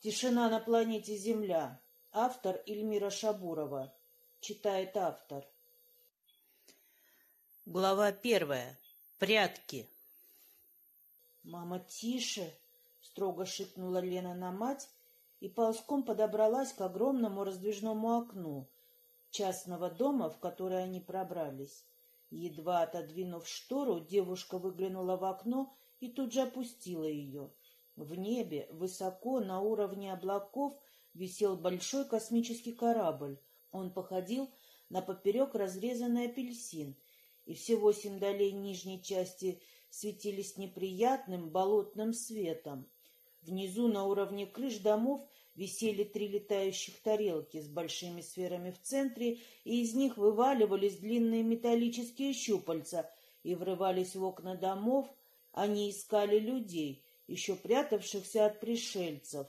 Тишина на планете Земля. Автор Эльмира Шабурова. Читает автор. Глава 1. Прятки. «Мама, тише!» — строго шикнула Лена на мать и ползком подобралась к огромному раздвижному окну частного дома, в который они пробрались. Едва отодвинув штору, девушка выглянула в окно и тут же опустила ее. В небе, высоко, на уровне облаков, висел большой космический корабль. Он походил на поперек разрезанный апельсин, и все 8 долей нижней части светились неприятным болотным светом. Внизу, на уровне крыш домов, висели 3 летающих тарелки с большими сферами в центре, и из них вываливались длинные металлические щупальца и врывались в окна домов. Они искали людей, еще прятавшихся от пришельцев.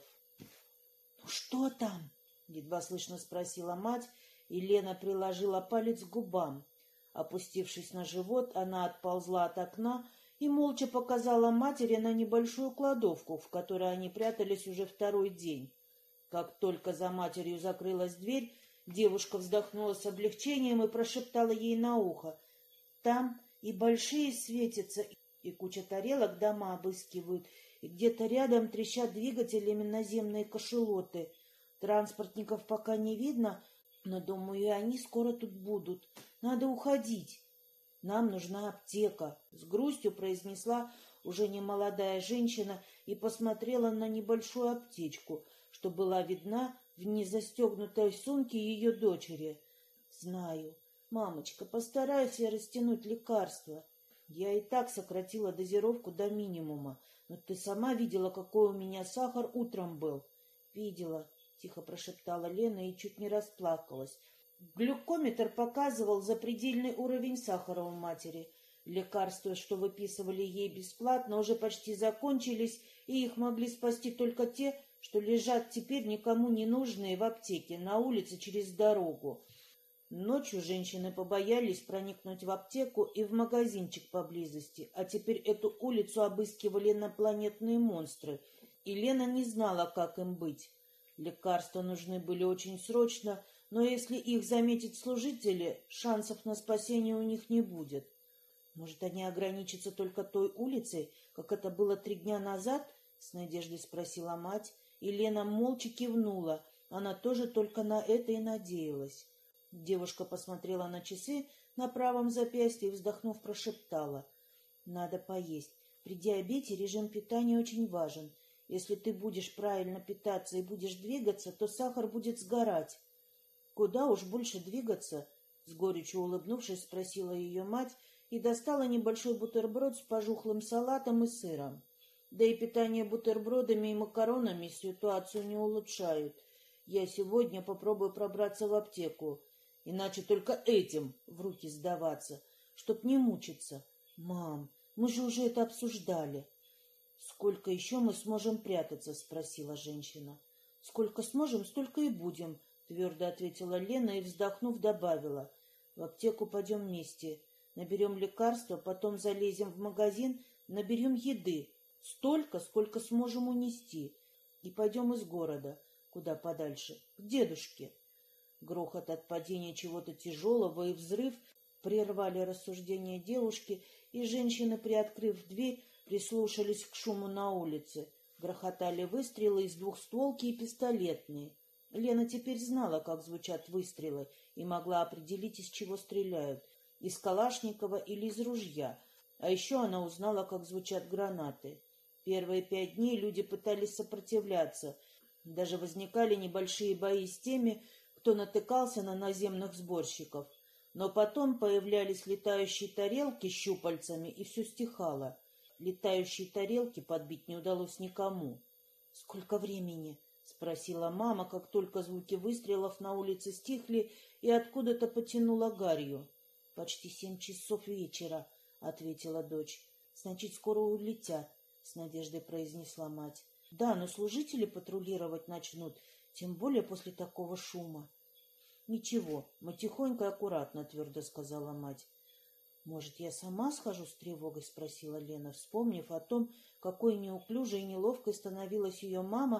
«Ну что там?» — едва слышно спросила мать, и Лена приложила палец к губам. Опустившись на живот, она отползла от окна и молча показала матери на небольшую кладовку, в которой они прятались уже второй день. Как только за матерью закрылась дверь, девушка вздохнула с облегчением и прошептала ей на ухо: «Там и большие светятся, и куча тарелок дома обыскивают, и где-то рядом трещат двигателями наземные кашалоты. Транспортников пока не видно, но, думаю, и они скоро тут будут. Надо уходить. Нам нужна аптека», — с грустью произнесла уже немолодая женщина и посмотрела на небольшую аптечку, что была видна в незастегнутой сумке ее дочери. «Знаю. Мамочка, постарайся растянуть лекарство. Я и так сократила дозировку до минимума, но ты сама видела, какой у меня сахар утром был». «Видела», — тихо прошептала Лена и чуть не расплакалась. Глюкометр показывал запредельный уровень сахара у матери. Лекарства, что выписывали ей бесплатно, уже почти закончились, и их могли спасти только те, что лежат теперь никому не нужные в аптеке на улице через дорогу. Ночью женщины побоялись проникнуть в аптеку и в магазинчик поблизости, а теперь эту улицу обыскивали инопланетные монстры, и Лена не знала, как им быть. Лекарства нужны были очень срочно, но если их заметят служители, шансов на спасение у них не будет. «Может, они ограничатся только той улицей, как это было 3 дня назад?» — с надеждой спросила мать, и Лена молча кивнула. Она тоже только на это и надеялась. Девушка посмотрела на часы на правом запястье и, вздохнув, прошептала: «Надо поесть. При диабете режим питания очень важен. Если ты будешь правильно питаться и будешь двигаться, то сахар будет сгорать». «Куда уж больше двигаться?» — с горечью улыбнувшись, спросила ее мать и достала небольшой бутерброд с пожухлым салатом и сыром. Да и питание бутербродами и макаронами ситуацию не улучшают. Я сегодня попробую пробраться в аптеку, иначе только этим в руки сдаваться, чтоб не мучиться. Мам, мы же уже это обсуждали». «Сколько еще мы сможем прятаться?» — спросила женщина. «Сколько сможем, столько и будем», — твердо ответила Лена и, вздохнув, добавила: «В аптеку пойдем вместе. Наберем лекарства, потом залезем в магазин, наберем еды. Столько, сколько сможем унести. И пойдем из города, куда подальше, к дедушке». Грохот от падения чего-то тяжелого и взрыв прервали рассуждения девушки, и женщины, приоткрыв дверь, прислушались к шуму на улице. Грохотали выстрелы из двухстволки и пистолетные. Лена теперь знала, как звучат выстрелы, и могла определить, из чего стреляют — из калашникова или из ружья. А еще она узнала, как звучат гранаты. Первые 5 дней люди пытались сопротивляться. Даже возникали небольшие бои с теми, кто натыкался на наземных сборщиков. Но потом появлялись летающие тарелки с щупальцами, и все стихало. Летающие тарелки подбить не удалось никому. «Сколько времени?» — спросила мама, как только звуки выстрелов на улице стихли и откуда-то потянуло гарью. «Почти 7 часов вечера», — ответила дочь. «Значит, скоро улетят», — с надеждой произнесла мать. «Да, но служители патрулировать начнут, тем более после такого шума». «Ничего, мы тихонько и аккуратно», — твердо сказала мать. «Может, я сама схожу с тревогой?» — спросила Лена, вспомнив о том, какой неуклюжей и неловкой становилась ее мама,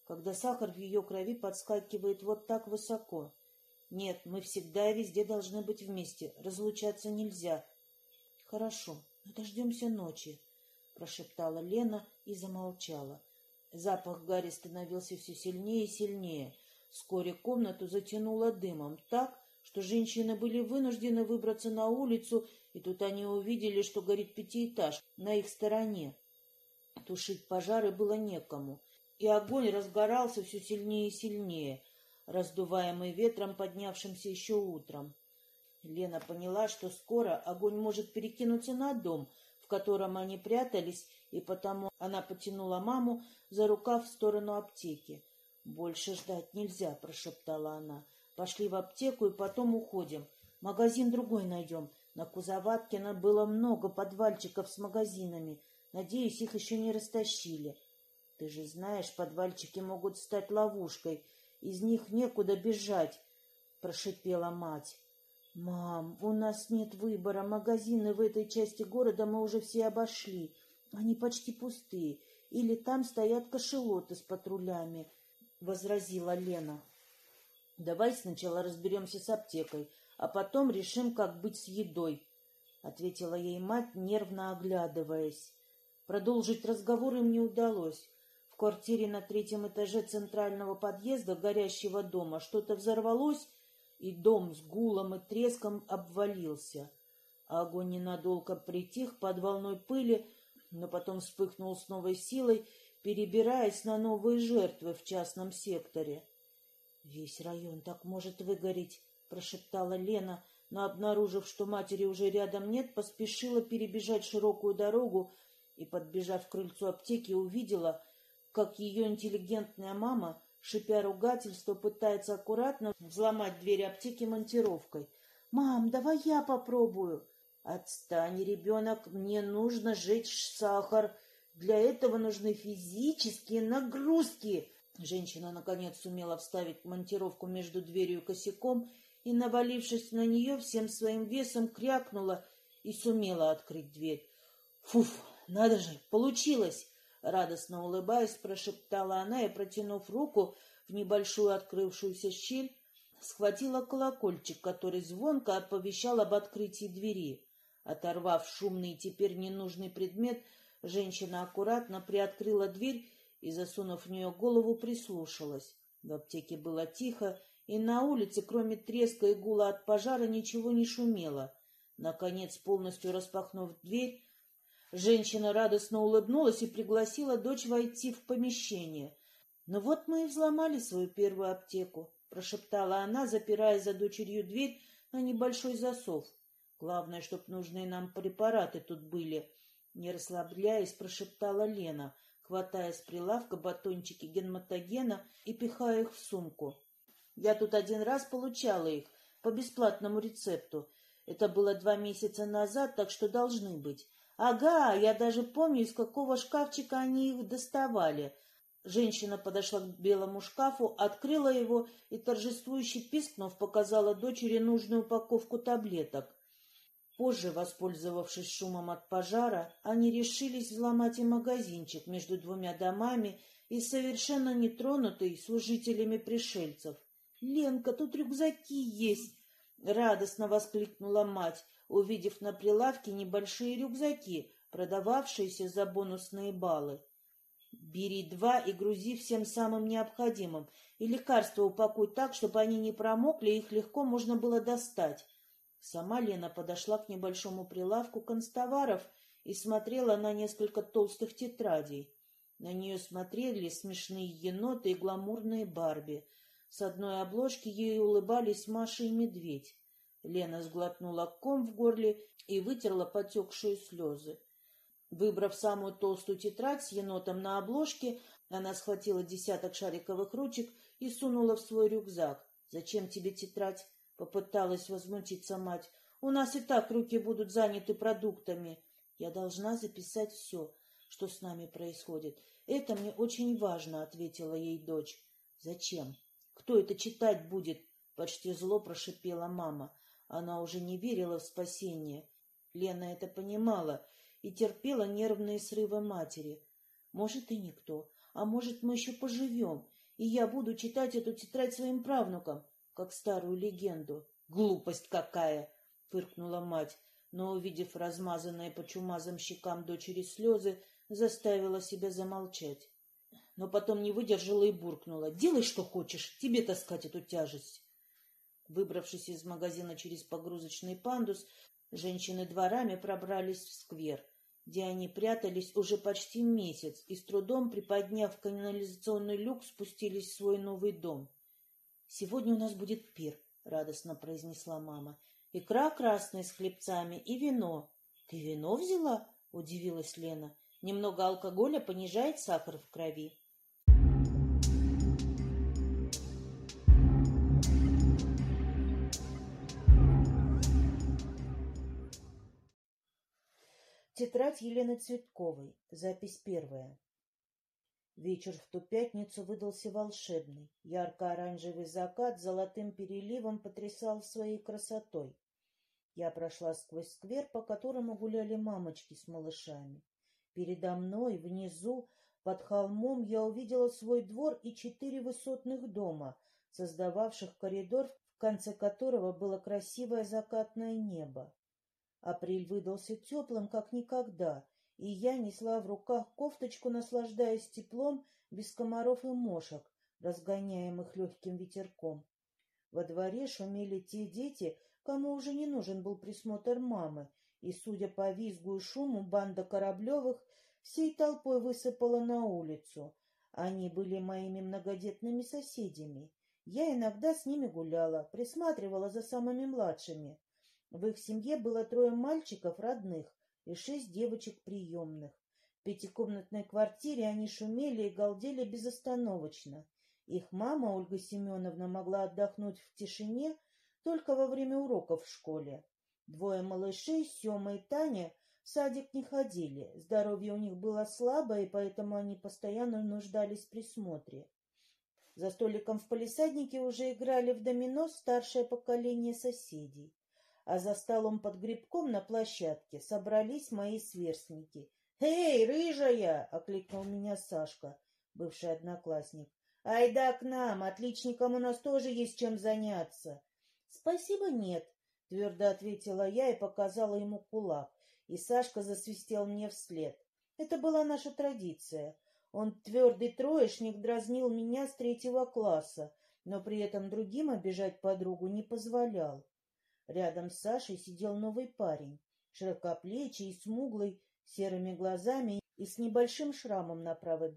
когда сахар в ее крови подскакивает вот так высоко. Нет, мы всегда и везде должны быть вместе, разлучаться нельзя. Хорошо, но дождемся ночи, прошептала Лена и замолчала. Запах гари становился все сильнее и сильнее. Вскоре комнату затянуло дымом так, что женщины были вынуждены выбраться на улицу, и тут они увидели, что горит пятиэтажка на их стороне. Тушить пожары было некому, и огонь разгорался все сильнее и сильнее, раздуваемый ветром, поднявшимся еще утром. Лена поняла, что скоро огонь может перекинуться на дом, в котором они прятались, и потому она потянула маму за рукав в сторону аптеки. «Больше ждать нельзя», — прошептала она. «Пошли в аптеку и потом уходим. Магазин другой найдем. На Кузоваткина было много подвальчиков с магазинами. Надеюсь, их еще не растащили. Ты же знаешь, подвальчики могут стать ловушкой. Из них некуда бежать», — прошипела мать. «Мам, у нас нет выбора. Магазины в этой части города мы уже все обошли. Они почти пустые. Или там стоят кашелоты с патрулями», — возразила Лена. «Давай сначала разберемся с аптекой, а потом решим, как быть с едой», — ответила ей мать, нервно оглядываясь. Продолжить разговор им не удалось. В квартире на 3-м этаже центрального подъезда горящего дома что-то взорвалось, и дом с гулом и треском обвалился. Огонь ненадолго притих под волной пыли, но потом вспыхнул с новой силой, перебираясь на новые жертвы в частном секторе. «Весь район так может выгореть», — прошептала Лена, но, обнаружив, что матери уже рядом нет, поспешила перебежать широкую дорогу и, подбежав к крыльцу аптеки, увидела, как ее интеллигентная мама, шипя ругательство, пытается аккуратно взломать дверь аптеки монтировкой. «Мам, давай я попробую». «Отстань, ребенок, мне нужно сжечь сахар. Для этого нужны физические нагрузки». Женщина, наконец, сумела вставить монтировку между дверью и косяком и, навалившись на нее, всем своим весом крякнула и сумела открыть дверь. «Фуф, надо же, получилось!» Радостно улыбаясь, прошептала она и, протянув руку в небольшую открывшуюся щель, схватила колокольчик, который звонко оповещал об открытии двери. Оторвав шумный и теперь ненужный предмет, женщина аккуратно приоткрыла дверь и, засунув в нее голову, прислушалась. В аптеке было тихо, и на улице, кроме треска и гула от пожара, ничего не шумело. Наконец, полностью распахнув дверь, женщина радостно улыбнулась и пригласила дочь войти в помещение. «Ну вот мы и взломали свою первую аптеку», — прошептала она, запирая за дочерью дверь на небольшой засов. «Главное, чтоб нужные нам препараты тут были», — не расслабляясь, прошептала Лена, хватая с прилавка батончики гематогена и пихая их в сумку. «Я тут один раз получала их по бесплатному рецепту. Это было 2 месяца назад, так что должны быть. Ага, я даже помню, из какого шкафчика они их доставали». Женщина подошла к белому шкафу, открыла его и, торжествующе пискнув, показала дочери нужную упаковку таблеток. Позже, воспользовавшись шумом от пожара, они решились взломать и магазинчик между 2 домами и совершенно нетронутый служителями пришельцев. «Ленка, тут рюкзаки есть!» — радостно воскликнула мать, увидев на прилавке небольшие рюкзаки, продававшиеся за бонусные баллы. «Бери 2 и грузи всем самым необходимым, и лекарства упакуй так, чтобы они не промокли, и их легко можно было достать». Сама Лена подошла к небольшому прилавку канцтоваров и смотрела на несколько толстых тетрадей. На нее смотрели смешные еноты и гламурные Барби. С одной обложки ей улыбались Маша и Медведь. Лена сглотнула ком в горле и вытерла потекшие слезы. Выбрав самую толстую тетрадь с енотом на обложке, она схватила 10 шариковых ручек и сунула в свой рюкзак. «Зачем тебе тетрадь?» — попыталась возмутиться мать. «У нас и так руки будут заняты продуктами. Я должна записать все, что с нами происходит. Это мне очень важно», — ответила ей дочь. «Зачем? Кто это читать будет?» — почти зло прошипела мама. Она уже не верила в спасение. Лена это понимала и терпела нервные срывы матери. «Может, и никто, а может, мы еще поживем. и я буду читать эту тетрадь своим правнукам, как старую легенду. Глупость какая! — фыркнула мать, но, увидев размазанные по чумазым щекам дочери слезы, заставила себя замолчать. Но потом не выдержала и буркнула: «Делай, что хочешь, тебе таскать эту тяжесть». Выбравшись из магазина через погрузочный пандус, женщины дворами пробрались в сквер, где они прятались уже почти месяц и, с трудом приподняв канализационный люк, спустились в свой новый дом. «Сегодня у нас будет пир», — радостно произнесла мама. «Икра красная с хлебцами и вино». «Ты вино взяла?» — удивилась Лена. «Немного алкоголя понижает сахар в крови». Тетрадь Елены Цветковой. Запись 1. Вечер в ту пятницу выдался волшебный. Ярко-оранжевый закат с золотым переливом потрясал своей красотой. Я прошла сквозь сквер, по которому гуляли мамочки с малышами. Передо мной, внизу, под холмом, я увидела свой двор и 4 высотных дома, создававших коридор, в конце которого было красивое закатное небо. Апрель выдался теплым, как никогда, и я несла в руках кофточку, наслаждаясь теплом без комаров и мошек, разгоняемых легким ветерком. Во дворе шумели те дети, кому уже не нужен был присмотр мамы, и, судя по визгу и шуму, банда Кораблевых всей толпой высыпала на улицу. Они были моими многодетными соседями. Я иногда с ними гуляла, присматривала за самыми младшими. В их семье было 3 мальчиков родных и 6 девочек приемных. В 5-комнатной квартире они шумели и галдели безостановочно. Их мама, Ольга Семеновна, могла отдохнуть в тишине только во время уроков в школе. 2 малышей, Сема и Таня, в садик не ходили. Здоровье у них было слабое, и поэтому они постоянно нуждались в присмотре. За столиком в палисаднике уже играли в домино старшее поколение соседей. А за столом под грибком на площадке собрались мои сверстники. «Эй, рыжая!» — окликнул меня Сашка, бывший одноклассник. «Айда к нам, отличникам у нас тоже есть чем заняться». «Спасибо, нет», — твердо ответила я и показала ему кулак, и Сашка засвистел мне вслед. Это была наша традиция. Он, твердый троечник, дразнил меня с 3 класса, но при этом другим обижать подругу не позволял. Рядом с Сашей сидел новый парень, широкоплечий и смуглый, с серыми глазами и с небольшим шрамом над правой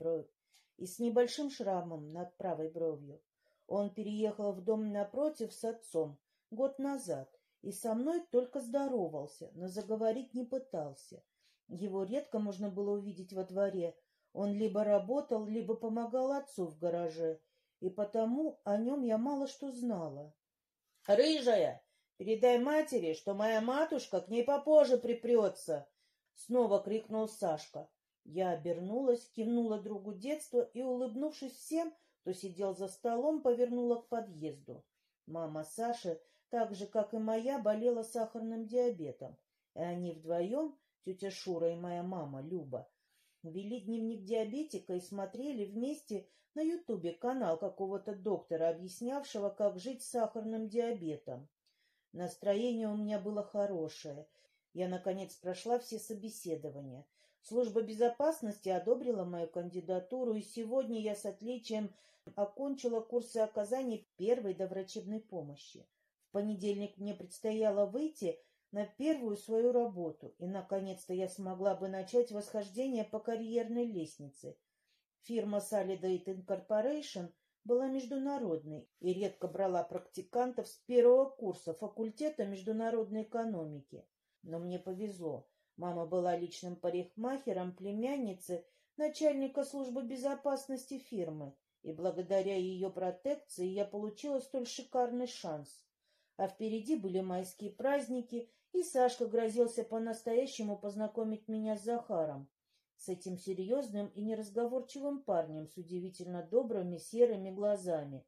бровью. Он переехал в дом напротив с отцом год назад и со мной только здоровался, но заговорить не пытался. Его редко можно было увидеть во дворе. Он либо работал, либо помогал отцу в гараже, и потому о нем я мало что знала. «Рыжая! Передай матери, что моя матушка к ней попозже припрется!» — снова крикнул Сашка. Я обернулась, кивнула другу детства и, улыбнувшись всем, кто сидел за столом, повернула к подъезду. Мама Саши, так же, как и моя, болела сахарным диабетом, и они вдвоем, тетя Шура и моя мама Люба, вели дневник диабетика и смотрели вместе на Ютубе канал какого-то доктора, объяснявшего, как жить с сахарным диабетом. Настроение у меня было хорошее. Я, наконец, прошла все собеседования. Служба безопасности одобрила мою кандидатуру, и сегодня я с отличием окончила курсы оказания первой доврачебной помощи. В понедельник мне предстояло выйти на первую свою работу, и, наконец-то, я смогла бы начать восхождение по карьерной лестнице. Фирма Solidate Incorporation была международной и редко брала практикантов с 1 курса факультета международной экономики. Но мне повезло. Мама была личным парикмахером племянницы начальника службы безопасности фирмы, и благодаря ее протекции я получила столь шикарный шанс. А впереди были майские праздники, и Сашка грозился по-настоящему познакомить меня с Захаром, с этим серьезным и неразговорчивым парнем с удивительно добрыми серыми глазами.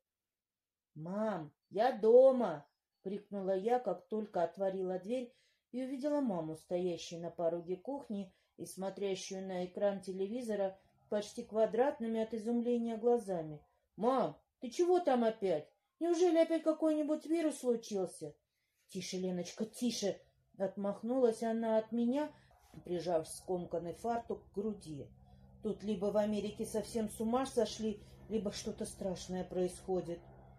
«Мам, я дома!» — крикнула я, как только отворила дверь и увидела маму, стоящую на пороге кухни и смотрящую на экран телевизора почти квадратными от изумления глазами. Мам, ты чего там опять? Неужели опять какой-нибудь вирус случился? Тише, Леночка, тише! Отмахнулась она от меня, прижав скомканный фартук к груди. Тут либо в Америке совсем с ума сошли, либо что-то страшное происходит.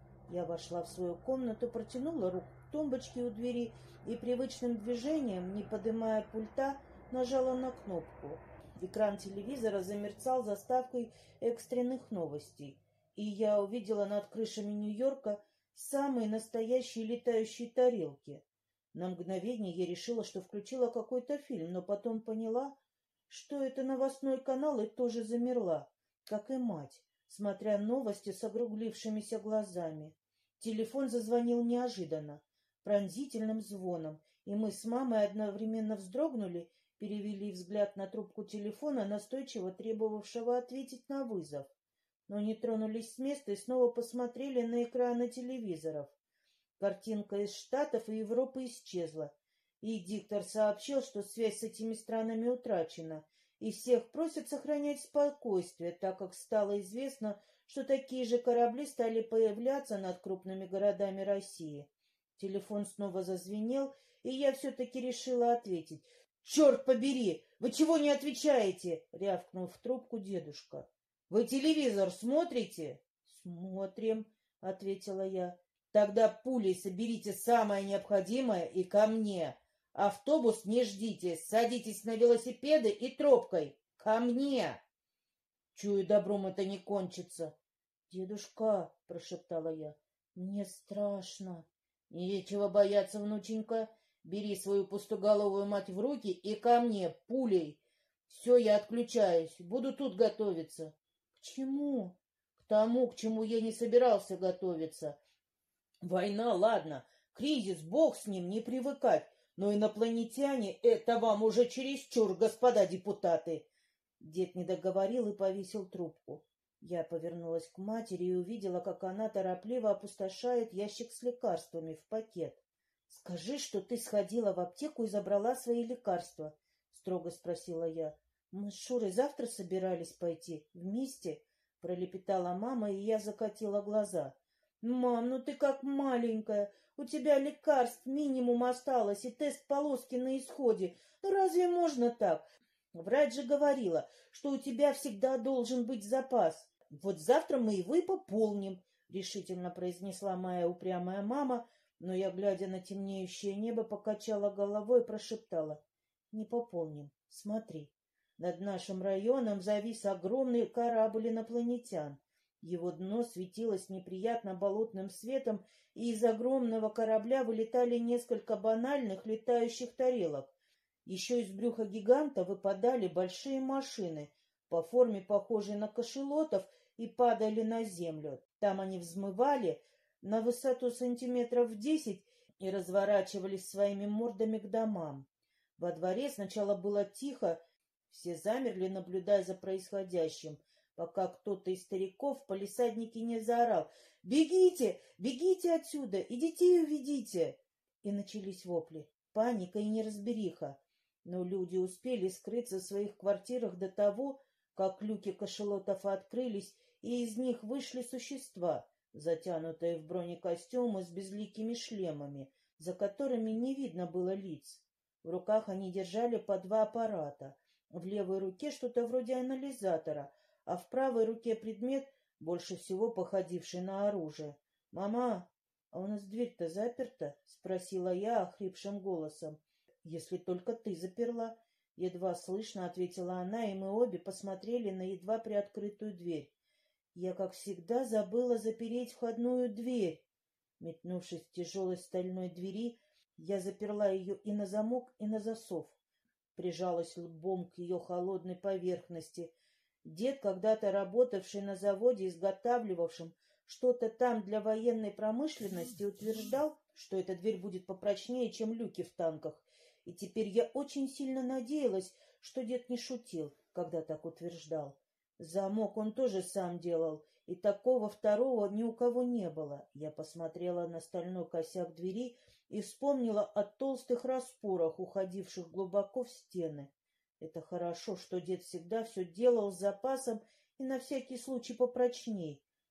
Я вошла в свою комнату, протянула руку к тумбочке у двери и привычным движением, не поднимая пульта, нажала на кнопку. Экран телевизора замерцал заставкой экстренных новостей, и я увидела над крышами Нью-Йорка самые настоящие летающие тарелки. На мгновение я решила, что включила какой-то фильм, но потом поняла, что это новостной канал, и тоже замерла, как и мать, смотря новости с округлившимися глазами. Телефон зазвонил неожиданно, пронзительным звоном, и мы с мамой одновременно вздрогнули, перевели взгляд на трубку телефона, настойчиво требовавшего ответить на вызов, но не тронулись с места и снова посмотрели на экраны телевизоров. Картинка из Штатов и Европы исчезла, и диктор сообщил, что связь с этими странами утрачена, и всех просят сохранять спокойствие, так как стало известно, что такие же корабли стали появляться над крупными городами России. Телефон снова зазвенел, и я все-таки решила ответить. «Черт побери! Вы чего не отвечаете?» — рявкнул в трубку дедушка. «Вы телевизор смотрите?» «Смотрим», — ответила я. «Тогда пулей соберите самое необходимое и ко мне. Автобус не ждите, садитесь на велосипеды и тропкой. Ко мне!» «Чую, добром это не кончится». «Дедушка», — прошептала я, — «мне страшно». «Нечего бояться, внученька. Бери свою пустоголовую мать в руки и ко мне, пулей. Все, я отключаюсь, буду тут готовиться». «К чему?» «К тому, к чему я не собирался готовиться. Война, ладно, кризис, бог с ним, не привыкать, но инопланетяне — это вам уже чересчур, господа депутаты». Дед не договорил и повесил трубку. Я повернулась к матери и увидела, как она торопливо опустошает ящик с лекарствами в пакет. — Скажи, что ты сходила в аптеку и забрала свои лекарства, — строго спросила я. — Мы с Шурой завтра собирались пойти вместе, — пролепетала мама, и я закатила глаза. — Мам, ну ты как маленькая, у тебя лекарств минимум осталось, и тест полоски на исходе. Ну разве можно так? Врач же говорила, что у тебя всегда должен быть запас. Вот завтра мы его и пополним, — решительно произнесла моя упрямая мама, но я, глядя на темнеющее небо, покачала головой и прошептала. — Не пополним, смотри. Над нашим районом завис огромный корабль инопланетян. Его дно светилось неприятно болотным светом, и из огромного корабля вылетали несколько банальных летающих тарелок. Еще из брюха гиганта выпадали большие машины, по форме похожие на кашалотов, и падали на землю. Там они взмывали на высоту сантиметров 10 и разворачивались своими мордами к домам. Во дворе сначала было тихо, все замерли, наблюдая за происходящим, пока кто-то из стариков в палисаднике не заорал: «Бегите! Бегите отсюда! И детей уведите!» И начались вопли, паника и неразбериха. Но люди успели скрыться в своих квартирах до того, как люки кашалотов открылись, и из них вышли существа, затянутые в бронекостюмы с безликими шлемами, за которыми не видно было лиц. В руках они держали по 2 аппарата. В левой руке что-то вроде анализатора, а в правой руке предмет, больше всего походивший на оружие. — Мама, а у нас дверь-то заперта? — спросила я охрипшим голосом. — Если только ты заперла. Едва слышно ответила она, и мы обе посмотрели на едва приоткрытую дверь. Я, как всегда, забыла запереть входную дверь. Метнувшись к тяжелой стальной двери, я заперла ее и на замок, и на засов. Прижалась лбом к ее холодной поверхности. Дед, когда-то работавший на заводе, изготавливавшем что-то там для военной промышленности, утверждал, что эта дверь будет попрочнее, чем люки в танках. И теперь я очень сильно надеялась, что дед не шутил, когда так утверждал. Замок он тоже сам делал, и такого второго ни у кого не было. Я посмотрела на стальной косяк двери и вспомнила о толстых распорах, уходивших глубоко в стены. Это хорошо, что дед всегда все делал с запасом и на всякий случай попрочней.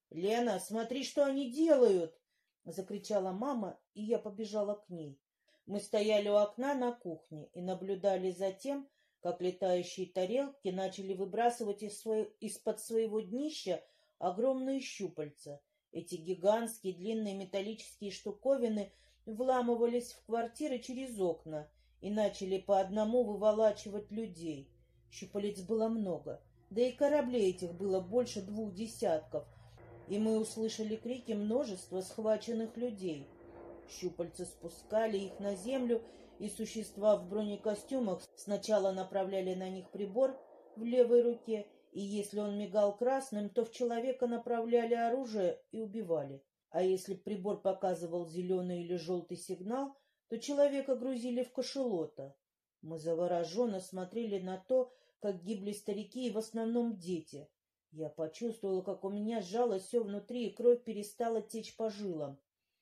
«Лена, смотри, что они делают!» — закричала мама, и я побежала к ней. Мы стояли у окна на кухне и наблюдали за тем, как летающие тарелки начали выбрасывать из-под своего днища огромные щупальца. Эти гигантские длинные металлические штуковины вламывались в квартиры через окна и начали по одному выволачивать людей. Щупалец было много, да и кораблей этих было больше 2 десятков, и мы услышали крики множества схваченных людей. Щупальца спускали их на землю, и существа в бронекостюмах сначала направляли на них прибор в левой руке, и если он мигал красным, то в человека направляли оружие и убивали. А если прибор показывал зеленый или желтый сигнал, то человека грузили в кашалота. Мы завороженно смотрели на то, как гибли старики и в основном дети. Я почувствовала, как у меня сжалось все внутри, и кровь перестала течь по жилам.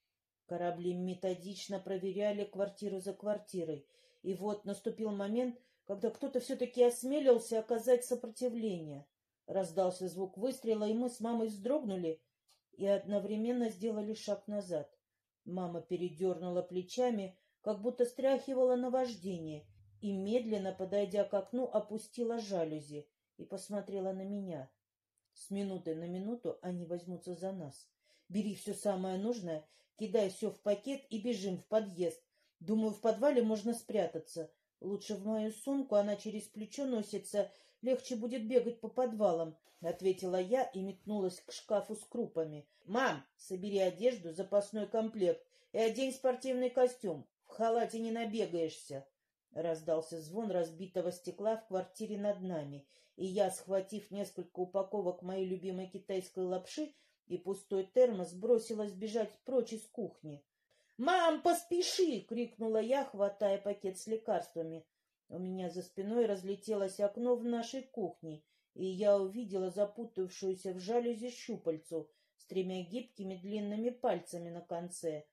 Корабли методично проверяли квартиру за квартирой, и вот наступил момент, когда кто-то все-таки осмелился оказать сопротивление. Раздался звук выстрела, и мы с мамой вздрогнули и одновременно сделали шаг назад. Мама передернула плечами, как будто стряхивала наваждение, и, медленно подойдя к окну, опустила жалюзи и посмотрела на меня. С минуты на минуту они возьмутся за нас. Бери все самое нужное, кидай все в пакет и бежим в подъезд. Думаю, в подвале можно спрятаться. Лучше в мою сумку, она через плечо носится, легче будет бегать по подвалам, — ответила я и метнулась к шкафу с крупами. — Мам, собери одежду, запасной комплект и одень спортивный костюм. В халате не набегаешься. Раздался звон разбитого стекла в квартире над нами, и я, схватив несколько упаковок моей любимой китайской лапши и пустой термос, бросилась бежать прочь из кухни. «Мам, поспеши!» — крикнула я, хватая пакет с лекарствами. У меня за спиной разлетелось окно в нашей кухне, и я увидела запутавшуюся в жалюзи щупальцу с 3 гибкими длинными пальцами на конце.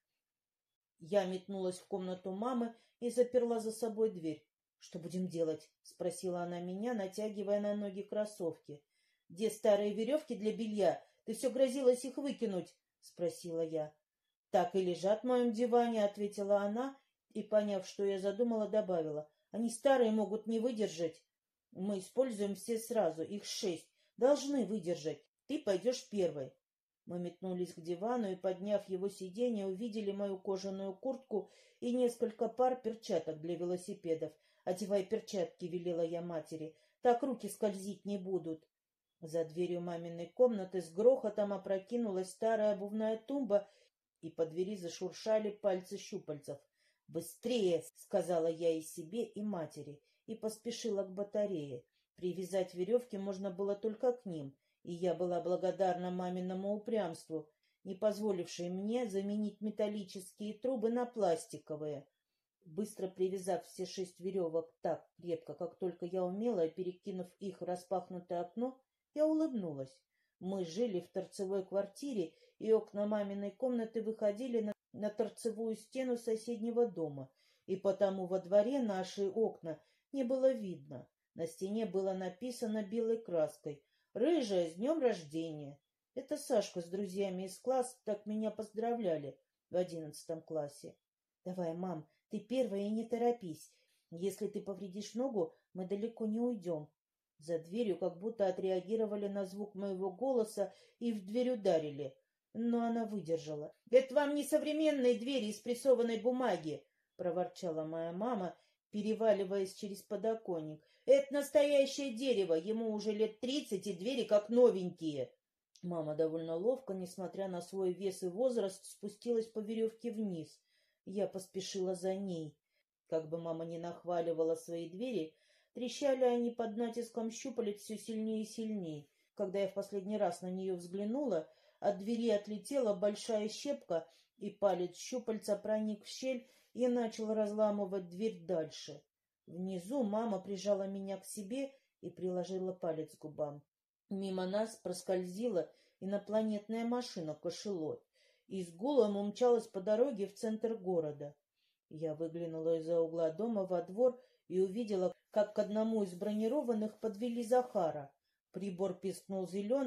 Я метнулась в комнату мамы и заперла за собой дверь. — Что будем делать? — спросила она меня, натягивая на ноги кроссовки. — Где старые веревки для белья? Ты все грозилась их выкинуть, — спросила я. — Так и лежат в моем диване, — ответила она, и, поняв, что я задумала, добавила. — Они старые, могут не выдержать. Мы используем все сразу, их 6. Должны выдержать. Ты пойдешь первой. Мы метнулись к дивану и, подняв его сиденье, увидели мою кожаную куртку и несколько пар перчаток для велосипедов. «Одевай перчатки», — велела я матери, — «так руки скользить не будут». За дверью маминой комнаты с грохотом опрокинулась старая обувная тумба, и по двери зашуршали пальцы щупальцев. «Быстрее!» — сказала я и себе, и матери, и поспешила к батарее. Привязать веревки можно было только к ним, и я была благодарна маминому упрямству, не позволившей мне заменить металлические трубы на пластиковые. Быстро привязав все 6 веревок так крепко, как только я умела, и перекинув их в распахнутое окно, я улыбнулась. Мы жили в торцевой квартире, и окна маминой комнаты выходили на торцевую стену соседнего дома, и потому во дворе наши окна не было видно. На стене было написано белой краской: «Рыжая, с днем рождения!» Это Сашка с друзьями из класса так меня поздравляли в 11 классе. «Давай, мам, ты первая и не торопись. Если ты повредишь ногу, мы далеко не уйдем». За дверью как будто отреагировали на звук моего голоса и в дверь ударили. Но она выдержала. «Это вам не современные двери из прессованной бумаги!» — проворчала моя мама, переваливаясь через подоконник. «Это настоящее дерево, ему уже лет 30, и двери как новенькие». Мама довольно ловко, несмотря на свой вес и возраст, спустилась по веревке вниз. Я поспешила за ней. Как бы мама ни нахваливала свои двери, трещали они под натиском щупалец все сильнее и сильнее. Когда я в последний раз на нее взглянула, от двери отлетела большая щепка, и палец щупальца проник в щель и начал разламывать дверь дальше. Внизу мама прижала меня к себе и приложила палец к губам. Мимо нас проскользила инопланетная машина-кашалот и с гулом умчалась по дороге в центр города. Я выглянула из-за угла дома во двор и увидела, как к одному из бронированных подвели Захара. Прибор пискнул зеленым,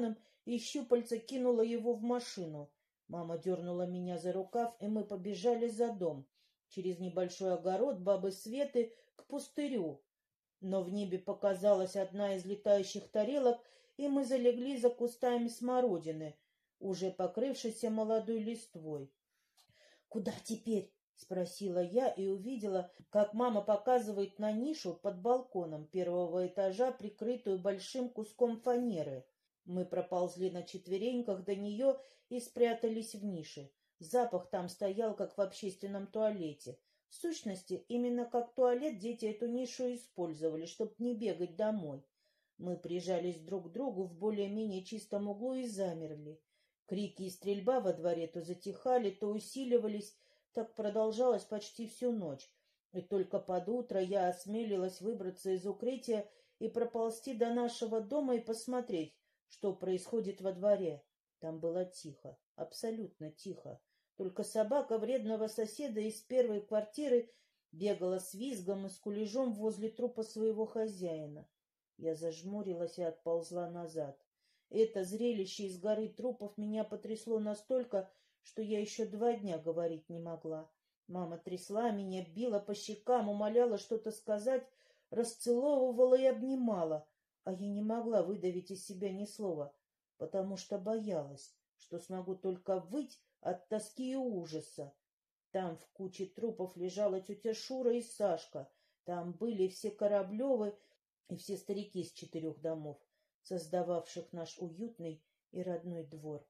и щупальца кинула его в машину. Мама дернула меня за рукав, и мы побежали за дом, через небольшой огород бабы Светы к пустырю. Но в небе показалась одна из летающих тарелок, и мы залегли за кустами смородины, уже покрывшейся молодой листвой. — Куда теперь? — спросила я и увидела, как мама показывает на нишу под балконом первого этажа, прикрытую большим куском фанеры. Мы проползли на четвереньках до нее и спрятались в нише. Запах там стоял, как в общественном туалете. В сущности, именно как туалет дети эту нишу использовали, чтобы не бегать домой. Мы прижались друг к другу в более-менее чистом углу и замерли. Крики и стрельба во дворе то затихали, то усиливались. Так продолжалось почти всю ночь. И только под утро я осмелилась выбраться из укрытия и проползти до нашего дома и посмотреть, что происходит во дворе. Там было тихо, абсолютно тихо. Только собака вредного соседа из первой квартиры бегала с визгом и скулежом возле трупа своего хозяина. Я зажмурилась и отползла назад. Это зрелище из горы трупов меня потрясло настолько, что я еще 2 дня говорить не могла. Мама трясла меня, била по щекам, умоляла что-то сказать, расцеловывала и обнимала, а я не могла выдавить из себя ни слова, потому что боялась, что смогу только выть от тоски и ужаса. Там в куче трупов лежала тетя Шура и Сашка, там были все Кораблевы и все старики с 4 домов, создававших наш уютный и родной двор.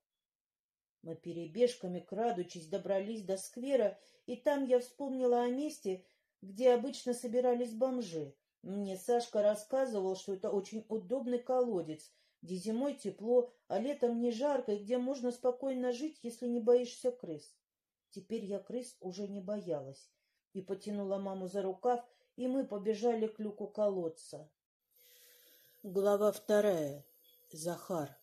Мы перебежками, крадучись, добрались до сквера, и там я вспомнила о месте, где обычно собирались бомжи. Мне Сашка рассказывал, что это очень удобный колодец, где зимой тепло, а летом не жарко, и где можно спокойно жить, если не боишься крыс. Теперь я крыс уже не боялась и потянула маму за рукав, и мы побежали к люку колодца. Глава 2. Захар.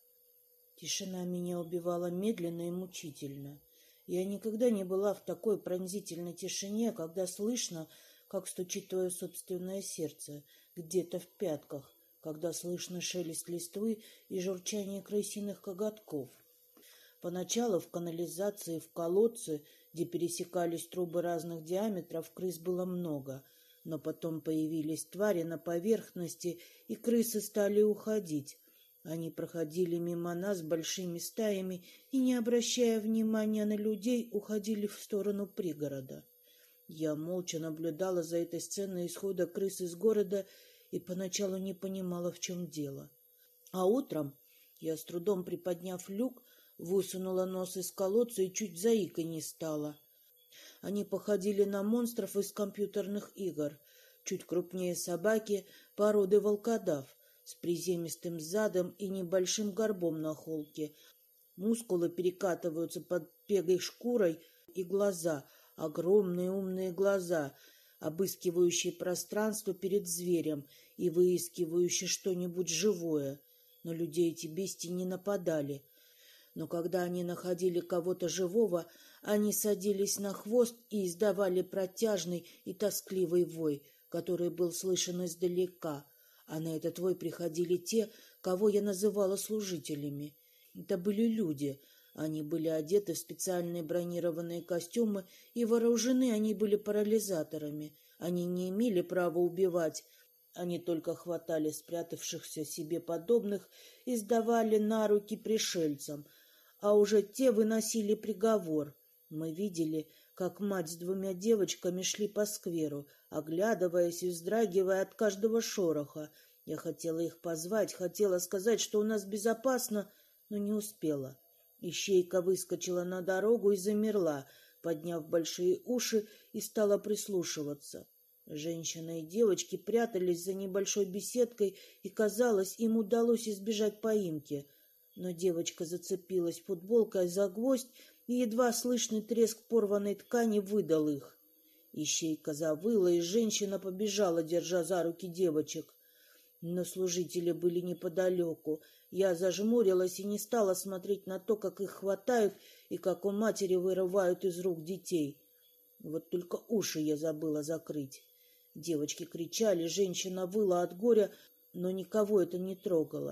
Тишина меня убивала медленно и мучительно. Я никогда не была в такой пронзительной тишине, когда слышно, как стучит твое собственное сердце, где-то в пятках, когда слышно шелест листвы и журчание крысиных коготков. Поначалу в канализации, в колодце, где пересекались трубы разных диаметров, крыс было много, но потом появились твари на поверхности, и крысы стали уходить. Они проходили мимо нас большими стаями и, не обращая внимания на людей, уходили в сторону пригорода. Я молча наблюдала за этой сценой исхода крыс из города и поначалу не понимала, в чем дело. А утром я, с трудом приподняв люк, высунула нос из колодца и чуть заикой не стала. Они походили на монстров из компьютерных игр, чуть крупнее собаки породы волкодав, с приземистым задом и небольшим горбом на холке. Мускулы перекатываются под пегой шкурой, и глаза, огромные умные глаза, обыскивающие пространство перед зверем и выискивающие что-нибудь живое. На людей эти бестии не нападали. Но когда они находили кого-то живого, они садились на хвост и издавали протяжный и тоскливый вой, который был слышен издалека. А на этот вой приходили те, кого я называла служителями. Это были люди. Они были одеты в специальные бронированные костюмы, и вооружены они были парализаторами. Они не имели права убивать. Они только хватали спрятавшихся себе подобных и сдавали на руки пришельцам, а уже те выносили приговор. Мы видели, как мать с 2 девочками шли по скверу, оглядываясь и вздрагивая от каждого шороха. Я хотела их позвать, хотела сказать, что у нас безопасно, но не успела. Ищейка выскочила на дорогу и замерла, подняв большие уши, и стала прислушиваться. Женщина и девочки прятались за небольшой беседкой, и, казалось, им удалось избежать поимки. Но девочка зацепилась футболкой за гвоздь, и едва слышный треск порванной ткани выдал их. Ищейка завыла, и женщина побежала, держа за руки девочек. Но служители были неподалеку. Я зажмурилась и не стала смотреть на то, как их хватают и как у матери вырывают из рук детей. Вот только уши я забыла закрыть. Девочки кричали, женщина выла от горя, но никого это не трогало.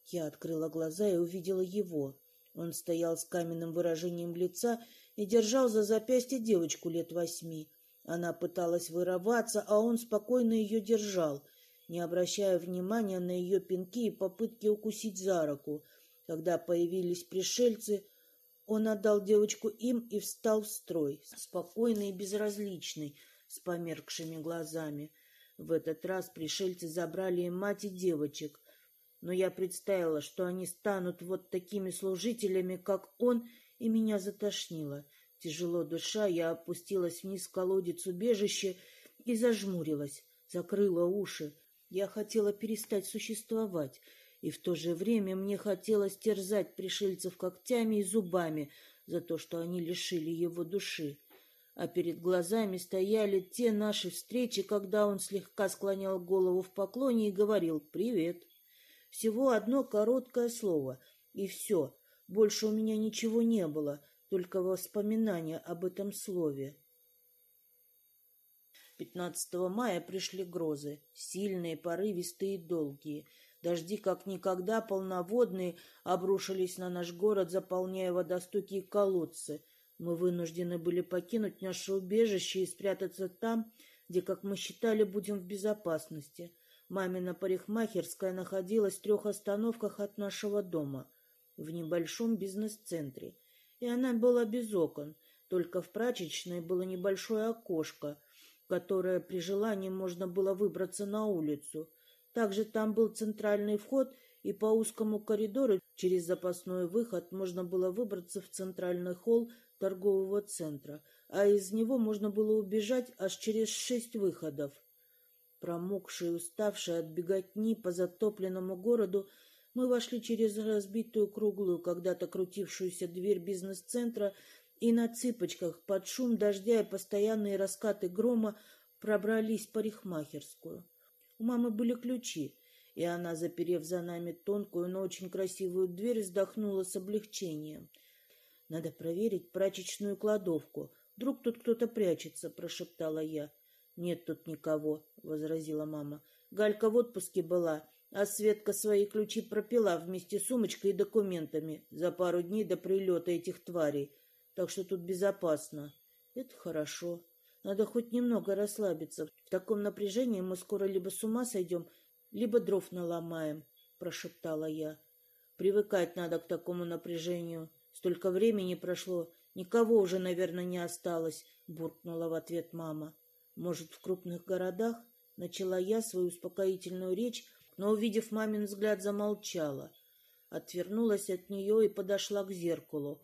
Я открыла глаза и увидела его. Он стоял с каменным выражением лица и держал за запястье девочку лет 8. Она пыталась вырываться, а он спокойно ее держал, не обращая внимания на ее пинки и попытки укусить за руку. Когда появились пришельцы, он отдал девочку им и встал в строй, спокойный и безразличный, с померкшими глазами. В этот раз пришельцы забрали им мать и девочек, но я представила, что они станут вот такими служителями, как он, и меня затошнило. Тяжело дыша, я опустилась вниз в колодец убежища и зажмурилась, закрыла уши. Я хотела перестать существовать, и в то же время мне хотелось терзать пришельцев когтями и зубами за то, что они лишили его души. А перед глазами стояли те наши встречи, когда он слегка склонял голову в поклоне и говорил «Привет». Всего одно короткое слово, и все. Больше у меня ничего не было, только воспоминания об этом слове. 15 мая пришли грозы, сильные, порывистые и долгие. Дожди, как никогда полноводные, обрушились на наш город, заполняя водостоки и колодцы. Мы вынуждены были покинуть наше убежище и спрятаться там, где, как мы считали, будем в безопасности. Мамина парикмахерская находилась в 3 остановках от нашего дома, в небольшом бизнес-центре, и она была без окон, только в прачечной было небольшое окошко, в которое при желании можно было выбраться на улицу. Также там был центральный вход, и по узкому коридору через запасной выход можно было выбраться в центральный холл торгового центра, а из него можно было убежать аж через 6 выходов. Промокшие и уставшие от беготни по затопленному городу, мы вошли через разбитую круглую, когда-то крутившуюся дверь бизнес-центра и на цыпочках под шум дождя и постоянные раскаты грома пробрались в парикмахерскую. У мамы были ключи, и она, заперев за нами тонкую, но очень красивую дверь, вздохнула с облегчением. «Надо проверить прачечную кладовку. Вдруг тут кто-то прячется», — прошептала я. «Нет тут никого», — возразила мама. «Галька в отпуске была, а Светка свои ключи пропила вместе с сумочкой и документами за пару дней до прилета этих тварей, так что тут безопасно». «Это хорошо. Надо хоть немного расслабиться. В таком напряжении мы скоро либо с ума сойдем, либо дров наломаем», — прошептала я. «Привыкать надо к такому напряжению. Столько времени прошло, никого уже, наверное, не осталось», — буркнула в ответ мама. «Может, в крупных городах?» — начала я свою успокоительную речь, но, увидев мамин взгляд, замолчала. Отвернулась от нее и подошла к зеркалу.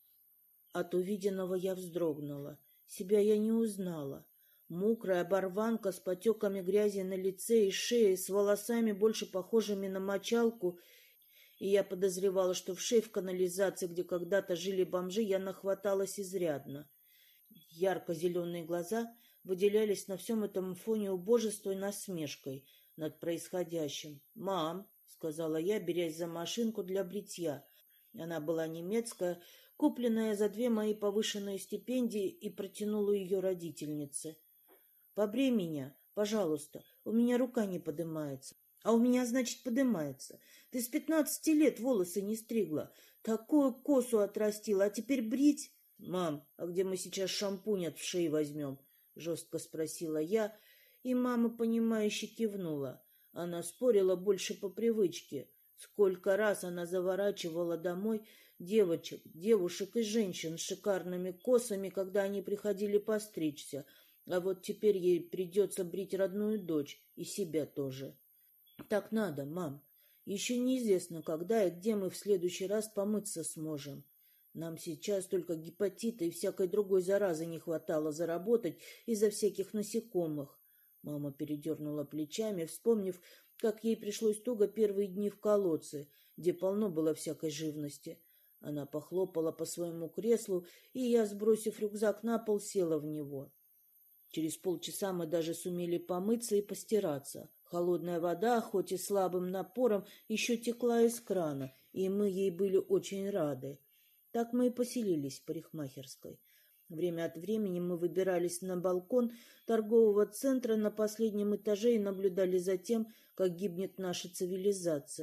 От увиденного я вздрогнула. Себя я не узнала. Мокрая оборванка с потеками грязи на лице и шее, с волосами, больше похожими на мочалку, и я подозревала, что в шее в канализации, где когда-то жили бомжи, я нахваталась изрядно. Ярко-зеленые глаза выделялись на всем этом фоне убожества и насмешкой над происходящим. «Мам», — сказала я, берясь за машинку для бритья. Она была немецкая, купленная за 2 мои повышенные стипендии, и протянула ее родительнице. «Побрей меня, пожалуйста, у меня рука не подымается». «А у меня, значит, подымается. Ты с 15 лет волосы не стригла, такую косу отрастила, а теперь брить?» «Мам, а где мы сейчас шампунь от шеи возьмем?» — жестко спросила я, и мама, понимающе кивнула. Она спорила больше по привычке. Сколько раз она заворачивала домой девочек, девушек и женщин с шикарными косами, когда они приходили постричься, а вот теперь ей придется брить родную дочь и себя тоже. «Так надо, мам. Еще неизвестно, когда и где мы в следующий раз помыться сможем. Нам сейчас только гепатита и всякой другой заразы не хватало заработать из-за всяких насекомых». Мама передернула плечами, вспомнив, как ей пришлось туго первые дни в колодце, где полно было всякой живности. Она похлопала по своему креслу, и я, сбросив рюкзак на пол, села в него. Через полчаса мы даже сумели помыться и постираться. Холодная вода, хоть и слабым напором, еще текла из крана, и мы ей были очень рады. Так мы и поселились в парикмахерской. Время от времени мы выбирались на балкон торгового центра на последнем этаже и наблюдали за тем, как гибнет наша цивилизация.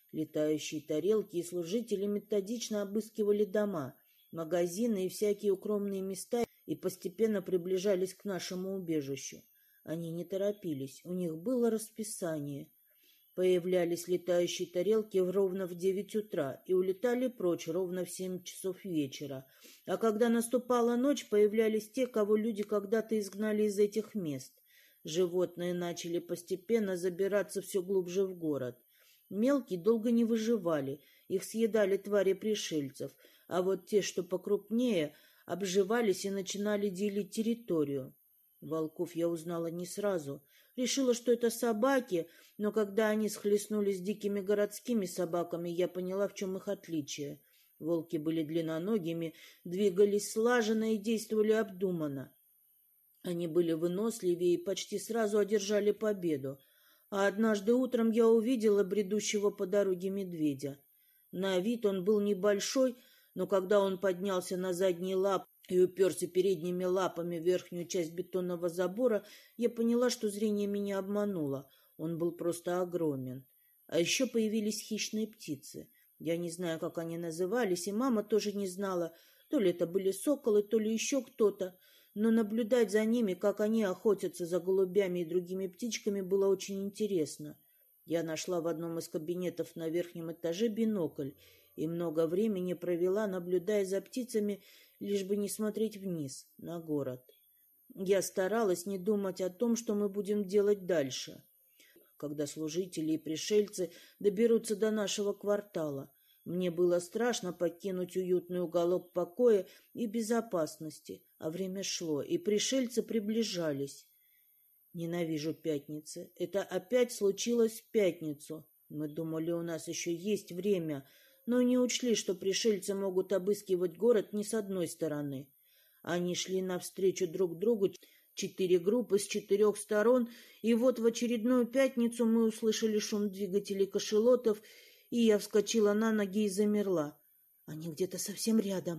Летающие тарелки и служители методично обыскивали дома, магазины и всякие укромные места и постепенно приближались к нашему убежищу. Они не торопились, у них было расписание. Появлялись летающие тарелки ровно в 9 утра и улетали прочь ровно в 7 часов вечера. А когда наступала ночь, появлялись те, кого люди когда-то изгнали из этих мест. Животные начали постепенно забираться все глубже в город. Мелкие долго не выживали, их съедали твари пришельцев, а вот те, что покрупнее, обживались и начинали делить территорию. Волков я узнала не сразу. Решила, что это собаки, но когда они схлестнулись с дикими городскими собаками, я поняла, в чем их отличие. Волки были длинноногими, двигались слаженно и действовали обдуманно. Они были выносливее и почти сразу одержали победу. А однажды утром я увидела бредущего по дороге медведя. На вид он был небольшой, но когда он поднялся на задние лапы и уперся передними лапами в верхнюю часть бетонного забора, я поняла, что зрение меня обмануло. Он был просто огромен. А еще появились хищные птицы. Я не знаю, как они назывались, и мама тоже не знала. То ли это были соколы, то ли еще кто-то. Но наблюдать за ними, как они охотятся за голубями и другими птичками, было очень интересно. Я нашла в одном из кабинетов на верхнем этаже бинокль и много времени провела, наблюдая за птицами, лишь бы не смотреть вниз, на город. Я старалась не думать о том, что мы будем делать дальше, когда служители и пришельцы доберутся до нашего квартала. Мне было страшно покинуть уютный уголок покоя и безопасности, а время шло, и пришельцы приближались. Ненавижу пятницы. Это опять случилось в пятницу. Мы думали, у нас еще есть время, но не учли, что пришельцы могут обыскивать город не с одной стороны. Они шли навстречу друг другу, 4 группы с 4 сторон, и вот в очередную пятницу мы услышали шум двигателей кашалотов, и я вскочила на ноги и замерла. Они где-то совсем рядом.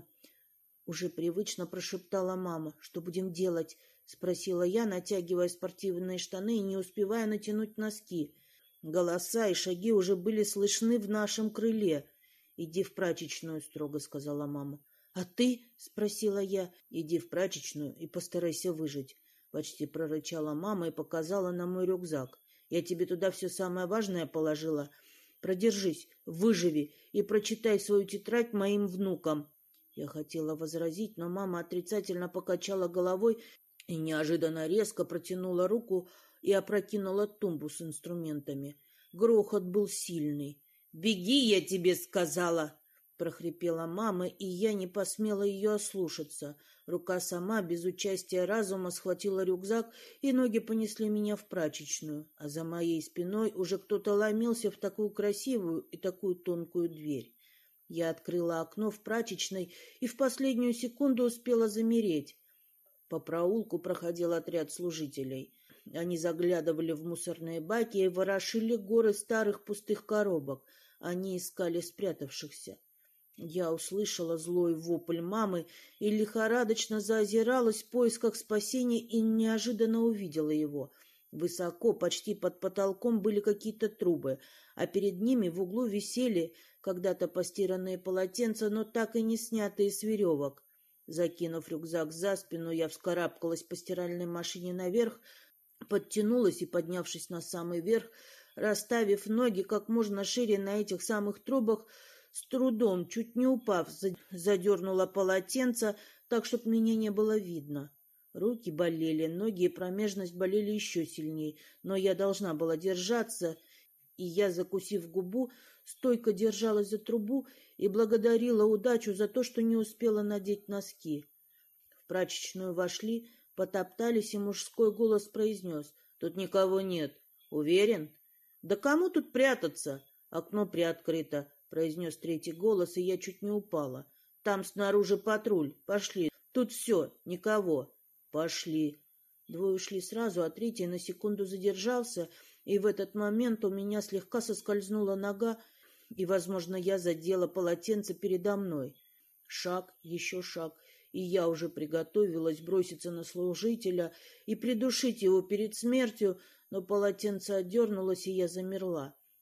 Уже привычно прошептала мама. «Что будем делать?» — спросила я, натягивая спортивные штаны и не успевая натянуть носки. Голоса и шаги уже были слышны в нашем крыле. «Иди в прачечную», — строго сказала мама. «А ты?» — спросила я. «Иди в прачечную и постарайся выжить», — почти прорычала мама и показала на мой рюкзак. «Я тебе туда все самое важное положила. Продержись, выживи и прочитай свою тетрадь моим внукам». Я хотела возразить, но мама отрицательно покачала головой и неожиданно резко протянула руку и опрокинула тумбу с инструментами. Грохот был сильный. «Беги, я тебе сказала!» — прохрипела мама, и я не посмела ее ослушаться. Рука сама, без участия разума, схватила рюкзак, и ноги понесли меня в прачечную, а за моей спиной уже кто-то ломился в такую красивую и такую тонкую дверь. Я открыла окно в прачечной и в последнюю секунду успела замереть. По проулку проходил отряд служителей. Они заглядывали в мусорные баки и ворошили горы старых пустых коробок. Они искали спрятавшихся. Я услышала злой вопль мамы и лихорадочно заозиралась в поисках спасения и неожиданно увидела его. Высоко, почти под потолком, были какие-то трубы, а перед ними в углу висели когда-то постиранные полотенца, но так и не снятые с веревок. Закинув рюкзак за спину, я вскарабкалась по стиральной машине наверх, подтянулась и, поднявшись на самый верх, расставив ноги как можно шире на этих самых трубах, с трудом, чуть не упав, задернула полотенце так, чтобы меня не было видно. Руки болели, ноги и промежность болели еще сильнее, но я должна была держаться, и я, закусив губу, стойко держалась за трубу и благодарила удачу за то, что не успела надеть носки. В прачечную вошли, потоптались, и мужской голос произнес: «Тут никого нет. Уверен?» «Да кому тут прятаться? Окно приоткрыто», — произнес третий голос, и я чуть не упала. «Там снаружи патруль. Пошли. Тут все. Никого». «Пошли». Двое ушли сразу, а третий на секунду задержался, и в этот момент у меня слегка соскользнула нога, и, возможно, я задела полотенце передо мной. Шаг, еще шаг, и я уже приготовилась броситься на служителя и придушить его перед смертью, но полотенце отдернулось, и я замерла.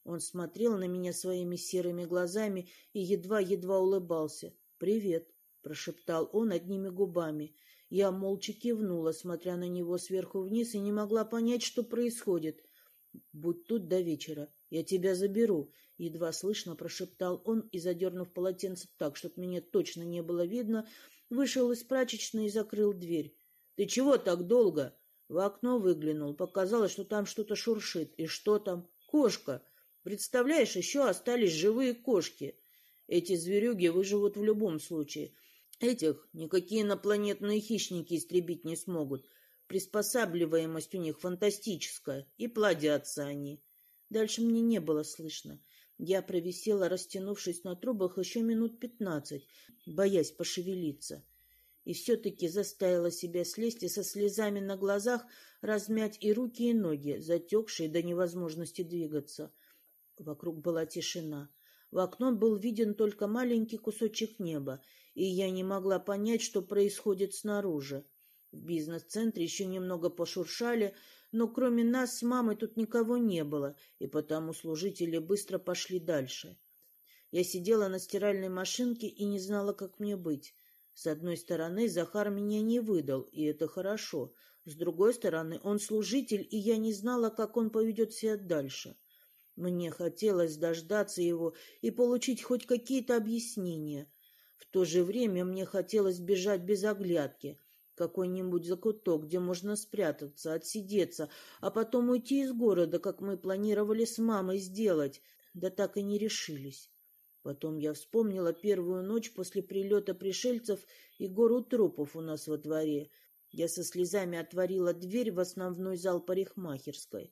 Он смотрел на меня своими серыми глазами и едва-едва улыбался. «Привет», — прошептал он одними губами. Я молча кивнула, смотря на него сверху вниз, и не могла понять, что происходит. «Будь тут до вечера, я тебя заберу», — едва слышно прошептал он и, задернув полотенце так, чтобы меня точно не было видно, вышел из прачечной и закрыл дверь. «Ты чего так долго?» В окно выглянул. Показалось, что там что-то шуршит. И что там? Кошка. Представляешь, еще остались живые кошки. Эти зверюги выживут в любом случае. Этих никакие инопланетные хищники истребить не смогут. Приспосабливаемость у них фантастическая. И плодятся они. Дальше мне не было слышно. Я провисела, растянувшись на трубах, еще минут 15, боясь пошевелиться. И все-таки заставила себя слезть и со слезами на глазах размять и руки, и ноги, затекшие до невозможности двигаться. Вокруг была тишина. В окно был виден только маленький кусочек неба, и я не могла понять, что происходит снаружи. В бизнес-центре еще немного пошуршали, но кроме нас с мамой тут никого не было, и потому служители быстро пошли дальше. Я сидела на стиральной машинке и не знала, как мне быть. С одной стороны, Захар меня не выдал, и это хорошо. С другой стороны, он служитель, и я не знала, как он поведет себя дальше. Мне хотелось дождаться его и получить хоть какие-то объяснения. В то же время мне хотелось бежать без оглядки, в какой-нибудь закуток, где можно спрятаться, отсидеться, а потом уйти из города, как мы планировали с мамой сделать, да так и не решились. Потом я вспомнила первую ночь после прилета пришельцев и гору трупов у нас во дворе. Я со слезами отворила дверь в основной зал парикмахерской.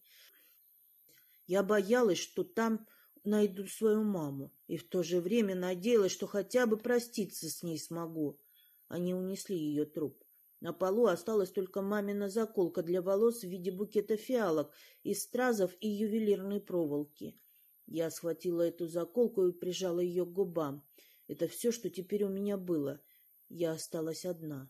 Я боялась, что там найду свою маму, и в то же время надеялась, что хотя бы проститься с ней смогу. Они унесли ее труп. На полу осталась только мамина заколка для волос в виде букета фиалок из стразов и ювелирной проволоки. Я схватила эту заколку и прижала ее к губам. Это все, что теперь у меня было. Я осталась одна.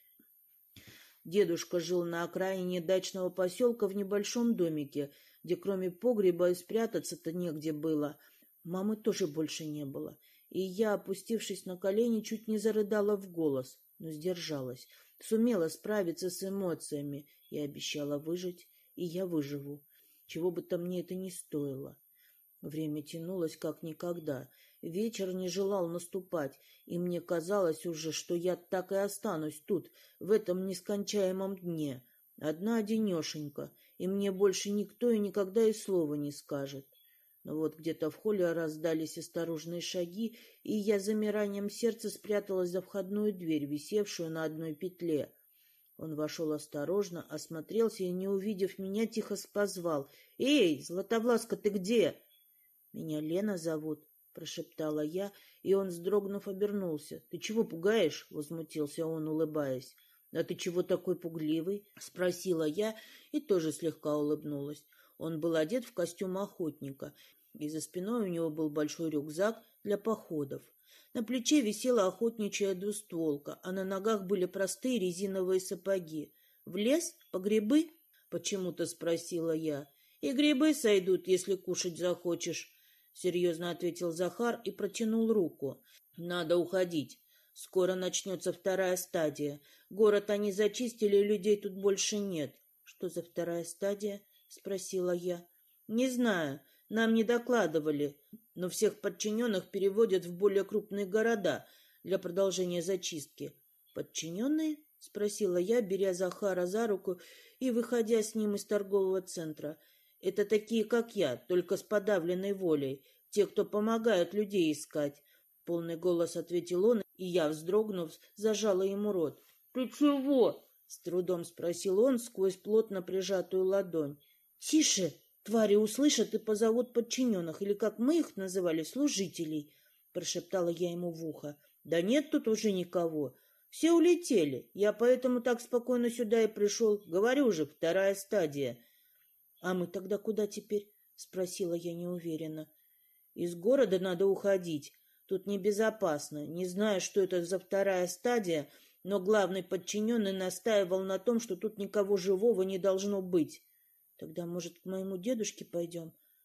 Дедушка жил на окраине дачного поселка в небольшом домике, где кроме погреба и спрятаться-то негде было. Мамы тоже больше не было. И я, опустившись на колени, чуть не зарыдала в голос, но сдержалась. Сумела справиться с эмоциями и обещала выжить, и я выживу, чего бы там мне это ни стоило. Время тянулось как никогда. Вечер не желал наступать, и мне казалось уже, что я так и останусь тут, в этом нескончаемом дне. Одна-одинешенька, и мне больше никто и никогда и слова не скажет. Но вот где-то в холле раздались осторожные шаги, и я замиранием сердца спряталась за входную дверь, висевшую на одной петле. Он вошел осторожно, осмотрелся и, не увидев меня, тихо позвал: «Эй, Златовласка, ты где?» «Меня Лена зовут», — прошептала я, и он, вздрогнув, обернулся. «Ты чего пугаешь?» — возмутился он, улыбаясь. «А ты чего такой пугливый?» — спросила я и тоже слегка улыбнулась. Он был одет в костюм охотника, и за спиной у него был большой рюкзак для походов. На плече висела охотничья двустволка, а на ногах были простые резиновые сапоги. «В лес? По грибы?» — почему-то спросила я. «И грибы сойдут, если кушать захочешь», — серьезно ответил Захар и протянул руку. «Надо уходить. Скоро начнется вторая стадия. Город они зачистили, людей тут больше нет». «Что за вторая стадия?» — спросила я. «Не знаю. Нам не докладывали, но всех подчиненных переводят в более крупные города для продолжения зачистки». «Подчиненные?» — спросила я, беря Захара за руку и выходя с ним из торгового центра. «Это такие, как я, только с подавленной волей, те, кто помогают людей искать», — полный голос ответил он, и я, вздрогнув, зажала ему рот. «Ты чего?» — с трудом спросил он сквозь плотно прижатую ладонь. «Тише! Твари услышат и позовут подчиненных, или, как мы их называли, служителей», — прошептала я ему в ухо. «Да нет тут уже никого. Все улетели. Я поэтому так спокойно сюда и пришел. Говорю же, вторая стадия». «А мы тогда куда теперь?» — спросила я неуверенно. «Из города надо уходить. Тут небезопасно. Не знаю, что это за вторая стадия, но главный подчиненный настаивал на том, что тут никого живого не должно быть». «Тогда, может, к моему дедушке пойдем?»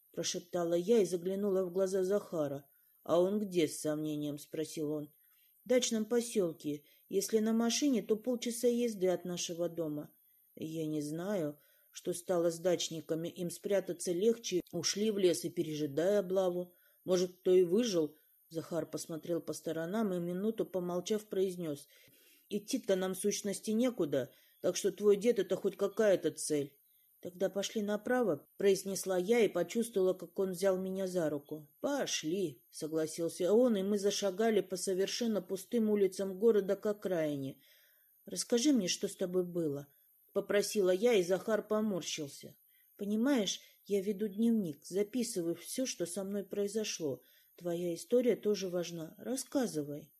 — прошептала я и заглянула в глаза Захара. «А он где?» — с сомнением спросил он. «В дачном поселке. Если на машине, то полчаса езды от нашего дома». «Я не знаю, что стало с дачниками. Им спрятаться легче. Ушли в лес и пережидая облаву. Может, кто и выжил?» Захар посмотрел по сторонам и минуту, помолчав, произнес. «Идти-то нам в сущности некуда, так что твой дед — это хоть какая-то цель». «Тогда пошли направо», — произнесла я и почувствовала, как он взял меня за руку. «Пошли», — согласился он, и мы зашагали по совершенно пустым улицам города к окраине. «Расскажи мне, что с тобой было», — попросила я, и Захар поморщился. «Понимаешь, я веду дневник, записываю все, что со мной произошло. Твоя история тоже важна. Рассказывай».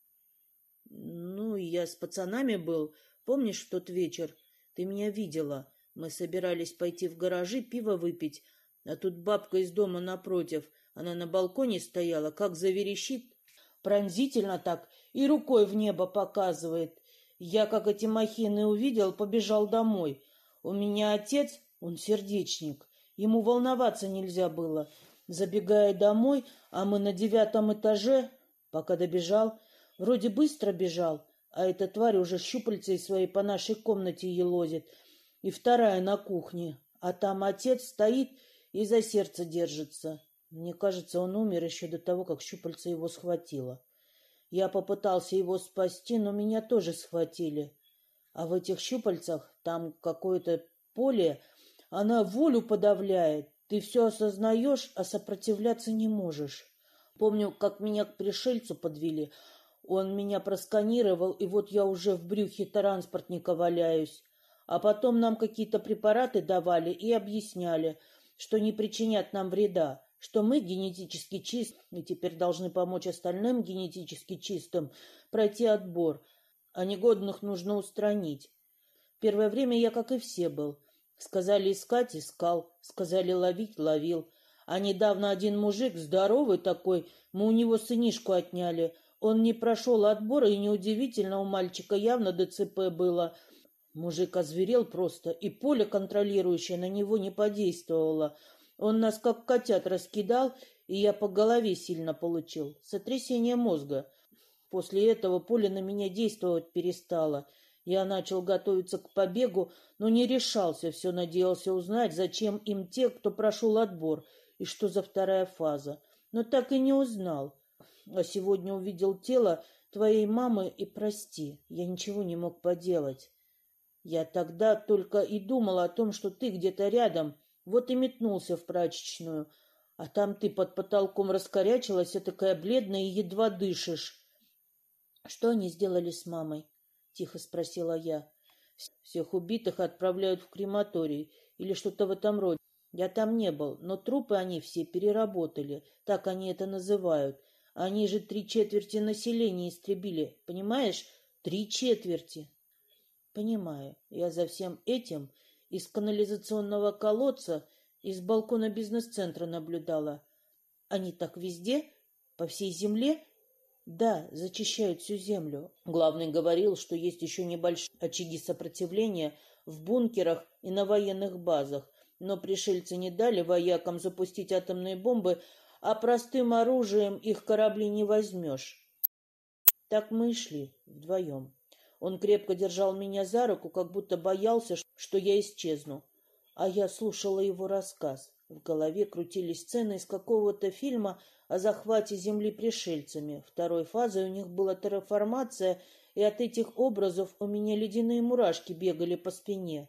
«Ну, я с пацанами был. Помнишь, в тот вечер? Ты меня видела. Мы собирались пойти в гаражи пиво выпить, а тут бабка из дома напротив. Она на балконе стояла, как заверещит, пронзительно так, и рукой в небо показывает. Я, как эти махины увидел, побежал домой. У меня отец, он сердечник, ему волноваться нельзя было. Забегая домой, а мы на 9 этаже, пока добежал, вроде быстро бежал, а эта тварь уже щупальцей своей по нашей комнате елозит, и вторая на кухне, а там отец стоит и за сердце держится. Мне кажется, он умер еще до того, как щупальце его схватило. Я попытался его спасти, но меня тоже схватили. А в этих щупальцах там какое-то поле, она волю подавляет. Ты все осознаешь, а сопротивляться не можешь. Помню, как меня к пришельцу подвели. Он меня просканировал, и вот я уже в брюхе транспортника валяюсь. А потом нам какие-то препараты давали и объясняли, что не причинят нам вреда, что мы генетически чисты и теперь должны помочь остальным генетически чистым пройти отбор, а негодных нужно устранить. Первое время я, как и все, был. Сказали искать — искал, сказали ловить — ловил. А недавно один мужик, здоровый такой, мы у него сынишку отняли. Он не прошел отбора, и неудивительно, у мальчика явно ДЦП было. Мужик озверел просто, и поле контролирующее на него не подействовало. Он нас как котят раскидал, и я по голове сильно получил. Сотрясение мозга. После этого поле на меня действовать перестало. Я начал готовиться к побегу, но не решался, все надеялся узнать, зачем им те, кто прошел отбор, и что за вторая фаза. Но так и не узнал. А сегодня увидел тело твоей мамы, и прости, я ничего не мог поделать. Я тогда только и думал о том, что ты где-то рядом, вот и метнулся в прачечную. А там ты под потолком раскорячилась, такая бледная и едва дышишь. — Что они сделали с мамой? — тихо спросила я. — Всех убитых отправляют в крематорий или что-то в этом роде. Я там не был, но трупы они все переработали, так они это называют. Они же 3/4 населения истребили, понимаешь? 3/4. Понимаю, я за всем этим из канализационного колодца, из балкона бизнес-центра наблюдала. Они так везде, по всей земле? Да, зачищают всю землю. Главный говорил, что есть еще небольшие очаги сопротивления в бункерах и на военных базах, но пришельцы не дали воякам запустить атомные бомбы, а простым оружием их корабли не возьмешь. Так мы и шли вдвоем. Он крепко держал меня за руку, как будто боялся, что я исчезну. А я слушала его рассказ. В голове крутились сцены из какого-то фильма о захвате Земли пришельцами. Второй фазой у них была терраформация, и от этих образов у меня ледяные мурашки бегали по спине.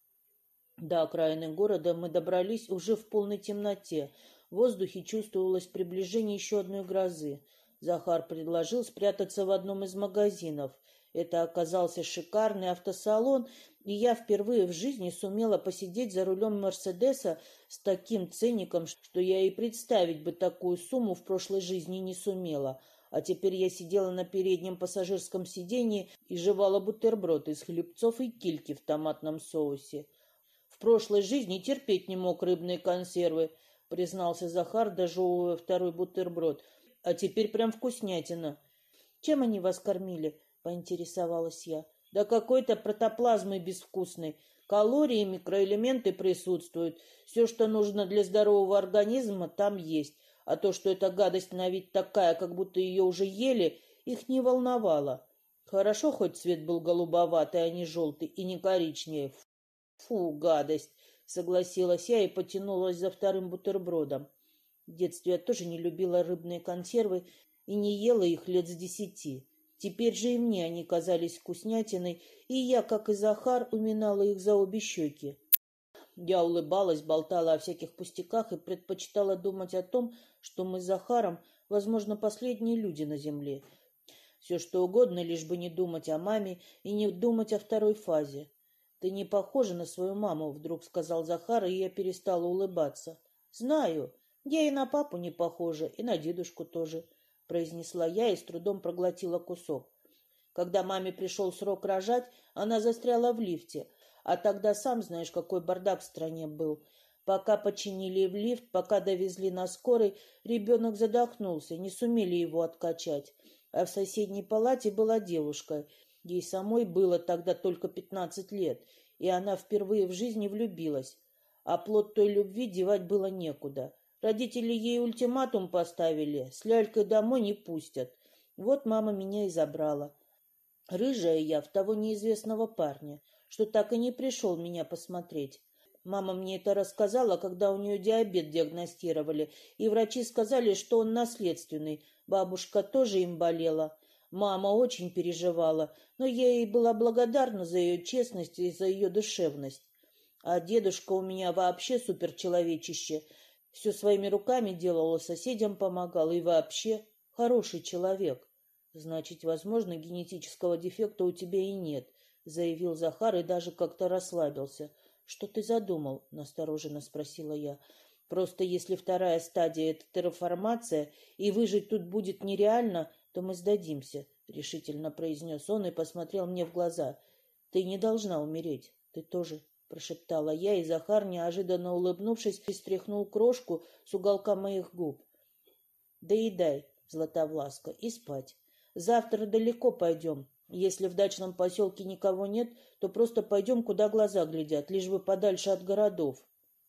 До окраины города мы добрались уже в полной темноте. В воздухе чувствовалось приближение еще одной грозы. Захар предложил спрятаться в одном из магазинов. Это оказался шикарный автосалон, и я впервые в жизни сумела посидеть за рулем «Мерседеса» с таким ценником, что я и представить бы такую сумму в прошлой жизни не сумела. А теперь я сидела на переднем пассажирском сиденье и жевала бутерброд из хлебцов и кильки в томатном соусе. В прошлой жизни терпеть не мог рыбные консервы, признался Захар, дожевывая второй бутерброд. А теперь прям вкуснятина. Чем они вас кормили? Поинтересовалась я. Да какой-то протоплазмой безвкусной. Калории, микроэлементы присутствуют. Все, что нужно для здорового организма, там есть. А то, что эта гадость на вид такая, как будто ее уже ели, их не волновало. Хорошо, хоть цвет был голубоватый, а не желтый и не коричневый. Фу, гадость, согласилась я и потянулась за вторым бутербродом. В детстве я тоже не любила рыбные консервы и не ела их лет с 10. Теперь же и мне они казались вкуснятиной, и я, как и Захар, уминала их за обе щеки. Я улыбалась, болтала о всяких пустяках и предпочитала думать о том, что мы с Захаром, возможно, последние люди на земле. Все что угодно, лишь бы не думать о маме и не думать о второй фазе. «Ты не похожа на свою маму», — вдруг сказал Захар, и я перестала улыбаться. «Знаю, я и на папу не похожа, и на дедушку тоже», — произнесла я и с трудом проглотила кусок. Когда маме пришел срок рожать, она застряла в лифте, а тогда сам знаешь, какой бардак в стране был. Пока починили в лифт, пока довезли на скорой, ребенок задохнулся, не сумели его откачать. А в соседней палате была девушка. Ей самой было тогда только 15 лет, и она впервые в жизни влюбилась. А плод той любви девать было некуда. Родители ей ультиматум поставили, с лялькой домой не пустят. Вот мама меня и забрала. Рыжая я в того неизвестного парня, что так и не пришел меня посмотреть. Мама мне это рассказала, когда у нее диабет диагностировали, и врачи сказали, что он наследственный. Бабушка тоже им болела. Мама очень переживала, но я ей была благодарна за ее честность и за ее душевность. А дедушка у меня вообще суперчеловечище. Все своими руками делала, соседям помогал и вообще хороший человек. Значит, возможно, генетического дефекта у тебя и нет, заявил Захар и даже как-то расслабился. Что ты задумал? Настороженно спросила я. Просто если вторая стадия — это терраформация, и выжить тут будет нереально, то мы сдадимся, — решительно произнес он и посмотрел мне в глаза. — Ты не должна умереть, ты тоже, — прошептала я, и Захар, неожиданно улыбнувшись, стряхнул крошку с уголка моих губ. — Доедай, Златовласка, и спать. Завтра далеко пойдем. Если в дачном поселке никого нет, то просто пойдем, куда глаза глядят, лишь бы подальше от городов.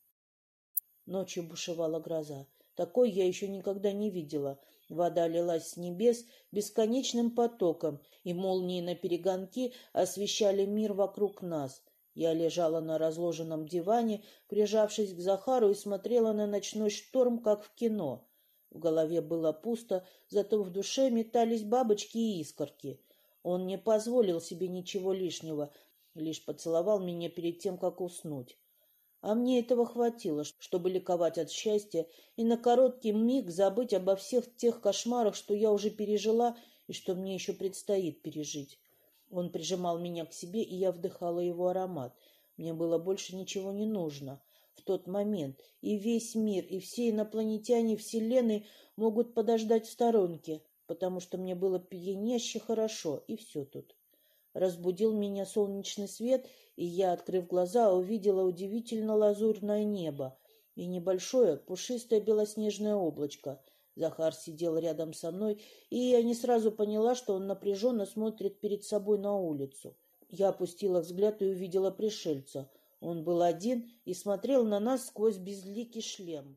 Ночью бушевала гроза. Такой я еще никогда не видела. Вода лилась с небес бесконечным потоком, и молнии наперегонки освещали мир вокруг нас. Я лежала на разложенном диване, прижавшись к Захару, и смотрела на ночной шторм, как в кино. В голове было пусто, зато в душе метались бабочки и искорки. Он не позволил себе ничего лишнего, лишь поцеловал меня перед тем, как уснуть. А мне этого хватило, чтобы ликовать от счастья и на короткий миг забыть обо всех тех кошмарах, что я уже пережила и что мне еще предстоит пережить. Он прижимал меня к себе, и я вдыхала его аромат. Мне было больше ничего не нужно. В тот момент и весь мир, и все инопланетяне Вселенной могут подождать в сторонке, потому что мне было пьяняще хорошо, и все тут. Разбудил меня солнечный свет, и я, открыв глаза, увидела удивительно лазурное небо и небольшое пушистое белоснежное облачко. Захар сидел рядом со мной, и я не сразу поняла, что он напряженно смотрит перед собой на улицу. Я опустила взгляд и увидела пришельца. Он был один и смотрел на нас сквозь безликий шлем.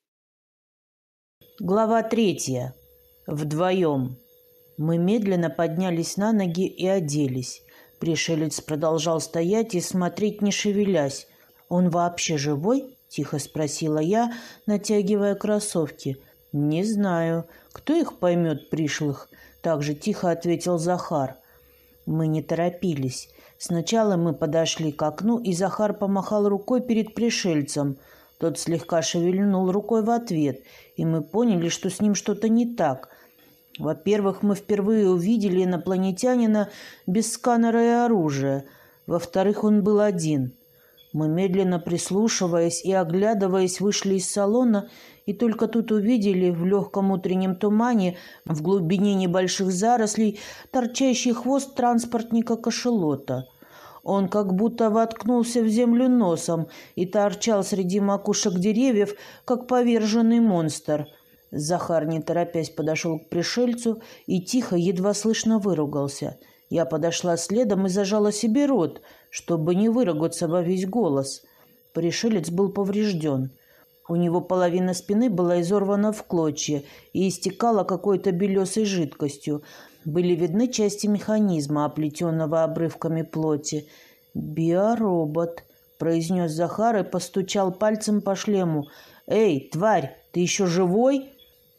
Глава 3. Вдвоем. Мы медленно поднялись на ноги и оделись. Пришелец продолжал стоять и смотреть, не шевелясь. «Он вообще живой?» — тихо спросила я, натягивая кроссовки. «Не знаю. Кто их поймет, пришлых?» — так же тихо ответил Захар. Мы не торопились. Сначала мы подошли к окну, и Захар помахал рукой перед пришельцем. Тот слегка шевельнул рукой в ответ, и мы поняли, что с ним что-то не так. Во-первых, мы впервые увидели инопланетянина без сканера и оружия. Во-вторых, он был один. Мы, медленно прислушиваясь и оглядываясь, вышли из салона, и только тут увидели в легком утреннем тумане, в глубине небольших зарослей, торчащий хвост транспортника-кашалота. Он как будто воткнулся в землю носом и торчал среди макушек деревьев, как поверженный монстр. Захар, не торопясь, подошел к пришельцу и тихо, едва слышно выругался. Я подошла следом и зажала себе рот. чтобы не выругаться во весь голос. Пришелец был поврежден. У него половина спины была изорвана в клочья и истекала какой-то белесой жидкостью. Были видны части механизма, оплетенного обрывками плоти. «Биоробот», — произнес Захар и постучал пальцем по шлему. «Эй, тварь, ты еще живой?»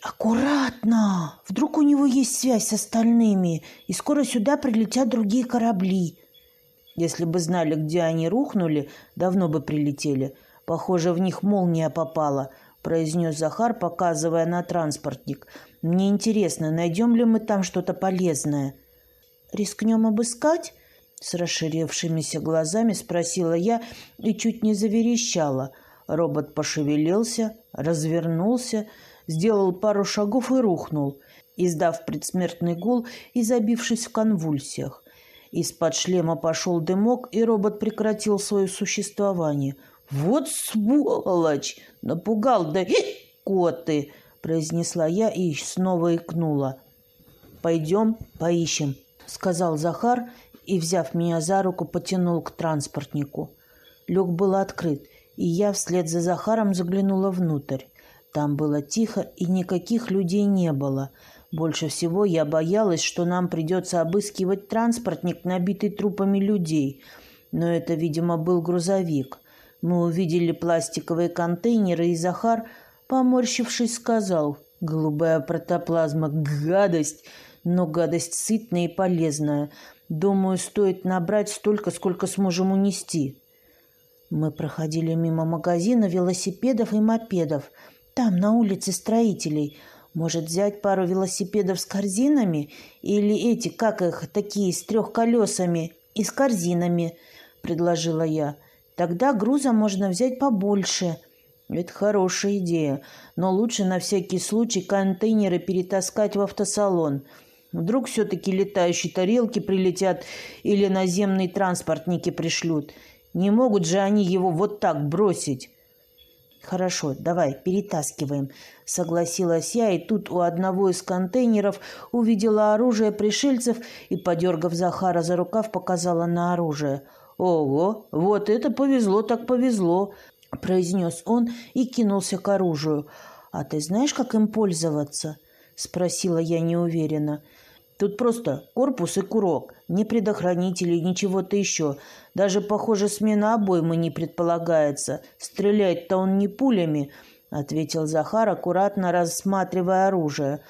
«Аккуратно! Вдруг у него есть связь с остальными, и скоро сюда прилетят другие корабли». Если бы знали, где они рухнули, давно бы прилетели. Похоже, в них молния попала, — произнес Захар, показывая на транспортник. «Мне интересно, найдем ли мы там что-то полезное?» «Рискнем обыскать?» — с расширившимися глазами спросила я и чуть не заверещала. Робот пошевелился, развернулся, сделал пару шагов и рухнул, издав предсмертный гул и забившись в конвульсиях. Из-под шлема пошел дымок, и робот прекратил свое существование. «Вот сволочь! Напугал, да коты!» — произнесла я и снова икнула. «Пойдем, поищем», — сказал Захар и, взяв меня за руку, потянул к транспортнику. Люк был открыт, и я вслед за Захаром заглянула внутрь. Там было тихо, и никаких людей не было. Больше всего я боялась, что нам придется обыскивать транспортник, набитый трупами людей. Но это, видимо, был грузовик. Мы увидели пластиковые контейнеры, и Захар, поморщившись, сказал: «Голубая протоплазма, гадость, но гадость сытная и полезная. Думаю, стоит набрать столько, сколько сможем унести». Мы проходили мимо магазина велосипедов и мопедов. Там, на улице Строителей. Может, взять пару велосипедов с корзинами? Или эти, как их, такие, с 3 колесами и с корзинами, предложила я. Тогда груза можно взять побольше. Это хорошая идея, но лучше на всякий случай контейнеры перетаскать в автосалон. Вдруг все-таки летающие тарелки прилетят или наземные транспортники пришлют. Не могут же они его вот так бросить. «Хорошо, давай, перетаскиваем», — согласилась я, и тут у одного из контейнеров увидела оружие пришельцев и, подергав Захара за рукав, показала на оружие. «Ого, вот это повезло так повезло», — произнес он и кинулся к оружию. «А ты знаешь, как им пользоваться?» — спросила я неуверенно. «Тут просто корпус и курок, ни предохранителей, ничего-то еще. Даже, похоже, смена обоймы не предполагается. Стрелять-то он не пулями», — ответил Захар, аккуратно рассматривая оружие.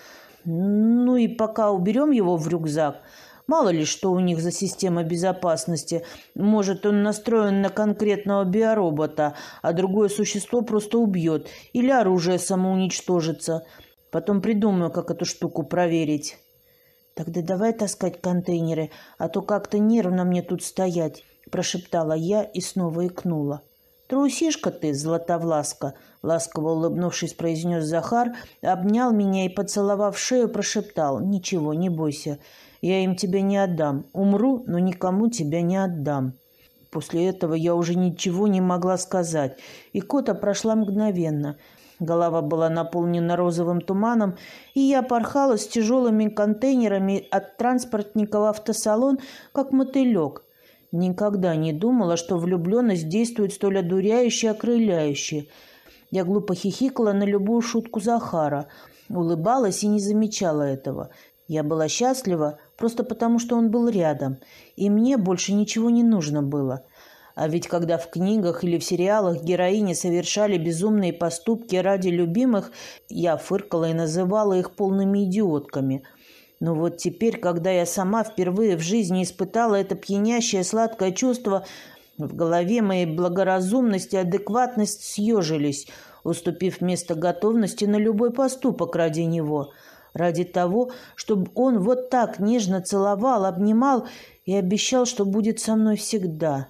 «Ну и пока уберем его в рюкзак. Мало ли, что у них за система безопасности. Может, он настроен на конкретного биоробота, а другое существо просто убьет, или оружие самоуничтожится. Потом придумаю, как эту штуку проверить». «Тогда давай таскать контейнеры, а то как-то нервно мне тут стоять», — прошептала я и снова икнула. «Трусишка ты, Златовласка», — ласково улыбнувшись, произнес Захар, обнял меня и, поцеловав шею, прошептал: «Ничего, не бойся, я им тебя не отдам. Умру, но никому тебя не отдам». После этого я уже ничего не могла сказать, и кота прошла мгновенно. Голова была наполнена розовым туманом, и я порхала с тяжелыми контейнерами от транспортника в автосалон, как мотылек. Никогда не думала, что влюбленность действует столь одуряюще и окрыляюще. Я глупо хихикала на любую шутку Захара, улыбалась и не замечала этого. Я была счастлива просто потому, что он был рядом, и мне больше ничего не нужно было. А ведь когда в книгах или в сериалах героини совершали безумные поступки ради любимых, я фыркала и называла их полными идиотками. Но вот теперь, когда я сама впервые в жизни испытала это пьянящее сладкое чувство, в голове моей благоразумность и адекватность съежились, уступив место готовности на любой поступок ради него, ради того, чтобы он вот так нежно целовал, обнимал и обещал, что будет со мной всегда.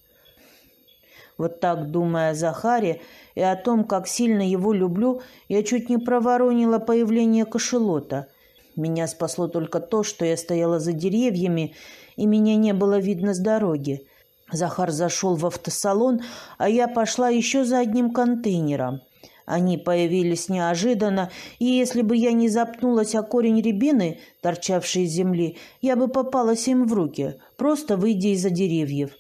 Вот так, думая о Захаре и о том, как сильно его люблю, я чуть не проворонила появление кашелота. Меня спасло только то, что я стояла за деревьями, и меня не было видно с дороги. Захар зашел в автосалон, а я пошла еще за одним контейнером. Они появились неожиданно, и если бы я не запнулась о корень рябины, торчавшей из земли, я бы попалась им в руки, просто выйдя из-за деревьев.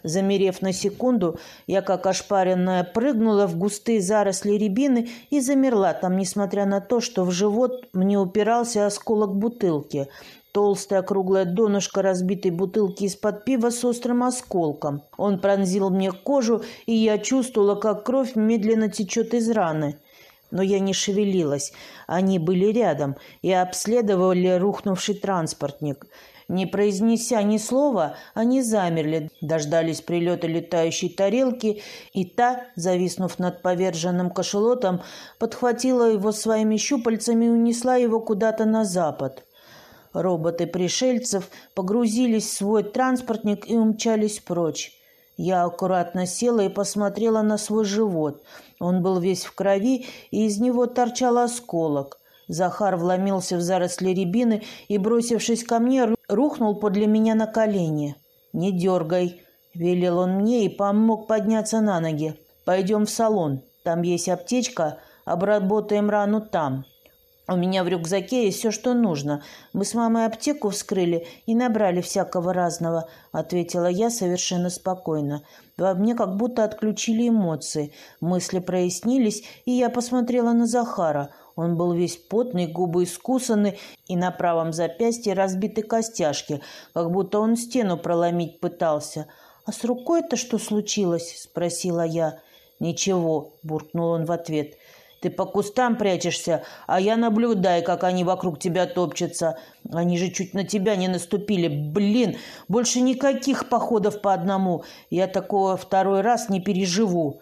Замерев на секунду, я, как ошпаренная, прыгнула в густые заросли рябины и замерла там, несмотря на то, что в живот мне упирался осколок бутылки. Толстая круглая донышко разбитой бутылки из-под пива с острым осколком. Он пронзил мне кожу, и я чувствовала, как кровь медленно течет из раны. Но я не шевелилась. Они были рядом и обследовали рухнувший транспортник. Не произнеся ни слова, они замерли, дождались прилета летающей тарелки, и та, зависнув над поверженным кашалотом, подхватила его своими щупальцами и унесла его куда-то на запад. Роботы пришельцев погрузились в свой транспортник и умчались прочь. Я аккуратно села и посмотрела на свой живот. Он был весь в крови, и из него торчал осколок. Захар вломился в заросли рябины и, бросившись ко мне, рухнул подле меня на колени. «Не дергай», — велел он мне и помог подняться на ноги. «Пойдем в салон. Там есть аптечка, обработаем рану там. У меня в рюкзаке есть все, что нужно. Мы с мамой аптеку вскрыли и набрали всякого разного», — ответила я совершенно спокойно. Во мне как будто отключили эмоции. Мысли прояснились, и я посмотрела на Захара. Он был весь потный, губы искусаны, и на правом запястье разбиты костяшки, как будто он стену проломить пытался. «А с рукой-то что случилось?» — спросила я. «Ничего», — буркнул он в ответ. «Ты по кустам прячешься, а я наблюдаю, как они вокруг тебя топчутся. Они же чуть на тебя не наступили. Блин, больше никаких походов по одному. Я такого второй раз не переживу».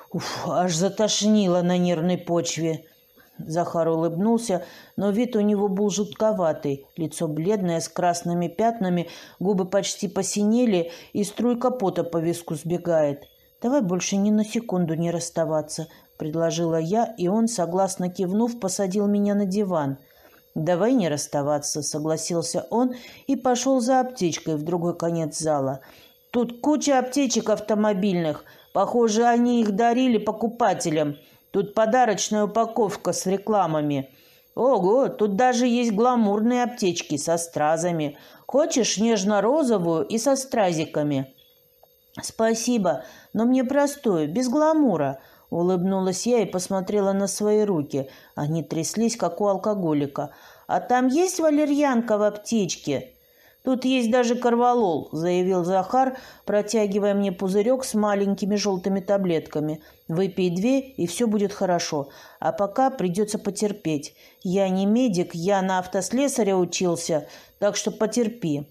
Аж затошнило на нервной почве. Захар улыбнулся, но вид у него был жутковатый. Лицо бледное, с красными пятнами, губы почти посинели, и струйка пота по виску сбегает. «Давай больше ни на секунду не расставаться», — предложила я, и он, согласно кивнув, посадил меня на диван. «Давай не расставаться», — согласился он и пошел за аптечкой в другой конец зала. «Тут куча аптечек автомобильных. Похоже, они их дарили покупателям. Тут подарочная упаковка с рекламами. Ого, тут даже есть гламурные аптечки со стразами. Хочешь нежно-розовую и со стразиками?» «Спасибо, но мне простую, без гламура», — улыбнулась я и посмотрела на свои руки. Они тряслись, как у алкоголика. «А там есть валерьянка в аптечке?» «Тут есть даже корвалол», — заявил Захар, протягивая мне пузырек с маленькими желтыми таблетками. «Выпей 2, и все будет хорошо. А пока придется потерпеть. Я не медик, я на автослесаря учился, так что потерпи».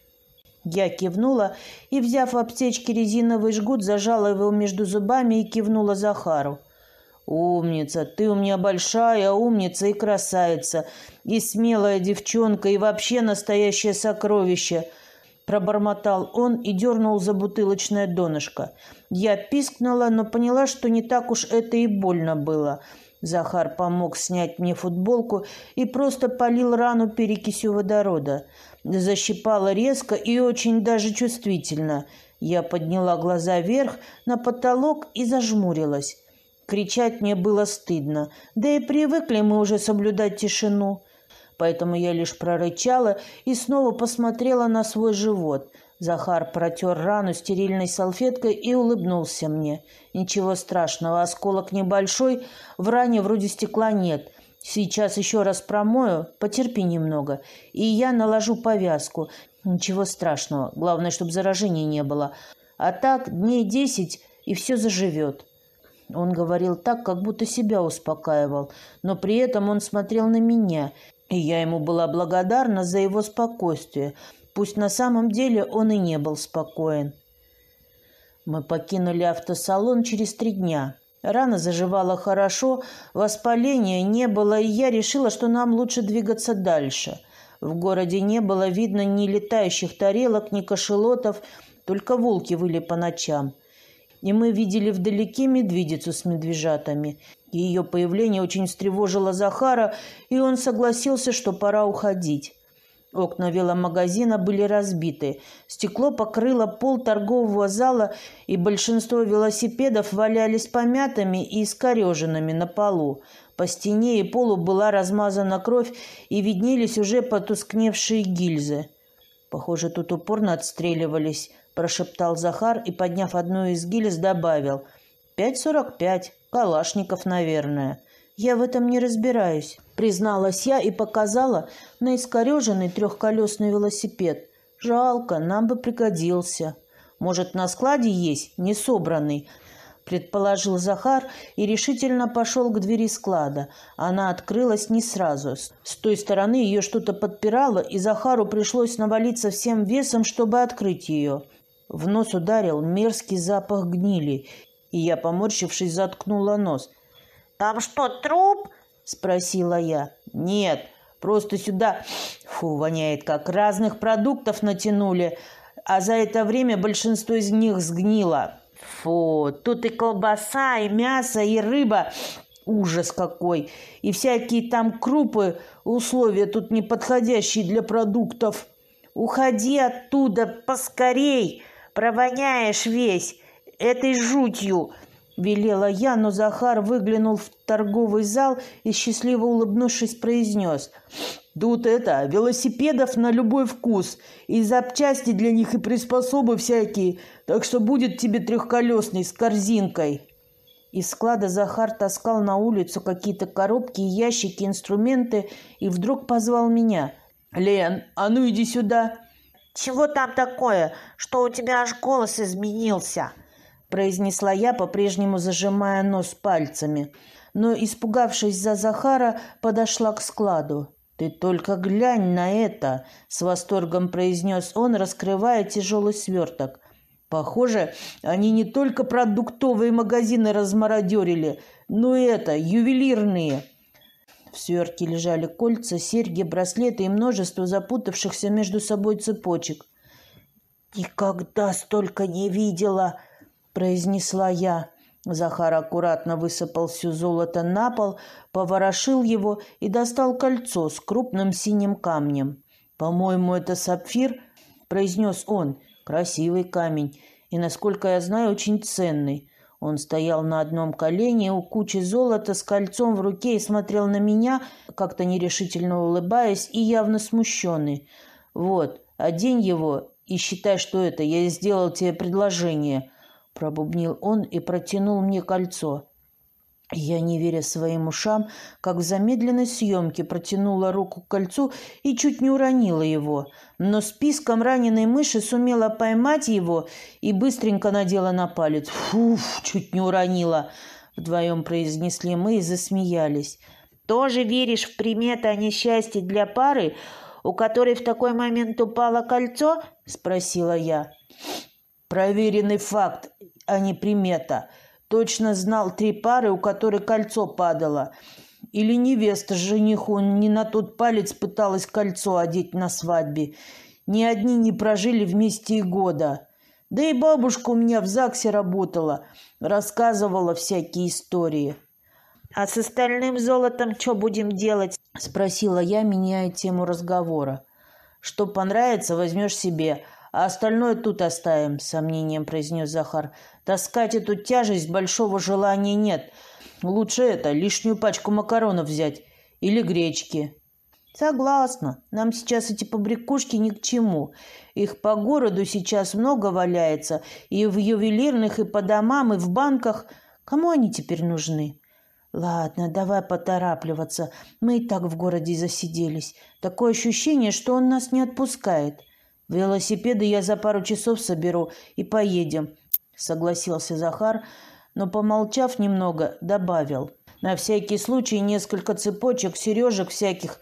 Я кивнула и, взяв в аптечке резиновый жгут, зажала его между зубами и кивнула Захару. «Умница, ты у меня большая умница и красавица, и смелая девчонка, и вообще настоящее сокровище», — пробормотал он и дернул за бутылочное донышко. Я пискнула, но поняла, что не так уж это и больно было. Захар помог снять мне футболку и просто полил рану перекисью водорода. Защипало резко и очень даже чувствительно. Я подняла глаза вверх на потолок и зажмурилась. Кричать мне было стыдно, да и привыкли мы уже соблюдать тишину. Поэтому я лишь прорычала и снова посмотрела на свой живот. Захар протер рану стерильной салфеткой и улыбнулся мне. «Ничего страшного, осколок небольшой, в ране вроде стекла нет. Сейчас еще раз промою, потерпи немного, и я наложу повязку. Ничего страшного, главное, чтобы заражения не было. А так дней 10, и все заживет». Он говорил так, как будто себя успокаивал, но при этом он смотрел на меня, и я ему была благодарна за его спокойствие. Пусть на самом деле он и не был спокоен. Мы покинули автосалон через 3 дня. Рана заживала хорошо, воспаления не было, и я решила, что нам лучше двигаться дальше. В городе не было видно ни летающих тарелок, ни кашалотов, только волки выли по ночам. И мы видели вдалеке медведицу с медвежатами. Ее появление очень встревожило Захара, и он согласился, что пора уходить. Окна веломагазина были разбиты. Стекло покрыло пол торгового зала, и большинство велосипедов валялись помятыми и искореженными на полу. По стене и полу была размазана кровь, и виднелись уже потускневшие гильзы. «Похоже, тут упорно отстреливались», — прошептал Захар и, подняв одну из гильз, добавил. 5,45. Калашников, наверное. Я в этом не разбираюсь, призналась я и показала на искореженный трехколесный велосипед. Жалко, нам бы пригодился. Может, на складе есть, не собранный, предположил Захар и решительно пошел к двери склада. Она открылась не сразу. С той стороны ее что-то подпирало, и Захару пришлось навалиться всем весом, чтобы открыть ее. В нос ударил мерзкий запах гнили, и я, поморщившись, заткнула нос. «Там что, труп?» — спросила я. «Нет, просто сюда, воняет как, разных продуктов натянули, а за это время большинство из них сгнило. Фу, тут и колбаса, и мясо, и рыба. Ужас какой! И всякие там крупы, условия тут неподходящие для продуктов. Уходи оттуда поскорей, провоняешь весь этой жутью!» — велела я, но Захар выглянул в торговый зал и, счастливо улыбнувшись, произнес. «Тут велосипедов на любой вкус, и запчасти для них, и приспособы всякие, так что будет тебе трехколесный с корзинкой». Из склада Захар таскал на улицу какие-то коробки, ящики, инструменты и вдруг позвал меня. «Лен, а ну иди сюда!» «Чего там такое, что у тебя аж голос изменился?» произнесла я, по-прежнему зажимая нос пальцами. Но, испугавшись за Захара, подошла к складу. «Ты только глянь на это!» — с восторгом произнес он, раскрывая тяжелый сверток. «Похоже, они не только продуктовые магазины размародерили, но и ювелирные». В свертке лежали кольца, серьги, браслеты и множество запутавшихся между собой цепочек. «Никогда столько не видела!» — произнесла я. Захар аккуратно высыпал все золото на пол, поворошил его и достал кольцо с крупным синим камнем. «По-моему, это сапфир», — произнес он. «Красивый камень и, насколько я знаю, очень ценный». Он стоял на одном колене у кучи золота с кольцом в руке и смотрел на меня, как-то нерешительно улыбаясь и явно смущенный. «Вот, одень его и считай, что я сделал тебе предложение», — пробубнил он и протянул мне кольцо. Я, не веря своим ушам, как в замедленной съемке, протянула руку к кольцу и чуть не уронила его, но списком раненой мыши сумела поймать его и быстренько надела на палец. «Фуф, чуть не уронила!» — вдвоем произнесли мы и засмеялись. «Тоже веришь в приметы о несчастье для пары, у которой в такой момент упало кольцо?» — спросила я. «Проверенный факт, а не примета. Точно знал 3 пары, у которой кольцо падало. Или невеста жениху не на тот палец пыталась кольцо одеть на свадьбе. Ни одни не прожили вместе и года. Да и бабушка у меня в ЗАГСе работала, рассказывала всякие истории». «А с остальным золотом что будем делать?» — спросила я, меняя тему разговора. «Что понравится, возьмешь себе, а остальное тут оставим», — с сомнением произнес Захар. «Таскать эту тяжесть большого желания нет. Лучше лишнюю пачку макаронов взять или гречки». «Согласна. Нам сейчас эти побрякушки ни к чему. Их по городу сейчас много валяется, и в ювелирных, и по домам, и в банках. Кому они теперь нужны?» «Ладно, давай поторапливаться. Мы и так в городе засиделись. Такое ощущение, что он нас не отпускает. Велосипеды я за пару часов соберу и поедем», — согласился Захар, но, помолчав немного, добавил. «На всякий случай несколько цепочек, сережек всяких.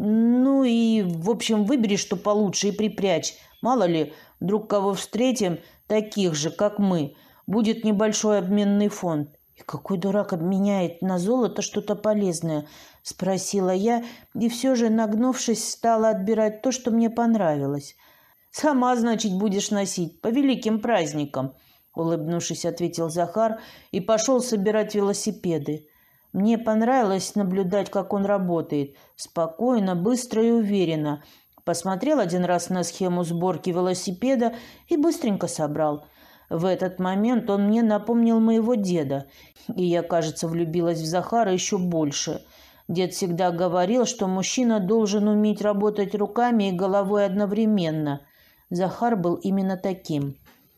Ну и, в общем, выбери, что получше, и припрячь. Мало ли, вдруг кого встретим, таких же, как мы. Будет небольшой обменный фонд». «И какой дурак обменяет на золото что-то полезное?» — спросила я, и все же, нагнувшись, стала отбирать то, что мне понравилось. «Сама, значит, будешь носить по великим праздникам», — улыбнувшись, ответил Захар и пошел собирать велосипеды. Мне понравилось наблюдать, как он работает. Спокойно, быстро и уверенно. Посмотрел один раз на схему сборки велосипеда и быстренько собрал. В этот момент он мне напомнил моего деда, и я, кажется, влюбилась в Захара еще больше. Дед всегда говорил, что мужчина должен уметь работать руками и головой одновременно. Захар был именно таким.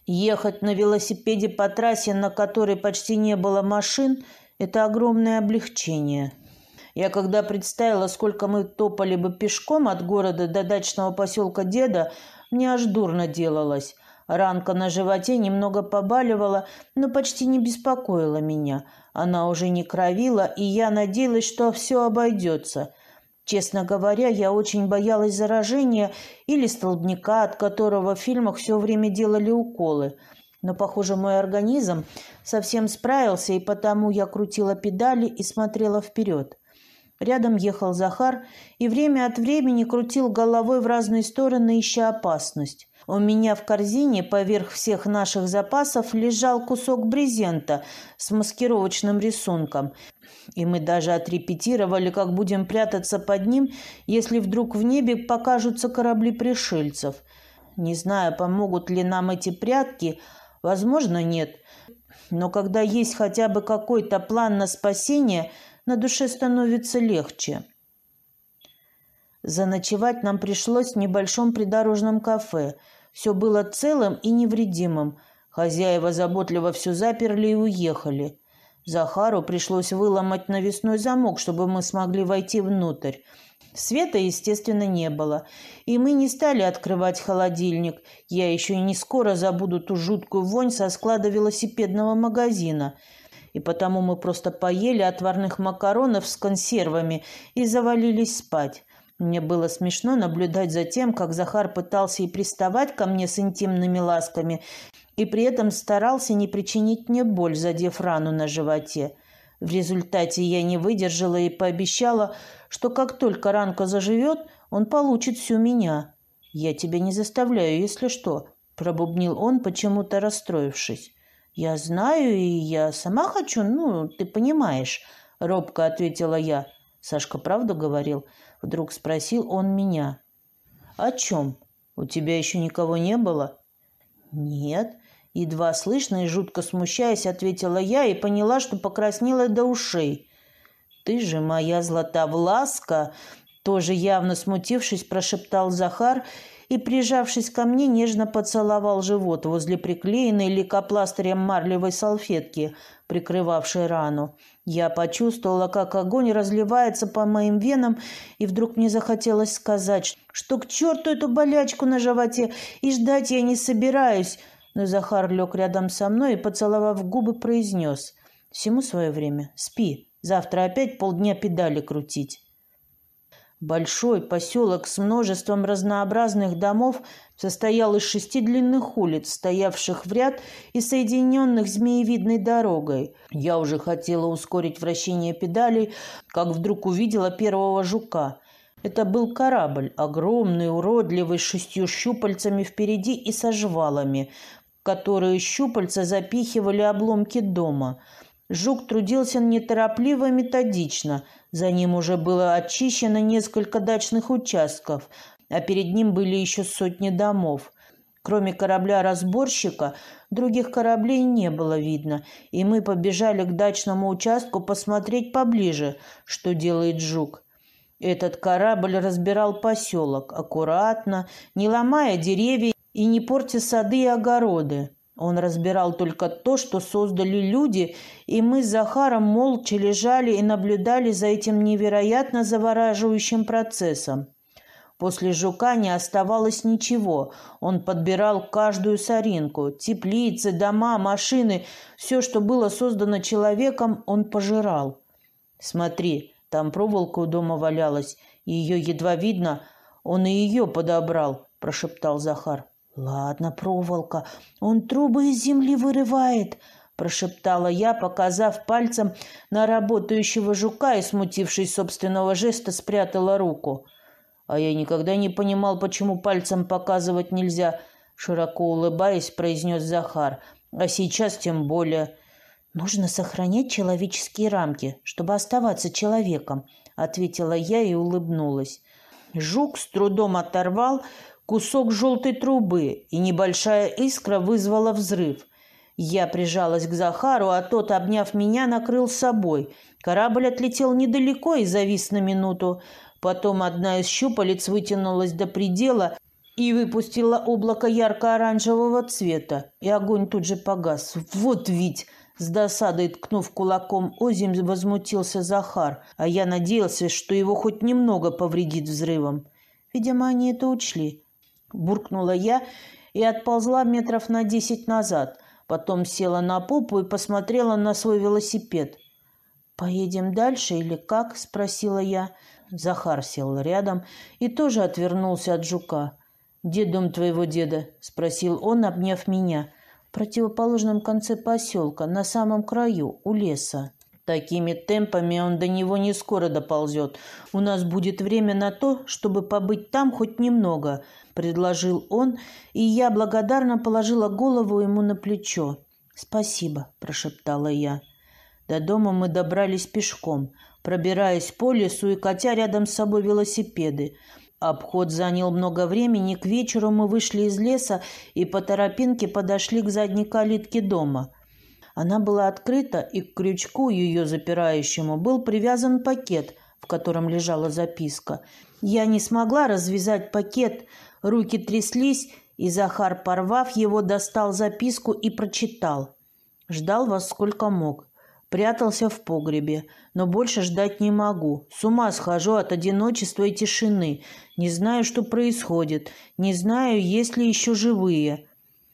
Ехать на велосипеде по трассе, на которой почти не было машин, это огромное облегчение. Я когда представила, сколько мы топали бы пешком от города до дачного поселка деда, мне аж дурно делалось. Ранка на животе немного побаливала, но почти не беспокоила меня. Она уже не кровила, и я надеялась, что все обойдется. Честно говоря, я очень боялась заражения или столбняка, от которого в фильмах все время делали уколы. Но, похоже, мой организм совсем справился, и потому я крутила педали и смотрела вперед. Рядом ехал Захар и время от времени крутил головой в разные стороны, ища опасность. У меня в корзине поверх всех наших запасов лежал кусок брезента с маскировочным рисунком, и мы даже отрепетировали, как будем прятаться под ним, если вдруг в небе покажутся корабли пришельцев. Не знаю, помогут ли нам эти прятки, возможно, нет, но когда есть хотя бы какой-то план на спасение, на душе становится легче. Заночевать нам пришлось в небольшом придорожном кафе. Все было целым и невредимым. Хозяева заботливо все заперли и уехали. Захару пришлось выломать навесной замок, чтобы мы смогли войти внутрь. Света, естественно, не было, и мы не стали открывать холодильник. Я еще и не скоро забуду ту жуткую вонь со склада велосипедного магазина. И потому мы просто поели отварных макаронов с консервами и завалились спать. Мне было смешно наблюдать за тем, как Захар пытался и приставать ко мне с интимными ласками, и при этом старался не причинить мне боль, задев рану на животе. В результате я не выдержала и пообещала, что как только ранка заживет, он получит всю меня. «Я тебя не заставляю, если что», — пробубнил он, почему-то расстроившись. «Я знаю, и я сама хочу, ты понимаешь», — робко ответила я. «Сашка правду говорил?» — вдруг спросил он меня. «О чем? У тебя еще никого не было?» «Нет», — едва слышно и жутко смущаясь, ответила я и поняла, что покраснела до ушей. «Ты же моя Златовласка!» — тоже явно смутившись, прошептал Захар и, прижавшись ко мне, нежно поцеловал живот возле приклеенной лейкопластырем марлевой салфетки, прикрывавшей рану. Я почувствовала, как огонь разливается по моим венам, и вдруг мне захотелось сказать, что к черту эту болячку на животе, и ждать я не собираюсь. Но Захар лег рядом со мной и, поцеловав губы, произнес: «Всему свое время. Спи. Завтра опять полдня педали крутить». Большой поселок с множеством разнообразных домов состоял из 6 длинных улиц, стоявших в ряд и соединенных змеевидной дорогой. Я уже хотела ускорить вращение педалей, как вдруг увидела первого жука. Это был корабль, огромный, уродливый, с 6 щупальцами впереди и со жвалами, в которые щупальца запихивали обломки дома. Жук трудился неторопливо и методично. За ним уже было очищено несколько дачных участков, а перед ним были еще сотни домов. Кроме корабля-разборщика, других кораблей не было видно, и мы побежали к дачному участку посмотреть поближе, что делает жук. Этот корабль разбирал поселок аккуратно, не ломая деревья и не портя сады и огороды. Он разбирал только то, что создали люди, и мы с Захаром молча лежали и наблюдали за этим невероятно завораживающим процессом. После жука не оставалось ничего. Он подбирал каждую соринку. Теплицы, дома, машины, все, что было создано человеком, он пожирал. «Смотри, там проволока у дома валялась, ее едва видно. Он и ее подобрал», – прошептал Захар. «Ладно, проволока, он трубы из земли вырывает», – прошептала я, показав пальцем на работающего жука и, смутившись собственного жеста, спрятала руку. «А я никогда не понимал, почему пальцем показывать нельзя», – широко улыбаясь, произнес Захар. «А сейчас тем более». «Нужно сохранять человеческие рамки, чтобы оставаться человеком», – ответила я и улыбнулась. Жук с трудом оторвал кусок желтой трубы, и небольшая искра вызвала взрыв. Я прижалась к Захару, а тот, обняв меня, накрыл собой. Корабль отлетел недалеко и завис на минуту. Потом одна из щупалец вытянулась до предела и выпустила облако ярко-оранжевого цвета, и огонь тут же погас. «Вот ведь!» — с досадой ткнув кулаком озимь, возмутился Захар, а я надеялся, что его хоть немного повредит взрывом. Видимо, они это учли. Буркнула я и отползла метров на 10 назад, потом села на попу и посмотрела на свой велосипед. «Поедем дальше или как?» — спросила я. Захар сел рядом и тоже отвернулся от жука. «Где дом твоего деда?» — спросил он, обняв меня. «В противоположном конце поселка, на самом краю, у леса». «Такими темпами он до него не скоро доползет. У нас будет время на то, чтобы побыть там хоть немного», — предложил он, и я благодарно положила голову ему на плечо. «Спасибо», — прошептала я. До дома мы добрались пешком, пробираясь по лесу и катя рядом с собой велосипеды. Обход занял много времени, к вечеру мы вышли из леса и по тропинке подошли к задней калитке дома. Она была открыта, и к крючку ее запирающему был привязан пакет, в котором лежала записка. Я не смогла развязать пакет, руки тряслись, и Захар, порвав его, достал записку и прочитал. «Ждал вас сколько мог. Прятался в погребе, но больше ждать не могу. С ума схожу от одиночества и тишины. Не знаю, что происходит. Не знаю, есть ли еще живые.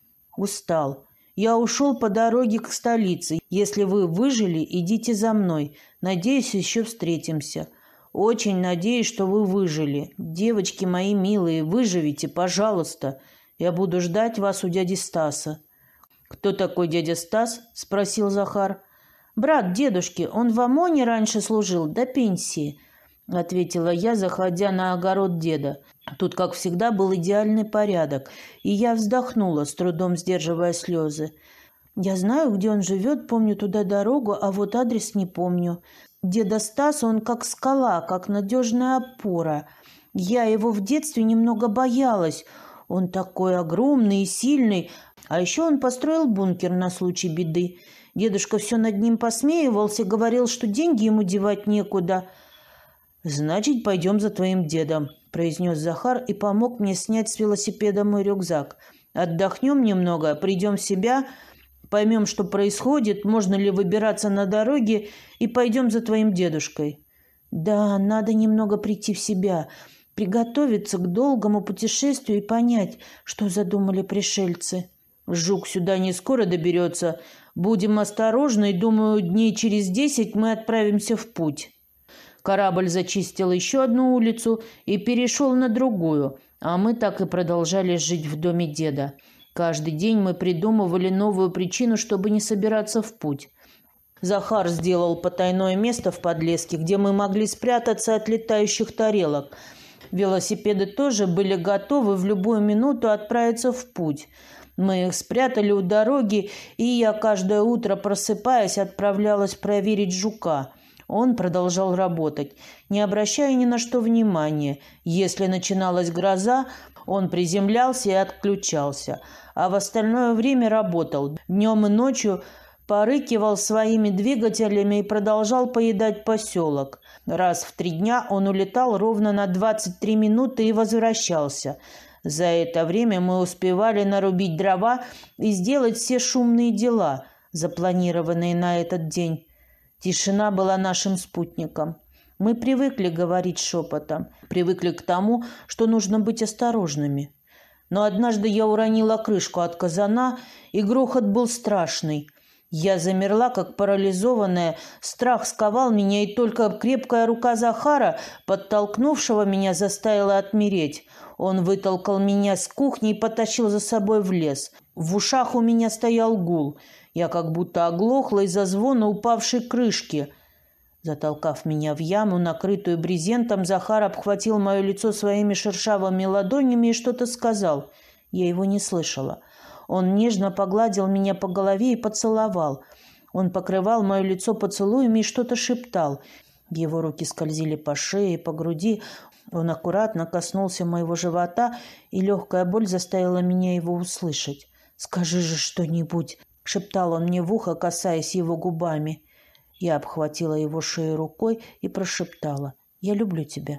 Устал. Я ушел по дороге к столице. Если вы выжили, идите за мной. Надеюсь, еще встретимся. Очень надеюсь, что вы выжили. Девочки мои милые, выживите, пожалуйста. Я буду ждать вас у дяди Стаса». «Кто такой дядя Стас?» – спросил Захар. «Брат дедушки, он в ОМОНе раньше служил, до пенсии», — ответила я, заходя на огород деда. Тут, как всегда, был идеальный порядок, и я вздохнула, с трудом сдерживая слезы. «Я знаю, где он живет, помню туда дорогу, а вот адрес не помню. Деда Стаса, он как скала, как надежная опора. Я его в детстве немного боялась. Он такой огромный и сильный, а еще он построил бункер на случай беды. Дедушка все над ним посмеивался, говорил, что деньги ему девать некуда». «Значит, пойдем за твоим дедом», — произнес Захар и помог мне снять с велосипеда мой рюкзак. «Отдохнем немного, придем в себя, поймем, что происходит, можно ли выбираться на дороге, и пойдем за твоим дедушкой». «Да, надо немного прийти в себя, приготовиться к долгому путешествию и понять, что задумали пришельцы». «Жук сюда не скоро доберется. Будем осторожны, и, думаю, дней через 10 мы отправимся в путь». Корабль зачистил еще одну улицу и перешел на другую, а мы так и продолжали жить в доме деда. Каждый день мы придумывали новую причину, чтобы не собираться в путь. Захар сделал потайное место в подлеске, где мы могли спрятаться от летающих тарелок. Велосипеды тоже были готовы в любую минуту отправиться в путь. Мы их спрятали у дороги, и я каждое утро, просыпаясь, отправлялась проверить жука. Он продолжал работать, не обращая ни на что внимания. Если начиналась гроза, он приземлялся и отключался, а в остальное время работал. Днем и ночью порыкивал своими двигателями и продолжал поедать поселок. Раз в 3 дня он улетал ровно на 23 минуты и возвращался. За это время мы успевали нарубить дрова и сделать все шумные дела, запланированные на этот день. Тишина была нашим спутником. Мы привыкли говорить шепотом, привыкли к тому, что нужно быть осторожными. Но однажды я уронила крышку от казана, и грохот был страшный. Я замерла, как парализованная, страх сковал меня, и только крепкая рука Захара, подтолкнувшего меня, заставила отмереть. Он вытолкал меня с кухни и потащил за собой в лес. В ушах у меня стоял гул. Я как будто оглохла из-за звона упавшей крышки. Затолкав меня в яму, накрытую брезентом, Захар обхватил мое лицо своими шершавыми ладонями и что-то сказал. Я его не слышала. Он нежно погладил меня по голове и поцеловал. Он покрывал мое лицо поцелуями и что-то шептал. Его руки скользили по шее, по груди. Он аккуратно коснулся моего живота, и легкая боль заставила меня его услышать. «Скажи же что-нибудь», — шептал он мне в ухо, касаясь его губами. Я обхватила его шею рукой и прошептала: «Я люблю тебя».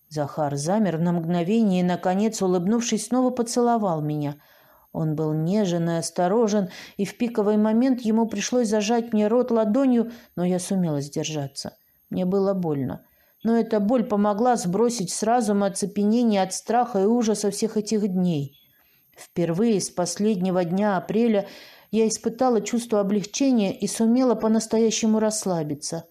Захар замер на мгновение и, наконец, улыбнувшись, снова поцеловал меня. Он был нежен и осторожен, и в пиковый момент ему пришлось зажать мне рот ладонью, но я сумела сдержаться. Мне было больно. Но эта боль помогла сбросить с разума оцепенение от страха и ужаса всех этих дней. Впервые с последнего дня апреля я испытала чувство облегчения и сумела по-настоящему расслабиться.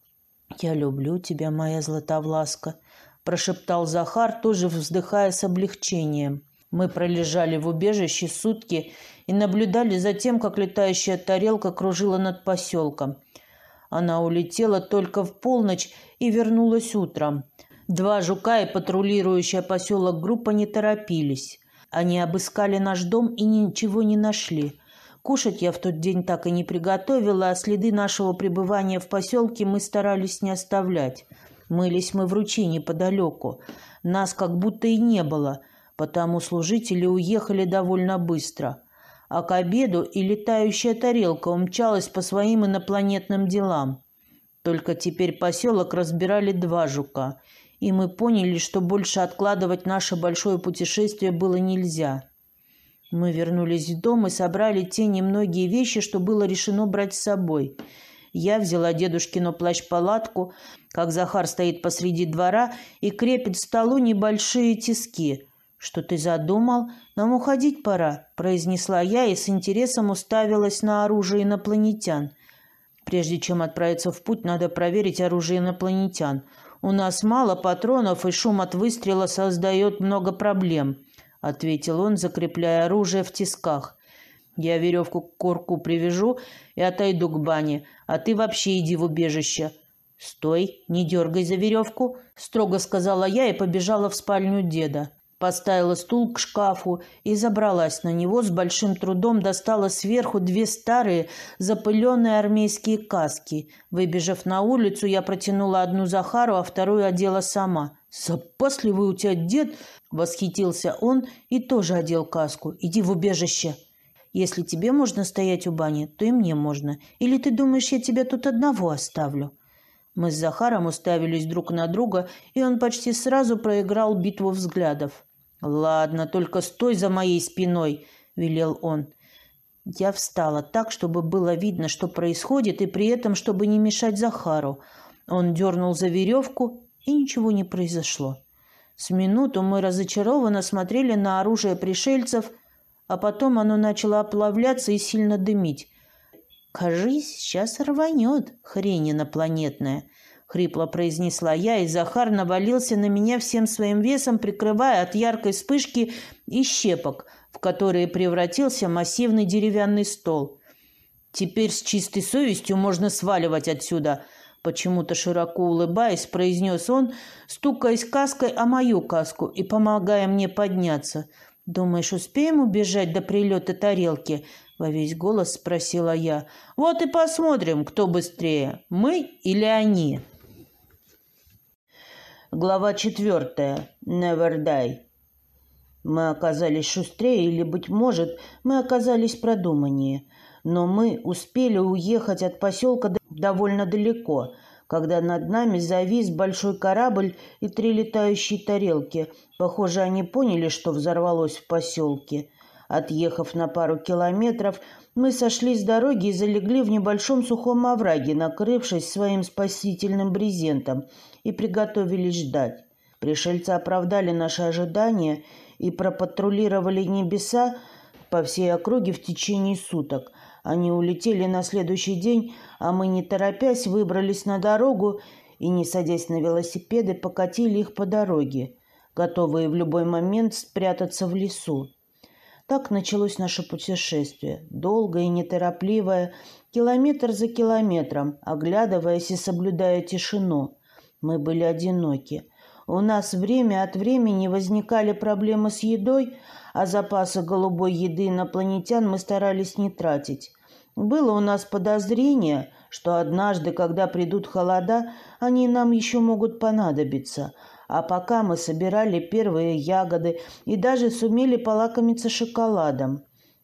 «Я люблю тебя, моя Златовласка», – прошептал Захар, тоже вздыхая с облегчением. Мы пролежали в убежище сутки и наблюдали за тем, как летающая тарелка кружила над поселком. Она улетела только в полночь и вернулась утром. 2 жука и патрулирующая поселок группа не торопились. Они обыскали наш дом и ничего не нашли. Кушать я в тот день так и не приготовила, а следы нашего пребывания в поселке мы старались не оставлять. Мылись мы в ручье неподалеку. Нас как будто и не было, потому служители уехали довольно быстро. А к обеду и летающая тарелка умчалась по своим инопланетным делам. Только теперь поселок разбирали 2 жука, и мы поняли, что больше откладывать наше большое путешествие было нельзя. Мы вернулись в дом и собрали те немногие вещи, что было решено брать с собой. Я взяла дедушкину плащ-палатку, как Захар стоит посреди двора и крепит к столу небольшие тиски. «Что ты задумал? Нам уходить пора», – произнесла я и с интересом уставилась на оружие инопланетян. «Прежде чем отправиться в путь, надо проверить оружие инопланетян. У нас мало патронов, и шум от выстрела создает много проблем», – ответил он, закрепляя оружие в тисках. «Я веревку к курку привяжу и отойду к бане, а ты вообще иди в убежище». «Стой, не дергай за веревку», – строго сказала я и побежала в спальню деда. Поставила стул к шкафу и забралась на него, с большим трудом достала сверху 2 старые запыленные армейские каски. Выбежав на улицу, я протянула одну Захару, а вторую одела сама. «Запасливый у тебя дед!» – восхитился он и тоже одел каску. «Иди в убежище!» «Если тебе можно стоять у бани, то и мне можно. Или ты думаешь, я тебя тут одного оставлю?» Мы с Захаром уставились друг на друга, и он почти сразу проиграл битву взглядов. «Ладно, только стой за моей спиной», – велел он. Я встала так, чтобы было видно, что происходит, и при этом, чтобы не мешать Захару. Он дернул за веревку, и ничего не произошло. С минуту мы разочарованно смотрели на оружие пришельцев, а потом оно начало оплавляться и сильно дымить. «Кажись, сейчас рванет, хрень инопланетная», — хрипло произнесла я, и Захар навалился на меня всем своим весом, прикрывая от яркой вспышки и щепок, в которые превратился массивный деревянный стол. «Теперь с чистой совестью можно сваливать отсюда», — почему-то широко улыбаясь, произнес он, стукаясь каской о мою каску и помогая мне подняться. «Думаешь, успеем убежать до прилета тарелки?» — во весь голос спросила я. «Вот и посмотрим, кто быстрее, мы или они». Глава 4. Never die. Мы оказались шустрее, или, быть может, мы оказались продуманнее. Но мы успели уехать от поселка довольно далеко, когда над нами завис большой корабль и 3 летающие тарелки. Похоже, они поняли, что взорвалось в поселке. Отъехав на пару километров, мы сошли с дороги и залегли в небольшом сухом овраге, накрывшись своим спасительным брезентом, и приготовились ждать. Пришельцы оправдали наши ожидания и пропатрулировали небеса по всей округе в течение суток. Они улетели на следующий день, а мы, не торопясь, выбрались на дорогу и, не садясь на велосипеды, покатили их по дороге, готовые в любой момент спрятаться в лесу. Так началось наше путешествие, долгое и неторопливое, километр за километром, оглядываясь и соблюдая тишину. Мы были одиноки. У нас время от времени возникали проблемы с едой, а запасы голубой еды инопланетян мы старались не тратить. Было у нас подозрение, что однажды, когда придут холода, они нам еще могут понадобиться. А пока мы собирали первые ягоды и даже сумели полакомиться шоколадом.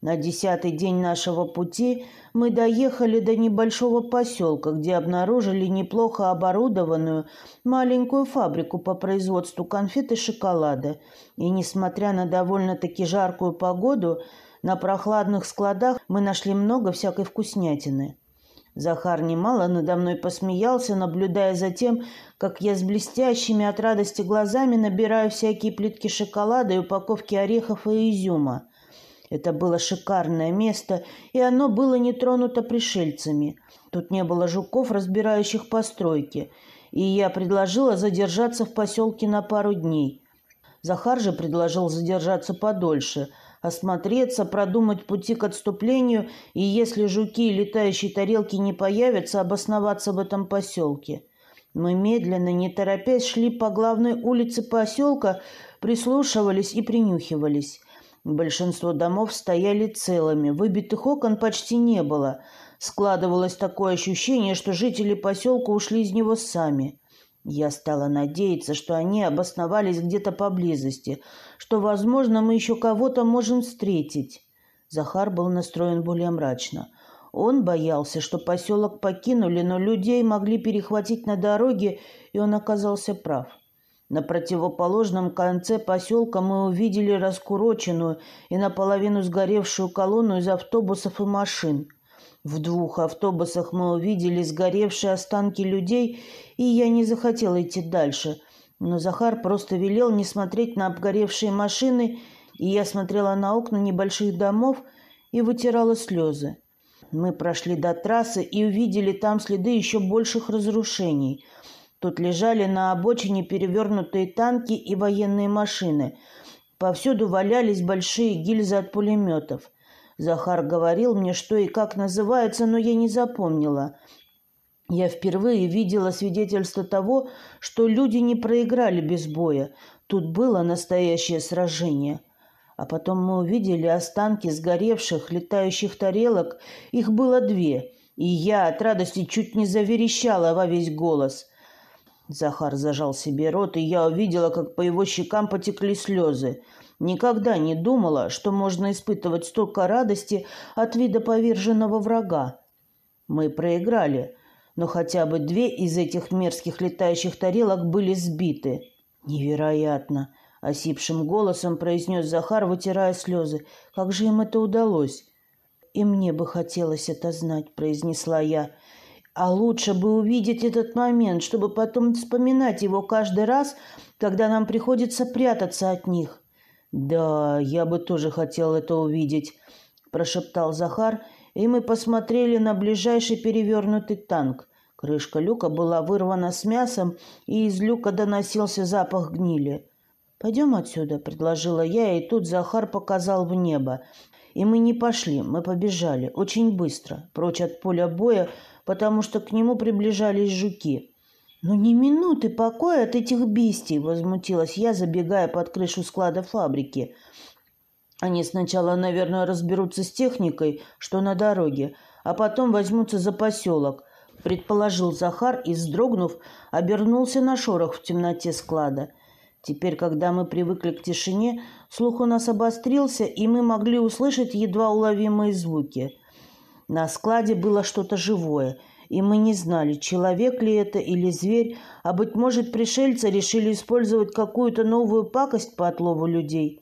На 10-й день нашего пути мы доехали до небольшого поселка, где обнаружили неплохо оборудованную маленькую фабрику по производству конфет и шоколада. И, несмотря на довольно-таки жаркую погоду, на прохладных складах мы нашли много всякой вкуснятины. Захар немало надо мной посмеялся, наблюдая за тем, как я с блестящими от радости глазами набираю всякие плитки шоколада и упаковки орехов и изюма. Это было шикарное место, и оно было не тронуто пришельцами. Тут не было жуков, разбирающих постройки, и я предложила задержаться в поселке на пару дней. Захар же предложил задержаться подольше, осмотреться, продумать пути к отступлению, и если жуки и летающие тарелки не появятся, обосноваться в этом поселке. Мы медленно, не торопясь, шли по главной улице поселка, прислушивались и принюхивались. Большинство домов стояли целыми, выбитых окон почти не было. Складывалось такое ощущение, что жители поселка ушли из него сами. Я стала надеяться, что они обосновались где-то поблизости, что, возможно, мы еще кого-то можем встретить. Захар был настроен более мрачно. Он боялся, что поселок покинули, но людей могли перехватить на дороге, и он оказался прав. На противоположном конце поселка мы увидели раскуроченную и наполовину сгоревшую колонну из автобусов и машин. В 2 автобусах мы увидели сгоревшие останки людей, и я не захотела идти дальше. Но Захар просто велел не смотреть на обгоревшие машины, и я смотрела на окна небольших домов и вытирала слезы. Мы прошли до трассы и увидели там следы еще больших разрушений. Тут лежали на обочине перевернутые танки и военные машины. Повсюду валялись большие гильзы от пулеметов. Захар говорил мне, что и как называется, но я не запомнила. Я впервые видела свидетельство того, что люди не проиграли без боя. Тут было настоящее сражение. А потом мы увидели останки сгоревших летающих тарелок. Их было 2, и я от радости чуть не заверещала во весь голос. Захар зажал себе рот, и я увидела, как по его щекам потекли слезы. Никогда не думала, что можно испытывать столько радости от вида поверженного врага. Мы проиграли, но хотя бы 2 из этих мерзких летающих тарелок были сбиты. «Невероятно!» — осипшим голосом произнес Захар, вытирая слезы. «Как же им это удалось?» «И мне бы хотелось это знать», — произнесла я. «А лучше бы увидеть этот момент, чтобы потом вспоминать его каждый раз, когда нам приходится прятаться от них». «Да, я бы тоже хотел это увидеть», — прошептал Захар, и мы посмотрели на ближайший перевернутый танк. Крышка люка была вырвана с мясом, и из люка доносился запах гнили. «Пойдем отсюда», — предложила я, и тут Захар показал в небо. И мы не пошли, мы побежали, очень быстро, прочь от поля боя, потому что к нему приближались жуки. «Ну, ни минуты покоя от этих бестий!» — возмутилась я, забегая под крышу склада фабрики. «Они сначала, наверное, разберутся с техникой, что на дороге, а потом возьмутся за поселок», — предположил Захар и, вздрогнув, обернулся на шорох в темноте склада. Теперь, когда мы привыкли к тишине, слух у нас обострился, и мы могли услышать едва уловимые звуки. На складе было что-то живое, и мы не знали, человек ли это или зверь, а, быть может, пришельцы решили использовать какую-то новую пакость по отлову людей.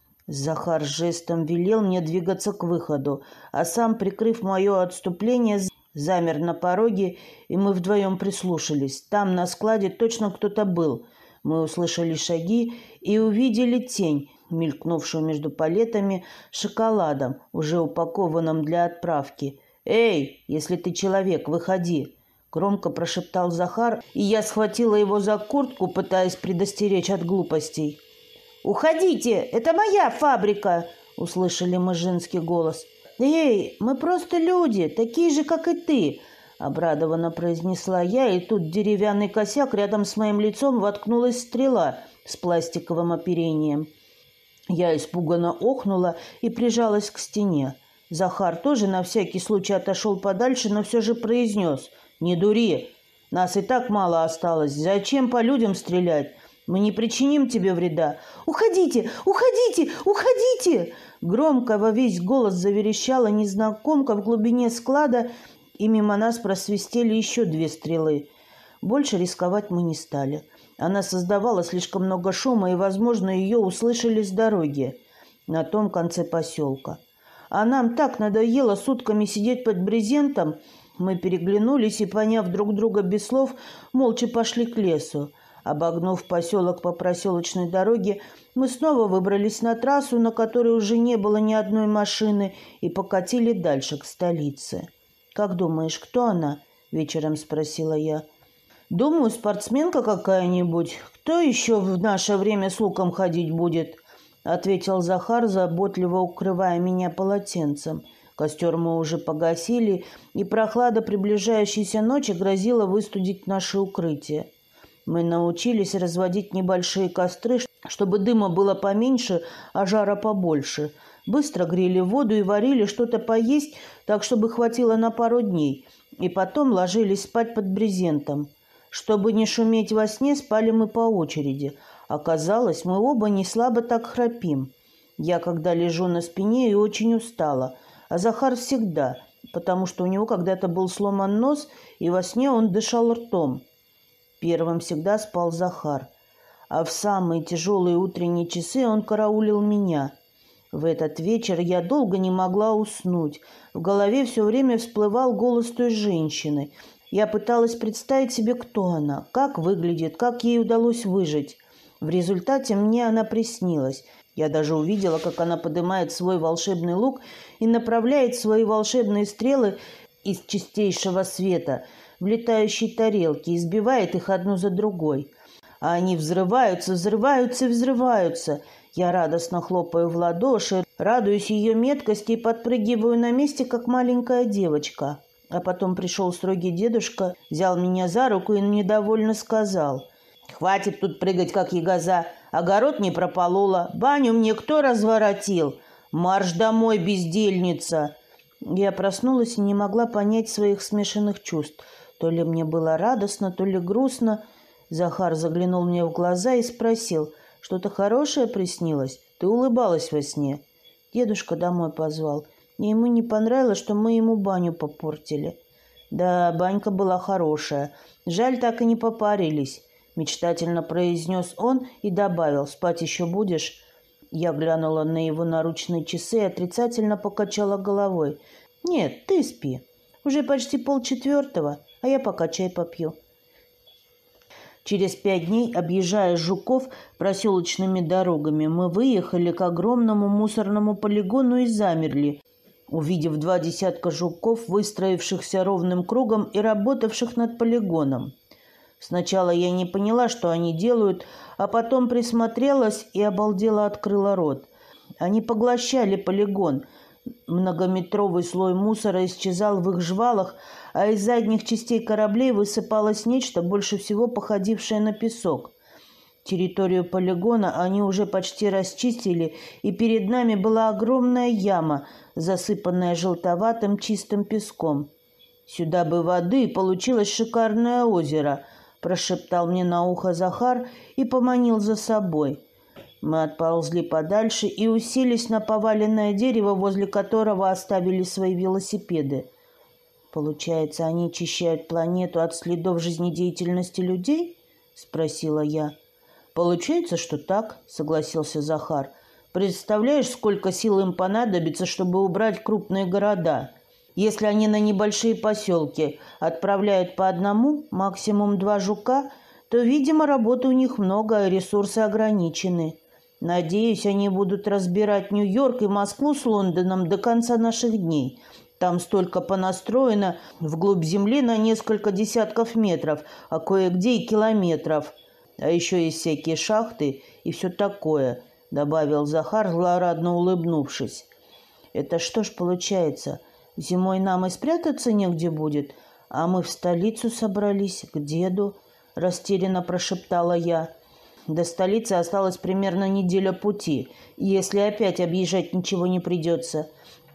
Захар жестом велел мне двигаться к выходу, а сам, прикрыв мое отступление, замер на пороге, и мы вдвоем прислушались. Там на складе точно кто-то был. Мы услышали шаги и увидели тень, мелькнувшую между палетами шоколадом, уже упакованным для отправки. «Эй, если ты человек, выходи!» — громко прошептал Захар, и я схватила его за куртку, пытаясь предостеречь от глупостей. «Уходите! Это моя фабрика!» — услышали мы женский голос. «Эй, мы просто люди, такие же, как и ты!» — обрадованно произнесла я, и тут в деревянный косяк рядом с моим лицом воткнулась стрела с пластиковым оперением. Я испуганно охнула и прижалась к стене. Захар тоже на всякий случай отошел подальше, но все же произнес: «Не дури, нас и так мало осталось, зачем по людям стрелять? Мы не причиним тебе вреда. Уходите! Уходите! Уходите!» Громко во весь голос заверещала незнакомка в глубине склада, и мимо нас просвистели еще 2 стрелы. Больше рисковать мы не стали. Она создавала слишком много шума, и, возможно, ее услышали с дороги на том конце поселка. А нам так надоело сутками сидеть под брезентом. Мы переглянулись и, поняв друг друга без слов, молча пошли к лесу. Обогнув поселок по проселочной дороге, мы снова выбрались на трассу, на которой уже не было ни одной машины, и покатили дальше, к столице. «Как думаешь, кто она?» – вечером спросила я. «Думаю, спортсменка какая-нибудь. Кто еще в наше время с луком ходить будет?» – ответил Захар, заботливо укрывая меня полотенцем. Костер мы уже погасили, и прохлада приближающейся ночи грозила выстудить наше укрытие. Мы научились разводить небольшие костры, чтобы дыма было поменьше, а жара побольше. Быстро грели воду и варили что-то поесть, так чтобы хватило на пару дней, и потом ложились спать под брезентом. Чтобы не шуметь во сне, спали мы по очереди. Оказалось, мы оба не слабо так храпим. Я, когда лежу на спине, и очень устала, а Захар всегда, потому что у него когда-то был сломан нос, и во сне он дышал ртом. Первым всегда спал Захар, а в самые тяжелые утренние часы он караулил меня. В этот вечер я долго не могла уснуть. В голове все время всплывал голос той женщины. Я пыталась представить себе, кто она, как выглядит, как ей удалось выжить. В результате мне она приснилась. Я даже увидела, как она поднимает свой волшебный лук и направляет свои волшебные стрелы из чистейшего света в летающие тарелки и сбивает их одну за другой. А они взрываются, взрываются и взрываются. Я радостно хлопаю в ладоши, радуюсь ее меткости и подпрыгиваю на месте, как маленькая девочка. А потом пришел строгий дедушка, взял меня за руку и недовольно сказал: «Хватит тут прыгать, как ягоза. Огород не прополола, баню мне кто разворотил? Марш домой, бездельница!» Я проснулась и не могла понять своих смешанных чувств. То ли мне было радостно, то ли грустно. Захар заглянул мне в глаза и спросил: «Что-то хорошее приснилось? Ты улыбалась во сне?» Дедушка домой позвал. И ему не понравилось, что мы ему баню попортили. «Да, банька была хорошая. Жаль, так и не попарились», — мечтательно произнес он и добавил: «Спать еще будешь?» Я глянула на его наручные часы и отрицательно покачала головой. «Нет, ты спи. Уже почти 3:30, а я пока чай попью». Через 5 дней, объезжая Жуков проселочными дорогами, мы выехали к огромному мусорному полигону и замерли, увидев 2 десятка жуков, выстроившихся ровным кругом и работавших над полигоном. Сначала я не поняла, что они делают, а потом присмотрелась и обалдела открыла рот. Они поглощали полигон. Многометровый слой мусора исчезал в их жвалах, а из задних частей кораблей высыпалось нечто, больше всего походившее на песок. Территорию полигона они уже почти расчистили, и перед нами была огромная яма, засыпанная желтоватым чистым песком. «Сюда бы воды, получилось шикарное озеро», – прошептал мне на ухо Захар и поманил за собой. Мы отползли подальше и уселись на поваленное дерево, возле которого оставили свои велосипеды. «Получается, они очищают планету от следов жизнедеятельности людей?» – спросила я. «Получается, что так», – согласился Захар. «Представляешь, сколько сил им понадобится, чтобы убрать крупные города? Если они на небольшие поселки отправляют по одному, максимум 2 жука, то, видимо, работы у них много, а ресурсы ограничены. Надеюсь, они будут разбирать Нью-Йорк и Москву с Лондоном до конца наших дней. Там столько понастроено вглубь земли на несколько десятков метров, а кое-где и километров. А еще есть всякие шахты и все такое», — добавил Захар, злорадно улыбнувшись. «Это что ж получается? Зимой нам и спрятаться негде будет, а мы в столицу собрались, к деду», — растерянно прошептала я. «До столицы осталось примерно неделя пути, если опять объезжать ничего не придется.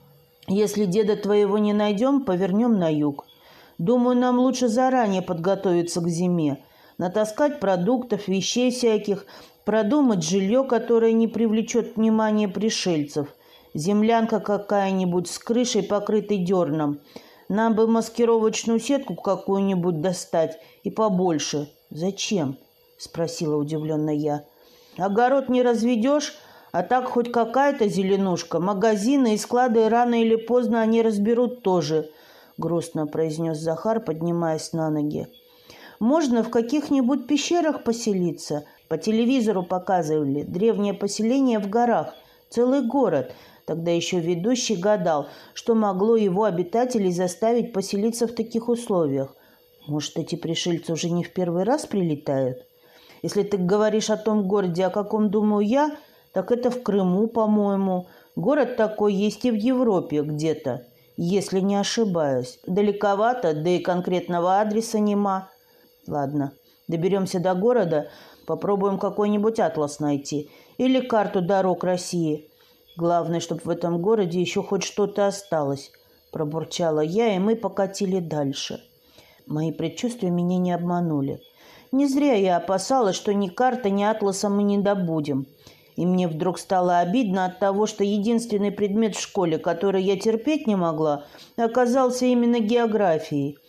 Если деда твоего не найдем, повернем на юг. Думаю, нам лучше заранее подготовиться к зиме. Натаскать продуктов, вещей всяких, продумать жилье, которое не привлечет внимания пришельцев. Землянка какая-нибудь с крышей, покрытой дерном. Нам бы маскировочную сетку какую-нибудь достать и побольше. «Зачем?» – спросила удивленно я. «Огород не разведешь, а так хоть какая-то зеленушка. Магазины и склады рано или поздно они разберут тоже», – грустно произнес Захар, поднимаясь на ноги. «Можно в каких-нибудь пещерах поселиться. По телевизору показывали. Древнее поселение в горах. Целый город». Тогда еще ведущий гадал, что могло его обитателей заставить поселиться в таких условиях. Может, эти пришельцы уже не в первый раз прилетают? Если ты говоришь о том городе, о каком думаю я, так это в Крыму, по-моему. Город такой есть и в Европе где-то, если не ошибаюсь. Далековато, да и конкретного адреса нема. Ладно, доберемся до города, попробуем какой-нибудь атлас найти или карту дорог России. Главное, чтобы в этом городе еще хоть что-то осталось, пробурчала я, и мы покатили дальше. Мои предчувствия меня не обманули. Не зря я опасалась, что ни карты, ни атласа мы не добудем. И мне вдруг стало обидно от того, что единственный предмет в школе, который я терпеть не могла, оказался именно географией.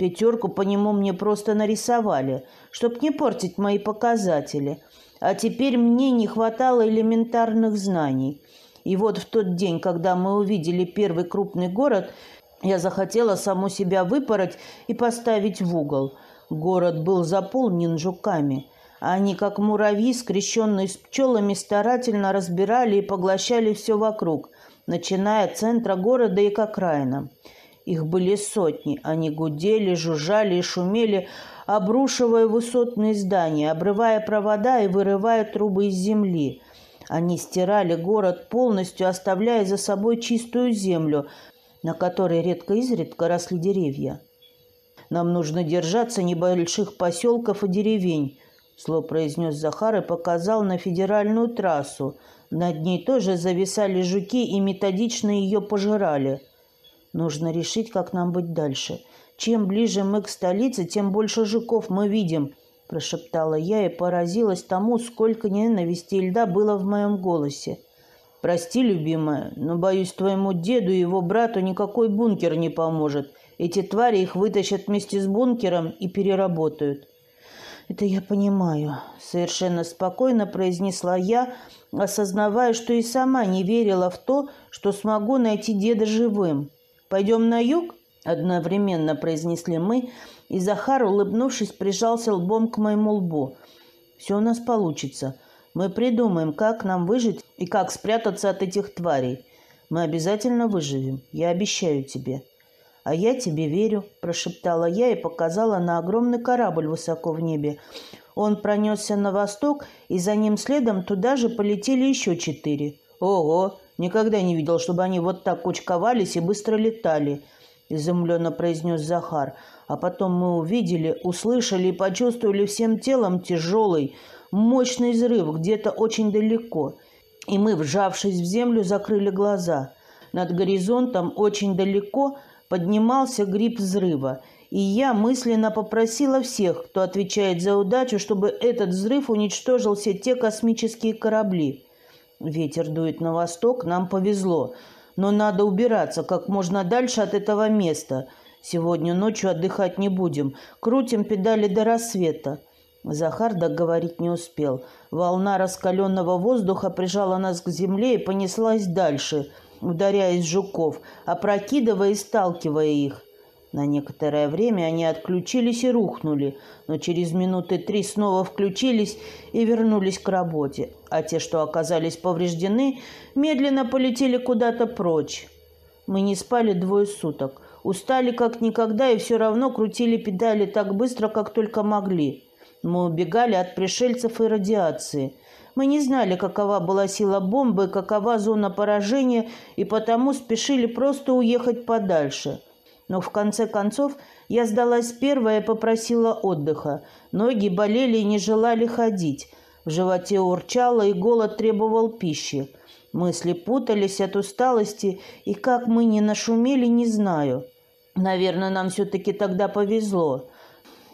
5 по нему мне просто нарисовали, чтоб не портить мои показатели. А теперь мне не хватало элементарных знаний. И вот в тот день, когда мы увидели первый крупный город, я захотела саму себя выпороть и поставить в угол. Город был заполнен жуками. Они, как муравьи, скрещенные с пчелами, старательно разбирали и поглощали все вокруг, начиная от центра города и к окраинам. Их были сотни. Они гудели, жужжали и шумели, обрушивая высотные здания, обрывая провода и вырывая трубы из земли. Они стирали город полностью, оставляя за собой чистую землю, на которой редко-изредка росли деревья. «Нам нужно держаться небольших поселков и деревень», — зло произнес Захар и показал на федеральную трассу. Над ней тоже зависали жуки и методично ее пожирали. «Нужно решить, как нам быть дальше. Чем ближе мы к столице, тем больше жуков мы видим», — прошептала я и поразилась тому, сколько ненависти и льда было в моем голосе. «Прости, любимая, но, боюсь, твоему деду и его брату никакой бункер не поможет. Эти твари их вытащат вместе с бункером и переработают». «Это я понимаю», — совершенно спокойно произнесла я, осознавая, что и сама не верила в то, что смогу найти деда живым. «Пойдем на юг?» — одновременно произнесли мы, и Захар, улыбнувшись, прижался лбом к моему лбу. «Все у нас получится. Мы придумаем, как нам выжить и как спрятаться от этих тварей. Мы обязательно выживем, я обещаю тебе». «А я тебе верю», – прошептала я и показала на огромный корабль высоко в небе. Он пронесся на восток, и за ним следом туда же полетели еще 4. «Ого! Никогда не видел, чтобы они вот так кучковались и быстро летали», – изумленно произнес Захар. А потом мы увидели, услышали и почувствовали всем телом тяжелый, мощный взрыв где-то очень далеко. И мы, вжавшись в землю, закрыли глаза. Над горизонтом очень далеко поднимался гриб взрыва, и я мысленно попросила всех, кто отвечает за удачу, чтобы этот взрыв уничтожил все те космические корабли. Ветер дует на восток, нам повезло, но надо убираться как можно дальше от этого места. Сегодня ночью отдыхать не будем, крутим педали до рассвета». Захар договорить не успел. Волна раскаленного воздуха прижала нас к земле и понеслась дальше, ударяясь в жуков, опрокидывая и сталкивая их. На некоторое время они отключились и рухнули, но через минуты 3 снова включились и вернулись к работе, а те, что оказались повреждены, медленно полетели куда-то прочь. Мы не спали 2 суток, устали как никогда и все равно крутили педали так быстро, как только могли. Мы убегали от пришельцев и радиации. Мы не знали, какова была сила бомбы, какова зона поражения, и потому спешили просто уехать подальше. Но в конце концов я сдалась первая и попросила отдыха. Ноги болели и не желали ходить. В животе урчало, и голод требовал пищи. Мысли путались от усталости, и как мы не нашумели, не знаю. Наверное, нам все-таки тогда повезло.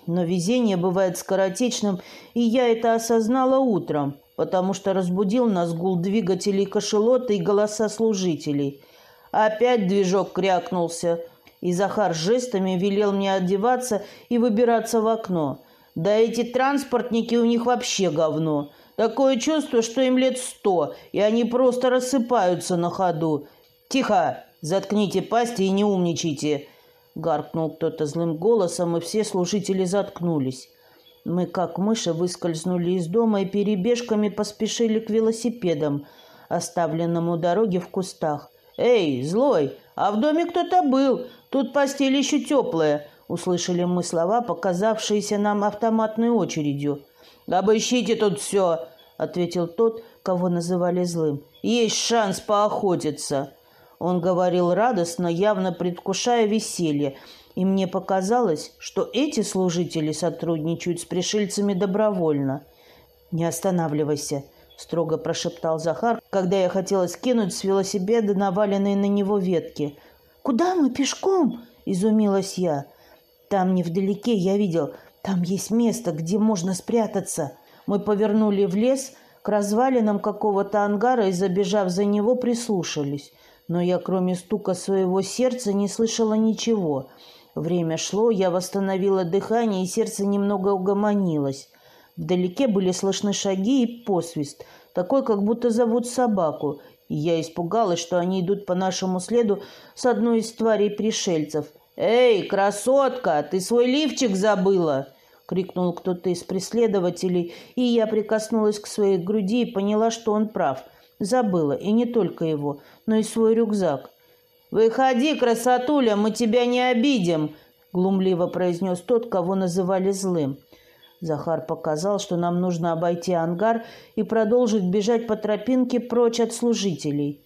Но везение бывает скоротечным, и я это осознала утром, потому что разбудил нас гул двигателей кашалота и голоса служителей. Опять движок крякнулся, и Захар жестами велел мне одеваться и выбираться в окно. Да эти транспортники у них вообще говно. Такое чувство, что им лет 100, и они просто рассыпаются на ходу. «Тихо! Заткните пасти и не умничайте!» Гаркнул кто-то злым голосом, и все служители заткнулись. Мы, как мыши, выскользнули из дома и перебежками поспешили к велосипедам, оставленным у дороги в кустах. «Эй, злой, а в доме кто-то был. Тут постель еще теплая», — услышали мы слова, показавшиеся нам автоматной очередью. «Обыщите тут все», — ответил тот, кого называли злым. «Есть шанс поохотиться». Он говорил радостно, явно предвкушая веселье, и мне показалось, что эти служители сотрудничают с пришельцами добровольно. «Не останавливайся», — строго прошептал Захар, когда я хотела скинуть с велосипеда наваленные на него ветки. «Куда мы пешком?» — изумилась я. «Там невдалеке, я видел, там есть место, где можно спрятаться». Мы повернули в лес к развалинам какого-то ангара и, забежав за него, прислушались. Но я, кроме стука своего сердца, не слышала ничего. Время шло, я восстановила дыхание, и сердце немного угомонилось. Вдалеке были слышны шаги и посвист, такой, как будто зовут собаку. И я испугалась, что они идут по нашему следу с одной из тварей пришельцев. «Эй, красотка, ты свой лифчик забыла!» — крикнул кто-то из преследователей, и я прикоснулась к своей груди и поняла, что он прав. Забыла, и не только его, но и свой рюкзак. «Выходи, красотуля, мы тебя не обидим!» — глумливо произнес тот, кого называли злым. Захар показал, что нам нужно обойти ангар и продолжить бежать по тропинке прочь от служителей.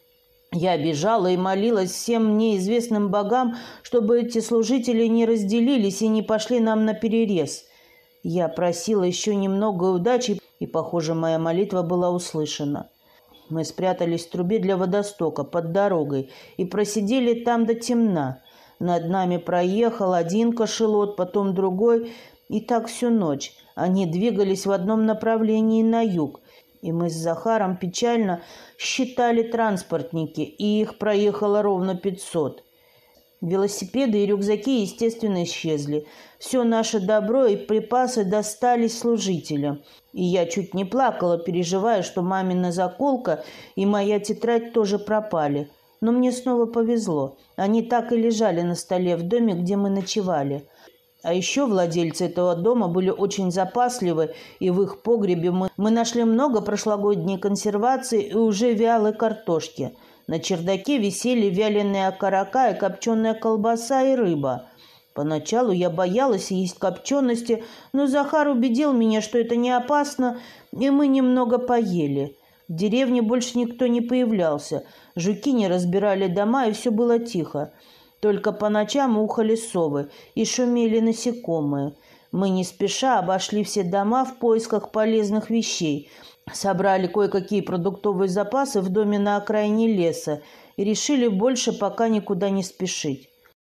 Я бежала и молилась всем мне известным богам, чтобы эти служители не разделились и не пошли нам наперерез. Я просила еще немного удачи, и, похоже, моя молитва была услышана. Мы спрятались в трубе для водостока под дорогой и просидели там до темна. Над нами проехал один кашалот, потом другой, и так всю ночь. Они двигались в одном направлении на юг, и мы с Захаром печально считали транспортники, и их проехало ровно 500. Велосипеды и рюкзаки, естественно, исчезли. Все наше добро и припасы достались служителям. И я чуть не плакала, переживая, что мамина заколка и моя тетрадь тоже пропали. Но мне снова повезло. Они так и лежали на столе в доме, где мы ночевали. А еще владельцы этого дома были очень запасливы, и в их погребе мы нашли много прошлогодней консервации и уже вялой картошки. На чердаке висели вяленые окорока и копченая колбаса и рыба. Поначалу я боялась есть копчености, но Захар убедил меня, что это не опасно, и мы немного поели. В деревне больше никто не появлялся, жуки не разбирали дома, и все было тихо. Только по ночам ухали совы и шумели насекомые. Мы не спеша обошли все дома в поисках полезных вещей, собрали кое-какие продуктовые запасы в доме на окраине леса и решили больше пока никуда не спешить.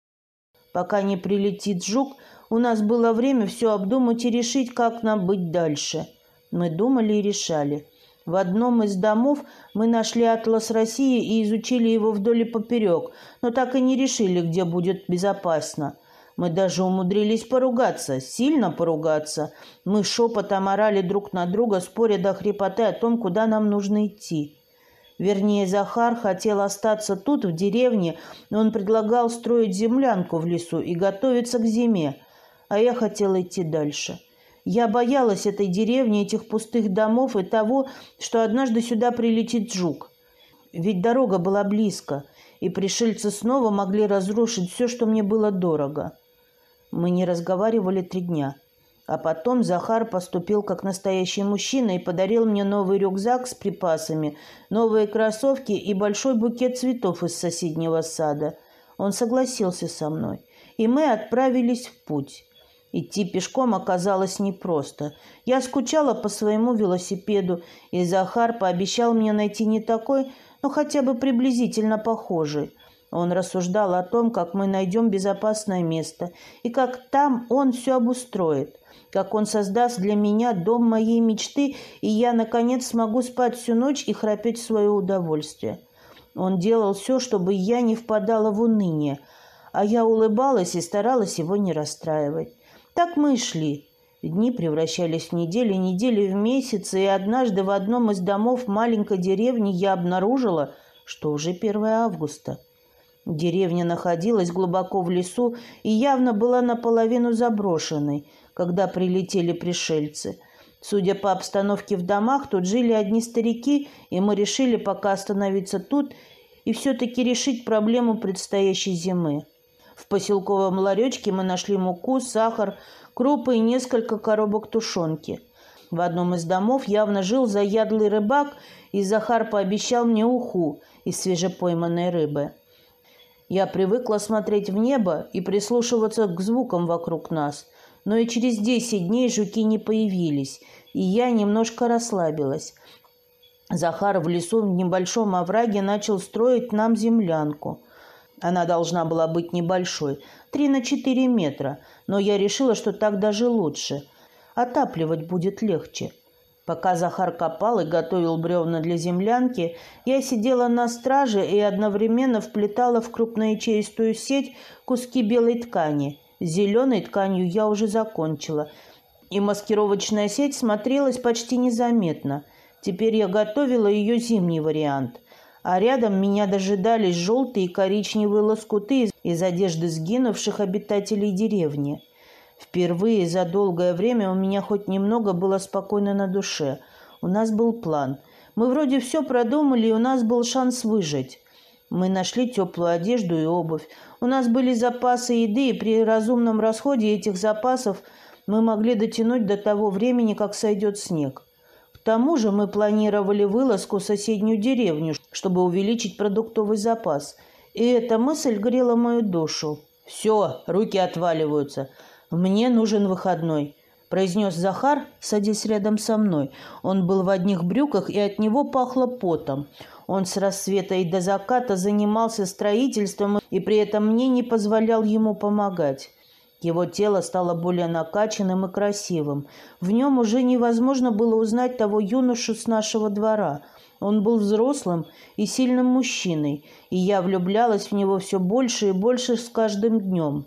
Пока не прилетит жук, у нас было время все обдумать и решить, как нам быть дальше. Мы думали и решали. В одном из домов мы нашли атлас России и изучили его вдоль и поперек, но так и не решили, где будет безопасно. Мы даже умудрились поругаться, сильно поругаться. Мы шепотом орали друг на друга, споря до хрипоты о том, куда нам нужно идти. Вернее, Захар хотел остаться тут, в деревне, но он предлагал строить землянку в лесу и готовиться к зиме, а я хотела идти дальше. Я боялась этой деревни, этих пустых домов и того, что однажды сюда прилетит жук. Ведь дорога была близко, и пришельцы снова могли разрушить все, что мне было дорого. Мы не разговаривали 3 дня. А потом Захар поступил как настоящий мужчина и подарил мне новый рюкзак с припасами, новые кроссовки и большой букет цветов из соседнего сада. Он согласился со мной, и мы отправились в путь. Идти пешком оказалось непросто. Я скучала по своему велосипеду, и Захар пообещал мне найти не такой, но хотя бы приблизительно похожий. Он рассуждал о том, как мы найдем безопасное место, и как там он все обустроит, как он создаст для меня дом моей мечты, и я, наконец, смогу спать всю ночь и храпеть в свое удовольствие. Он делал все, чтобы я не впадала в уныние, а я улыбалась и старалась его не расстраивать. Так мы и шли. Дни превращались в недели, недели в месяцы, и однажды в одном из домов маленькой деревни я обнаружила, что уже 1 августа. Деревня находилась глубоко в лесу и явно была наполовину заброшенной, когда прилетели пришельцы. Судя по обстановке в домах, тут жили одни старики, и мы решили пока остановиться тут и все-таки решить проблему предстоящей зимы. В поселковом ларечке мы нашли муку, сахар, крупы и несколько коробок тушенки. В одном из домов явно жил заядлый рыбак, и Захар пообещал мне уху из свежепойманной рыбы. Я привыкла смотреть в небо и прислушиваться к звукам вокруг нас, но и через 10 дней жуки не появились, и я немножко расслабилась. Захар в лесу в небольшом овраге начал строить нам землянку. Она должна была быть небольшой, 3 на 4 метра, но я решила, что так даже лучше. Отапливать будет легче. Пока Захар копал и готовил бревна для землянки, я сидела на страже и одновременно вплетала в крупноячеистую сеть куски белой ткани. С зеленой тканью я уже закончила, и маскировочная сеть смотрелась почти незаметно. Теперь я готовила ее зимний вариант. А рядом меня дожидались желтые и коричневые лоскуты из одежды сгинувших обитателей деревни. Впервые за долгое время у меня хоть немного было спокойно на душе. У нас был план. Мы вроде все продумали, и у нас был шанс выжить. Мы нашли теплую одежду и обувь. У нас были запасы еды, и при разумном расходе этих запасов мы могли дотянуть до того времени, как сойдет снег. К тому же мы планировали вылазку в соседнюю деревню, чтобы увеличить продуктовый запас. И эта мысль грела мою душу. «Все, руки отваливаются. Мне нужен выходной», – произнес Захар, садясь рядом со мной. Он был в одних брюках, и от него пахло потом. Он с рассвета и до заката занимался строительством, и при этом мне не позволял ему помогать. Его тело стало более накачанным и красивым. В нем уже невозможно было узнать того юношу с нашего двора. Он был взрослым и сильным мужчиной, и я влюблялась в него все больше и больше с каждым днем.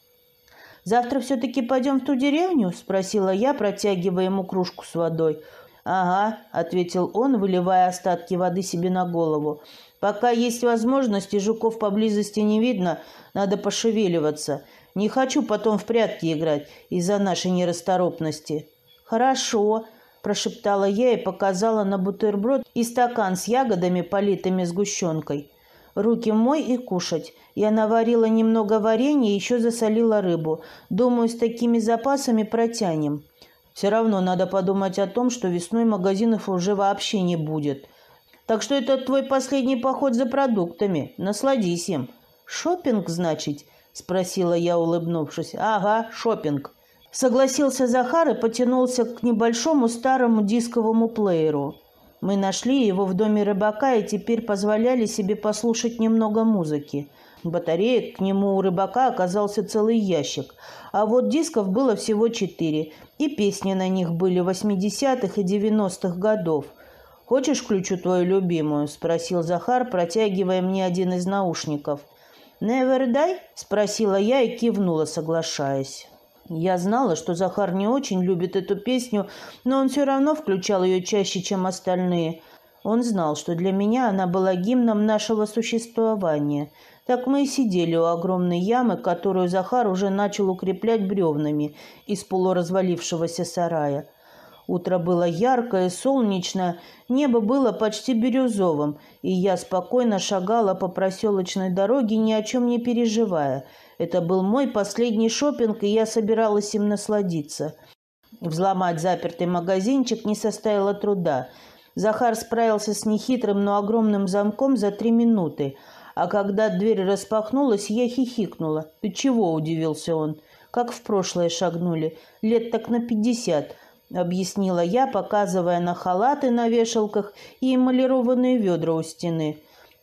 «Завтра все-таки пойдем в ту деревню?» – спросила я, протягивая ему кружку с водой. «Ага», – ответил он, выливая остатки воды себе на голову. «Пока есть возможность и жуков поблизости не видно, надо пошевеливаться. Не хочу потом в прятки играть из-за нашей нерасторопности». «Хорошо», – прошептала я и показала на бутерброд и стакан с ягодами, политыми сгущенкой. «Руки мой и кушать. Я наварила немного варенья и еще засолила рыбу. Думаю, с такими запасами протянем. Все равно надо подумать о том, что весной магазинов уже вообще не будет. Так что это твой последний поход за продуктами. Насладись им». «Шопинг, значит?» – спросила я, улыбнувшись. «Ага, шопинг», – согласился Захар и потянулся к небольшому старому дисковому плееру. Мы нашли его в доме рыбака и теперь позволяли себе послушать немного музыки. Батареек к нему у рыбака оказался целый ящик, а вот дисков было всего 4, и песни на них были 80-х и 90-х годов. «Хочешь, включу твою любимую?» – спросил Захар, протягивая мне один из наушников. «Never Die?» – спросила я и кивнула, соглашаясь. Я знала, что Захар не очень любит эту песню, но он все равно включал ее чаще, чем остальные. Он знал, что для меня она была гимном нашего существования. Так мы и сидели у огромной ямы, которую Захар уже начал укреплять бревнами из полуразвалившегося сарая. Утро было яркое, солнечное, небо было почти бирюзовым, и я спокойно шагала по проселочной дороге, ни о чем не переживая. Это был мой последний шопинг, и я собиралась им насладиться. Взломать запертый магазинчик не составило труда. Захар справился с нехитрым, но огромным замком за 3 минуты, а когда дверь распахнулась, я хихикнула. «Ты чего?» – удивился он. «Как в прошлое шагнули. Лет так на 50», – объяснила я, показывая на халаты на вешалках и эмалированные ведра у стены.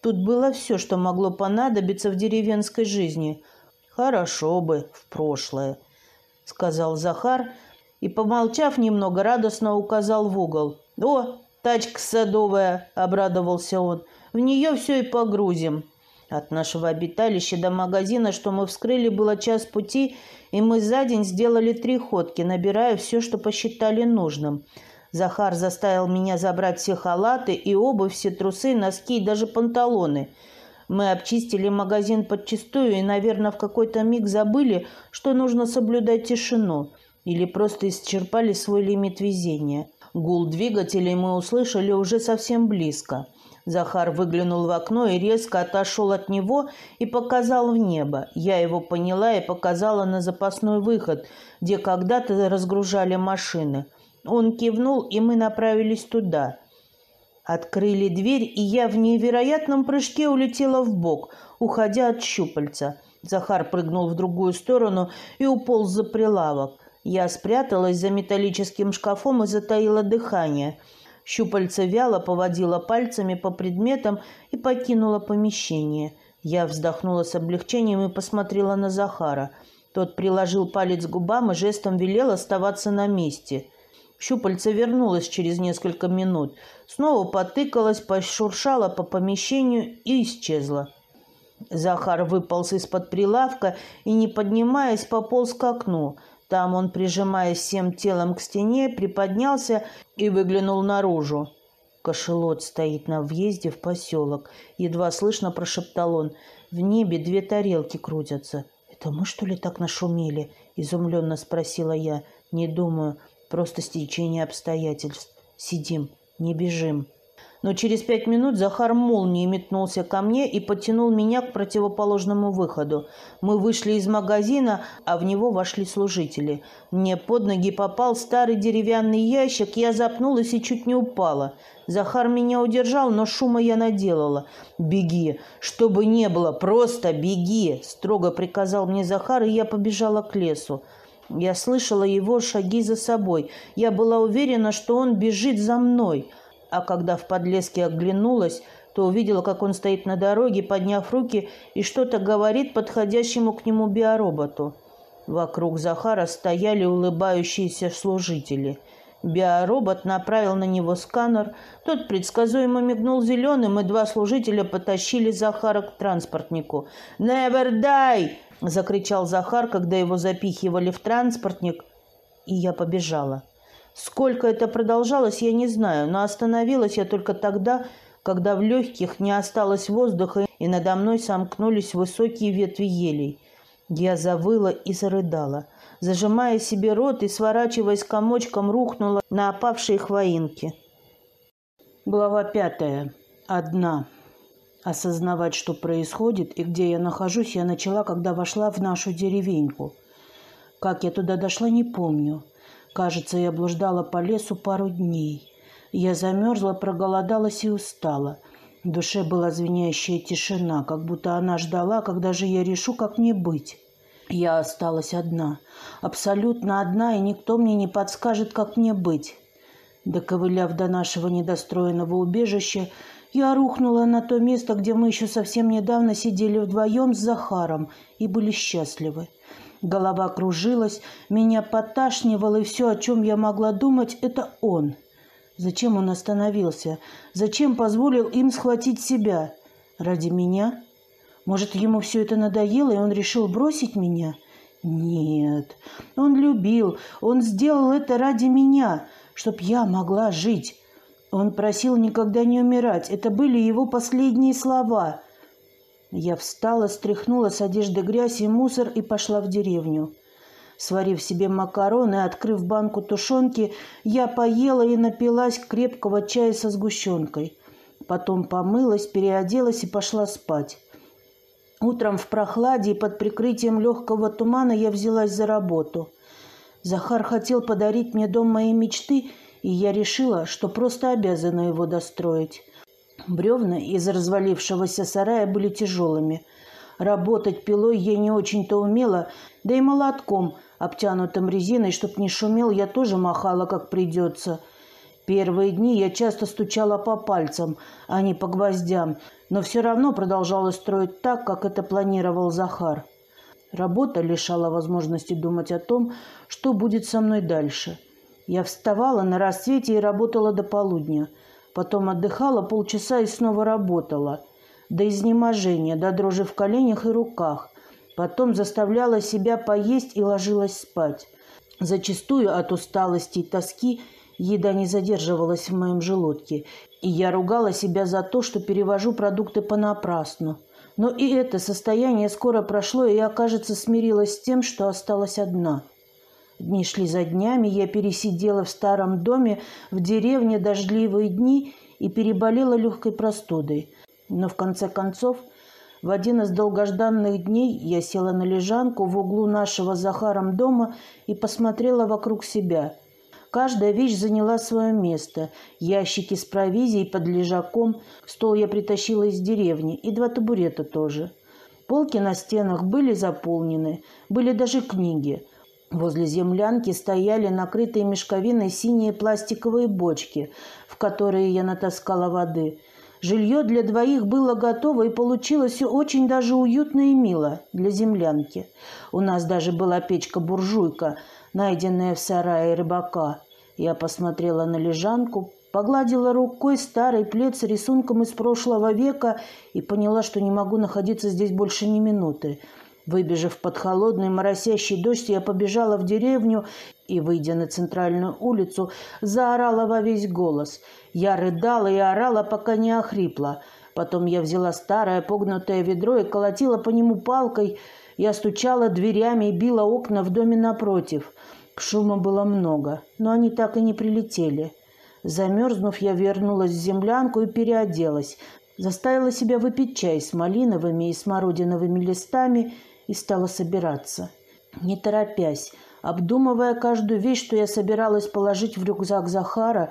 Тут было все, что могло понадобиться в деревенской жизни. «Хорошо бы в прошлое», — сказал Захар и, помолчав немного, радостно указал в угол. «О, тачка садовая!» — обрадовался он. «В нее все и погрузим». От нашего обиталища до магазина, что мы вскрыли, было час пути, и мы за день сделали 3 ходки, набирая все, что посчитали нужным. Захар заставил меня забрать все халаты и обувь, все трусы, носки и даже панталоны. Мы обчистили магазин подчистую и, наверное, в какой-то миг забыли, что нужно соблюдать тишину, или просто исчерпали свой лимит везения. Гул двигателей мы услышали уже совсем близко. Захар выглянул в окно и резко отошел от него и показал в небо. Я его поняла и показала на запасной выход, где когда-то разгружали машины. Он кивнул, и мы направились туда. Открыли дверь, и я в невероятном прыжке улетела вбок, уходя от щупальца. Захар прыгнул в другую сторону и уполз за прилавок. Я спряталась за металлическим шкафом и затаила дыхание. Щупальце вяло поводило пальцами по предметам и покинуло помещение. Я вздохнула с облегчением и посмотрела на Захара. Тот приложил палец к губам и жестом велел оставаться на месте. Щупальце вернулось через несколько минут. Снова потыкалось, пошуршало по помещению и исчезло. Захар выполз из-под прилавка и, не поднимаясь, пополз к окну. Там он, прижимаясь всем телом к стене, приподнялся и выглянул наружу. «Кошелот стоит на въезде в поселок», — едва слышно прошептал он. «В небе 2 тарелки крутятся». «Это мы, что ли, так нашумели?» — изумленно спросила я. «Не думаю, просто стечение обстоятельств. Сидим, не бежим». Но через 5 минут Захар молнией метнулся ко мне и подтянул меня к противоположному выходу. Мы вышли из магазина, а в него вошли служители. Мне под ноги попал старый деревянный ящик, я запнулась и чуть не упала. Захар меня удержал, но шума я наделала. «Беги! Что бы ни было, просто беги!» — строго приказал мне Захар, и я побежала к лесу. Я слышала его шаги за собой. Я была уверена, что он бежит за мной. А когда в подлеске оглянулась, то увидела, как он стоит на дороге, подняв руки, и что-то говорит подходящему к нему биороботу. Вокруг Захара стояли улыбающиеся служители. Биоробот направил на него сканер, тот предсказуемо мигнул зеленым, и 2 служителя потащили Захара к транспортнику. «Never die!» — закричал Захар, когда его запихивали в транспортник, и я побежала. Сколько это продолжалось, я не знаю, но остановилась я только тогда, когда в легких не осталось воздуха, и надо мной сомкнулись высокие ветви елей. Я завыла и зарыдала. Зажимая себе рот и сворачиваясь комочком, рухнула на опавшие хвоинки. Глава 5. Одна. Осознавать, что происходит и где я нахожусь, я начала, когда вошла в нашу деревеньку. Как я туда дошла, не помню. Кажется, я блуждала по лесу пару дней. Я замерзла, проголодалась и устала. В душе была звенящая тишина, как будто она ждала, когда же я решу, как мне быть. Я осталась одна, абсолютно одна, и никто мне не подскажет, как мне быть. Доковыляв до нашего недостроенного убежища, я рухнула на то место, где мы еще совсем недавно сидели вдвоем с Захаром и были счастливы. Голова кружилась, меня подташнивало, и все, о чем я могла думать, это он. Зачем он остановился? Зачем позволил им схватить себя? Ради меня? Может, ему все это надоело, и он решил бросить меня? Нет, он любил, он сделал это ради меня, чтоб я могла жить. Он просил никогда не умирать, это были его последние слова. Я встала, стряхнула с одежды грязь и мусор и пошла в деревню. Сварив себе макароны и открыв банку тушенки, я поела и напилась крепкого чая со сгущенкой. Потом помылась, переоделась и пошла спать. Утром в прохладе и под прикрытием легкого тумана я взялась за работу. Захар хотел подарить мне дом моей мечты, и я решила, что просто обязана его достроить. Бревна из развалившегося сарая были тяжелыми. Работать пилой я не очень-то умела, да и молотком, обтянутым резиной, чтоб не шумел, я тоже махала, как придется. Первые дни я часто стучала по пальцам, а не по гвоздям, но все равно продолжала строить так, как это планировал Захар. Работа лишала возможности думать о том, что будет со мной дальше. Я вставала на рассвете и работала до полудня. Потом отдыхала полчаса и снова работала. До изнеможения, до дрожи в коленях и руках. Потом заставляла себя поесть и ложилась спать. Зачастую от усталости и тоски еда не задерживалась в моем желудке, и я ругала себя за то, что перевожу продукты понапрасну. Но и это состояние скоро прошло, и я, кажется, смирилась с тем, что осталась одна. Дни шли за днями, я пересидела в старом доме в деревне дождливые дни и переболела легкой простудой. Но в конце концов, в один из долгожданных дней я села на лежанку в углу нашего с Захаром дома и посмотрела вокруг себя. Каждая вещь заняла свое место. Ящики с провизией под лежаком, стол я притащила из деревни, и 2 табурета тоже. Полки на стенах были заполнены, были даже книги. Возле землянки стояли накрытые мешковиной синие пластиковые бочки, в которые я натаскала воды. Жилье для 2 было готово, и получилось все очень даже уютно и мило для землянки. У нас даже была печка-буржуйка, найденная в сарае рыбака. Я посмотрела на лежанку, погладила рукой старый плед с рисунком из прошлого века и поняла, что не могу находиться здесь больше ни минуты. Выбежав под холодный моросящий дождь, я побежала в деревню и, выйдя на центральную улицу, заорала во весь голос. Я рыдала и орала, пока не охрипла. Потом я взяла старое погнутое ведро и колотила по нему палкой. Я стучала дверями и била окна в доме напротив. Шума было много, но они так и не прилетели. Замерзнув, я вернулась в землянку и переоделась. Заставила себя выпить чай с малиновыми и смородиновыми листами и стала собираться. Не торопясь, обдумывая каждую вещь, что я собиралась положить в рюкзак Захара,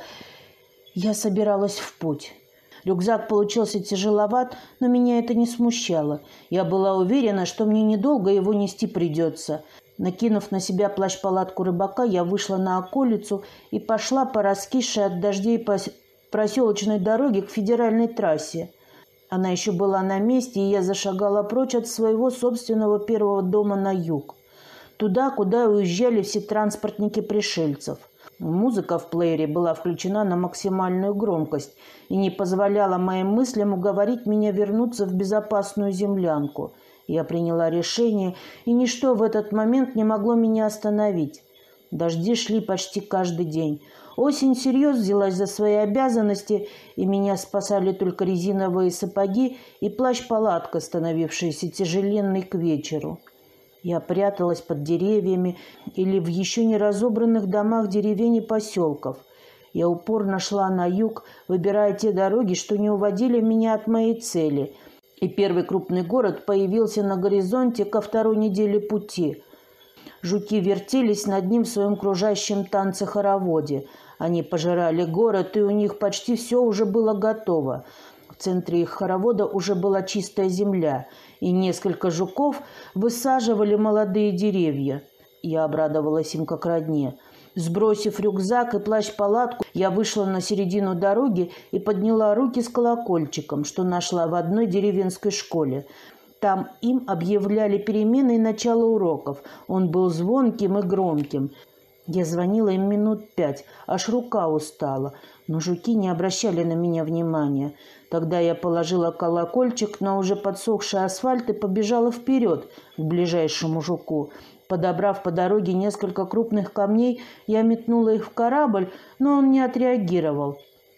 я собиралась в путь. Рюкзак получился тяжеловат, но меня это не смущало. Я была уверена, что мне недолго его нести придется. Накинув на себя плащ-палатку рыбака, я вышла на околицу и пошла по раскисшей от дождей проселочной дороге к федеральной трассе. Она еще была на месте, и я зашагала прочь от своего собственного первого дома на юг. Туда, куда уезжали все транспортники пришельцев. Музыка в плеере была включена на максимальную громкость и не позволяла моим мыслям уговорить меня вернуться в безопасную землянку. Я приняла решение, и ничто в этот момент не могло меня остановить. Дожди шли почти каждый день. Осень всерьез взялась за свои обязанности, и меня спасали только резиновые сапоги и плащ-палатка, становившаяся тяжеленной к вечеру. Я пряталась под деревьями или в еще не разобранных домах деревень и поселков. Я упорно шла на юг, выбирая те дороги, что не уводили меня от моей цели. И первый крупный город появился на горизонте ко 2-й неделе пути. Жуки вертелись над ним в своем кружащем танце-хороводе. Они пожирали город, и у них почти все уже было готово. В центре их хоровода уже была чистая земля, и несколько жуков высаживали молодые деревья. Я обрадовалась им как родне. Сбросив рюкзак и плащ-палатку, я вышла на середину дороги и подняла руки с колокольчиком, что нашла в одной деревенской школе. Там им объявляли перемены и начало уроков. Он был звонким и громким. Я звонила им минут 5, аж рука устала, но жуки не обращали на меня внимания. Тогда я положила колокольчик на уже подсохший асфальт и побежала вперед к ближайшему жуку. Подобрав по дороге несколько крупных камней, я метнула их в корабль, но он не отреагировал.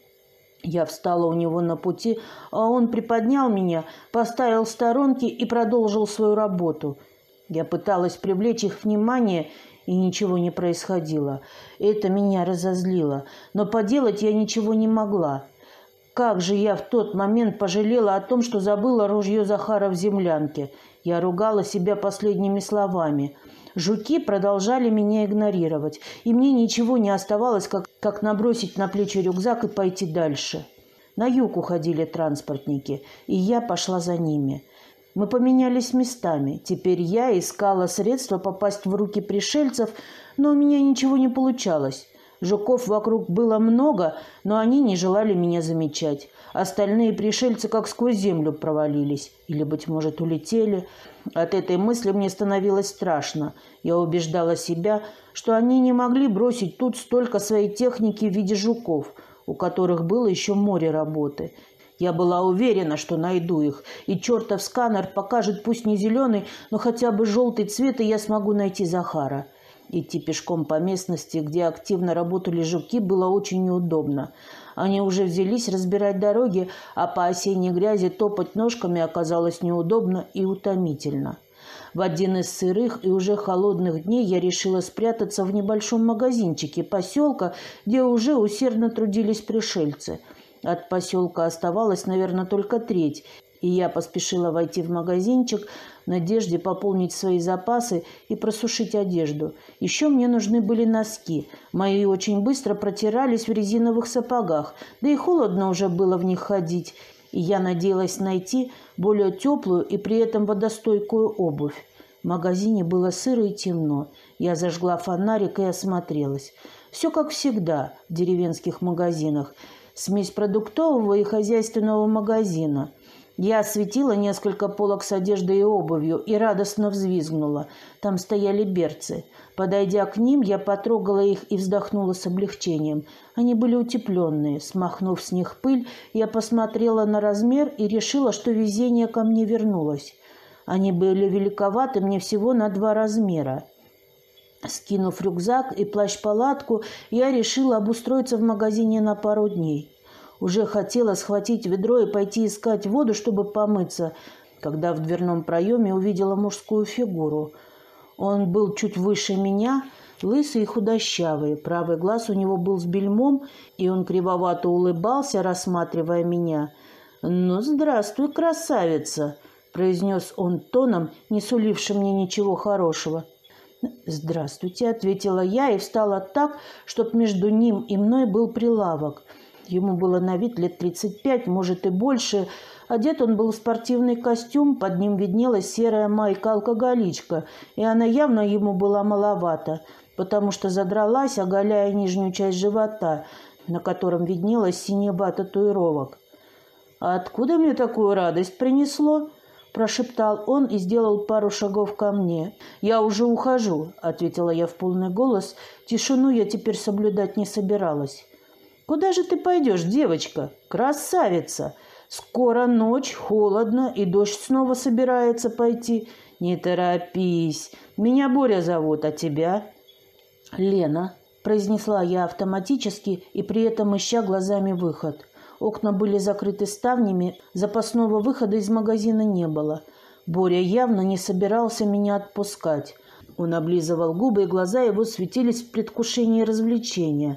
Я встала у него на пути, а он приподнял меня, поставил в сторонке и продолжил свою работу. Я пыталась привлечь их внимание, и ничего не происходило. Это меня разозлило, но поделать я ничего не могла. Как же я в тот момент пожалела о том, что забыла ружье Захара в землянке. Я ругала себя последними словами. Жуки продолжали меня игнорировать, и мне ничего не оставалось, как набросить на плечи рюкзак и пойти дальше. На юг уходили транспортники, и я пошла за ними. Мы поменялись местами. Теперь я искала средства попасть в руки пришельцев, но у меня ничего не получалось. Жуков вокруг было много, но они не желали меня замечать. Остальные пришельцы как сквозь землю провалились. Или, быть может, улетели. От этой мысли мне становилось страшно. Я убеждала себя, что они не могли бросить тут столько своей техники в виде жуков, у которых было еще море работы. Я была уверена, что найду их, и чертов сканер покажет пусть не зеленый, но хотя бы желтый цвет, и я смогу найти Захара. Идти пешком по местности, где активно работали жуки, было очень неудобно. Они уже взялись разбирать дороги, а по осенней грязи топать ножками оказалось неудобно и утомительно. В один из сырых и уже холодных дней я решила спрятаться в небольшом магазинчике поселка, где уже усердно трудились пришельцы. От поселка оставалось, наверное, только треть, и я поспешила войти в магазинчик в надежде пополнить свои запасы и просушить одежду. Еще мне нужны были носки. Мои очень быстро протирались в резиновых сапогах, да и холодно уже было в них ходить, и я надеялась найти более теплую и при этом водостойкую обувь. В магазине было сыро и темно. Я зажгла фонарик и осмотрелась. Все как всегда в деревенских магазинах. Смесь продуктового и хозяйственного магазина. Я осветила несколько полок с одеждой и обувью и радостно взвизгнула. Там стояли берцы. Подойдя к ним, я потрогала их и вздохнула с облегчением. Они были утепленные. Смахнув с них пыль, я посмотрела на размер и решила, что везение ко мне вернулось. Они были великоваты мне всего на 2 размера. Скинув рюкзак и плащ-палатку, я решила обустроиться в магазине на пару дней. Уже хотела схватить ведро и пойти искать воду, чтобы помыться, когда в дверном проеме увидела мужскую фигуру. Он был чуть выше меня, лысый и худощавый. Правый глаз у него был с бельмом, и он кривовато улыбался, рассматривая меня. «Ну, здравствуй, красавица!» – произнес он тоном, не сулившим мне ничего хорошего. «Здравствуйте», — ответила я и встала так, чтоб между ним и мной был прилавок. Ему было на вид лет 35, может и больше. Одет он был в спортивный костюм, под ним виднелась серая майка-алкоголичка, и она явно ему была маловата, потому что задралась, оголяя нижнюю часть живота, на котором виднелась синева татуировок. «А откуда мне такую радость принесло?» – прошептал он и сделал пару шагов ко мне. «Я уже ухожу», – ответила я в полный голос. Тишину я теперь соблюдать не собиралась. «Куда же ты пойдешь, девочка? Красавица! Скоро ночь, холодно, и дождь снова собирается пойти. Не торопись. Меня Боря зовут, а тебя?» «Лена», – произнесла я автоматически и при этом ища глазами выход. Окна были закрыты ставнями, запасного выхода из магазина не было. Боря явно не собирался меня отпускать. Он облизывал губы, и глаза его светились в предвкушении развлечения.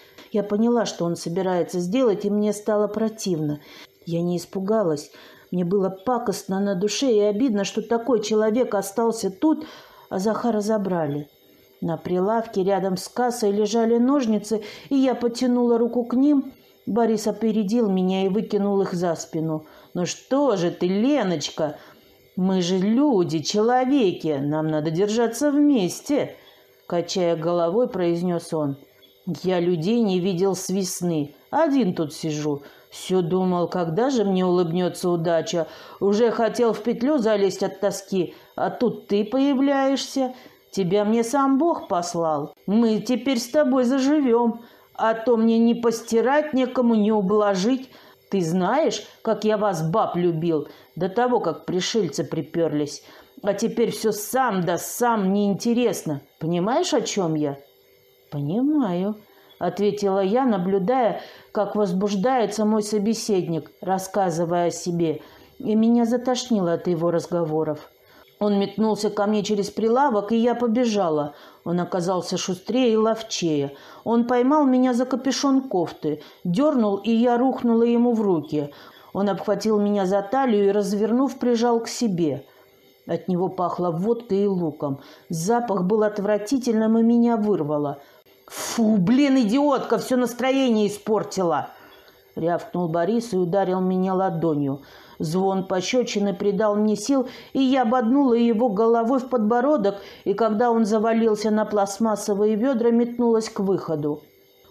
Я поняла, что он собирается сделать, и мне стало противно. Я не испугалась. Мне было пакостно на душе и обидно, что такой человек остался тут, а Захара забрали. На прилавке рядом с кассой лежали ножницы, и я потянула руку к ним. Борис опередил меня и выкинул их за спину. «Ну что же ты, Леночка? Мы же люди, человеки, нам надо держаться вместе!» Качая головой, произнес он. «Я людей не видел с весны. Один тут сижу. Все думал, когда же мне улыбнется удача. Уже хотел в петлю залезть от тоски, а тут ты появляешься. Тебя мне сам Бог послал. Мы теперь с тобой заживем. А то мне не постирать некому, не ублажить. Ты знаешь, как я вас, баб, любил, до того, как пришельцы приперлись. А теперь все сам да сам неинтересно. Понимаешь, о чем я?» «Понимаю», — ответила я, наблюдая, как возбуждается мой собеседник, рассказывая о себе, и меня затошнило от его разговоров. Он метнулся ко мне через прилавок, и я побежала. Он оказался шустрее и ловчее. Он поймал меня за капюшон кофты, дернул, и я рухнула ему в руки. Он обхватил меня за талию и, развернув, прижал к себе. От него пахло водкой и луком. Запах был отвратительным, и меня вырвало. «Фу, блин, идиотка, все настроение испортила!» Рявкнул Борис и ударил меня ладонью. Звон пощечины придал мне сил, и я боднула его головой в подбородок, и когда он завалился на пластмассовые ведра, метнулась к выходу.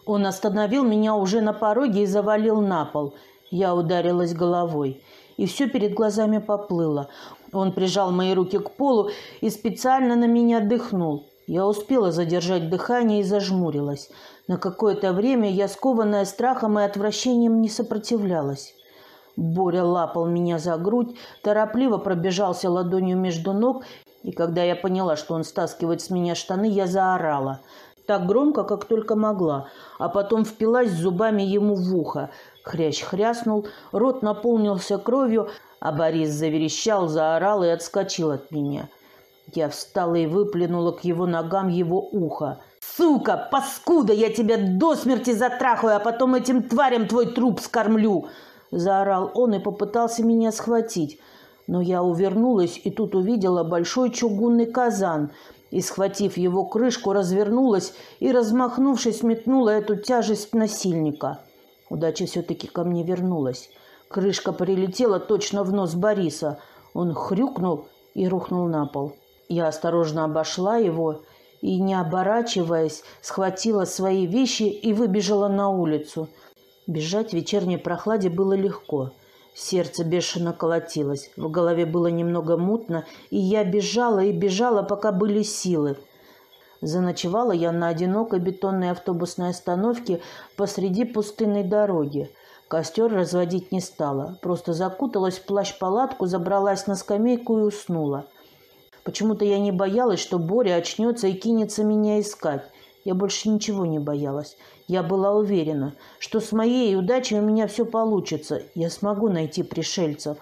Он остановил меня уже на пороге и завалил на пол. Я ударилась головой, и все перед глазами поплыло. Он прижал мои руки к полу и специально на меня дыхнул. Я успела задержать дыхание и зажмурилась. На какое-то время я, скованная страхом и отвращением, не сопротивлялась. Боря лапал меня за грудь, торопливо пробежался ладонью между ног, и когда я поняла, что он стаскивает с меня штаны, я заорала. Так громко, как только могла, а потом впилась зубами ему в ухо. Хрящ хряснул, рот наполнился кровью, а Борис заверещал, заорал и отскочил от меня. Я встала и выплюнула к его ногам его ухо. «Сука, паскуда, я тебя до смерти затрахаю, а потом этим тварям твой труп скормлю!» Заорал он и попытался меня схватить. Но я увернулась и тут увидела большой чугунный казан и, схватив его крышку, развернулась и, размахнувшись, метнула эту тяжесть насильника. Удача все-таки ко мне вернулась. Крышка прилетела точно в нос Бориса. Он хрюкнул и рухнул на пол. Я осторожно обошла его и, не оборачиваясь, схватила свои вещи и выбежала на улицу. Бежать в вечерней прохладе было легко. Сердце бешено колотилось, в голове было немного мутно, и я бежала и бежала, пока были силы. Заночевала я на одинокой бетонной автобусной остановке посреди пустынной дороги. Костер разводить не стала, просто закуталась в плащ-палатку, забралась на скамейку и уснула. Почему-то я не боялась, что Боря очнется и кинется меня искать. Я больше ничего не боялась. Я была уверена, что с моей удачей у меня все получится. Я смогу найти пришельцев.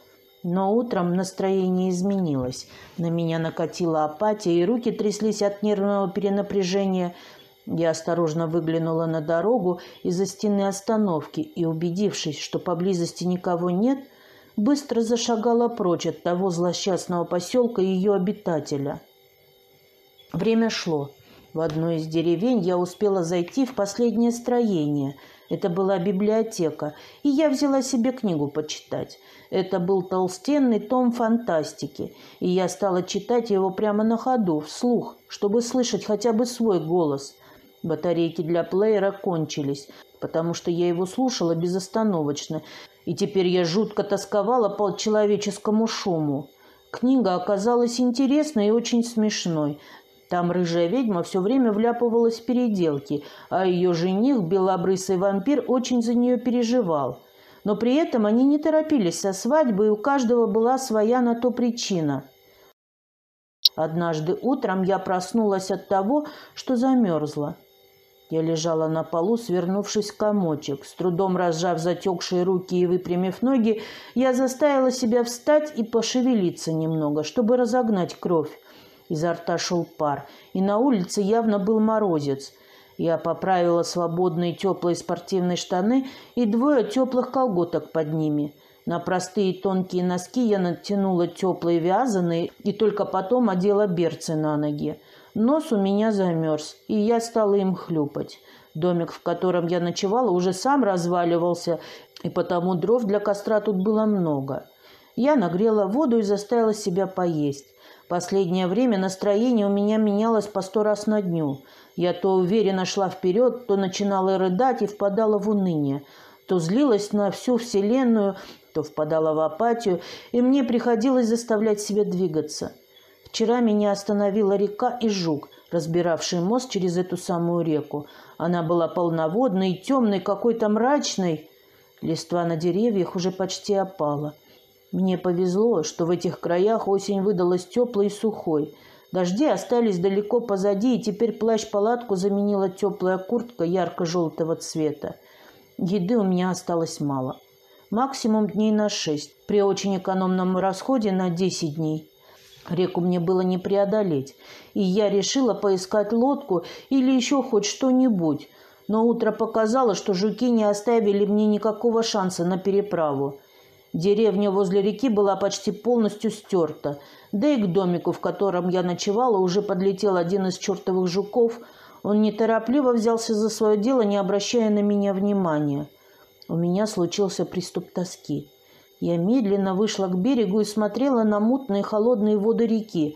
Но утром настроение изменилось. На меня накатила апатия, и руки тряслись от нервного перенапряжения. Я осторожно выглянула на дорогу из-за стены остановки и, убедившись, что поблизости никого нет, быстро зашагала прочь от того злосчастного поселка и ее обитателя. Время шло. В одну из деревень я успела зайти в последнее строение. Это была библиотека, и я взяла себе книгу почитать. Это был толстенный том фантастики, и я стала читать его прямо на ходу, вслух, чтобы слышать хотя бы свой голос. Батарейки для плеера кончились, потому что я его слушала безостановочно, и теперь я жутко тосковала по человеческому шуму. Книга оказалась интересной и очень смешной. Там рыжая ведьма все время вляпывалась в переделки, а ее жених, белобрысый вампир, очень за нее переживал. Но при этом они не торопились со свадьбой, и у каждого была своя на то причина. Однажды утром я проснулась от того, что замерзла. Я лежала на полу, свернувшись в комочек. С трудом разжав затекшие руки и выпрямив ноги, я заставила себя встать и пошевелиться немного, чтобы разогнать кровь. Изо рта шел пар, и на улице явно был морозец. Я поправила свободные теплые спортивные штаны и 2 теплых колготок под ними. На простые тонкие носки я натянула теплые вязаные и только потом одела берцы на ноги. Нос у меня замерз, и я стала им хлюпать. Домик, в котором я ночевала, уже сам разваливался, и потому дров для костра тут было много. Я нагрела воду и заставила себя поесть. Последнее время настроение у меня менялось по 100 раз на дню. Я то уверенно шла вперед, то начинала рыдать и впадала в уныние. То злилась на всю вселенную, то впадала в апатию, и мне приходилось заставлять себя двигаться. Вчера меня остановила река и жук, разбиравший мост через эту самую реку. Она была полноводной, темной, какой-то мрачной. Листва на деревьях уже почти опала. Мне повезло, что в этих краях осень выдалась теплой и сухой. Дожди остались далеко позади, и теперь плащ-палатку заменила теплая куртка ярко-желтого цвета. Еды у меня осталось мало. Максимум дней на 6, при очень экономном расходе на 10 дней. Реку мне было не преодолеть, и я решила поискать лодку или еще хоть что-нибудь. Но утро показало, что жуки не оставили мне никакого шанса на переправу. Деревня возле реки была почти полностью стерта, да и к домику, в котором я ночевала, уже подлетел один из чертовых жуков. Он неторопливо взялся за свое дело, не обращая на меня внимания. У меня случился приступ тоски. Я медленно вышла к берегу и смотрела на мутные холодные воды реки.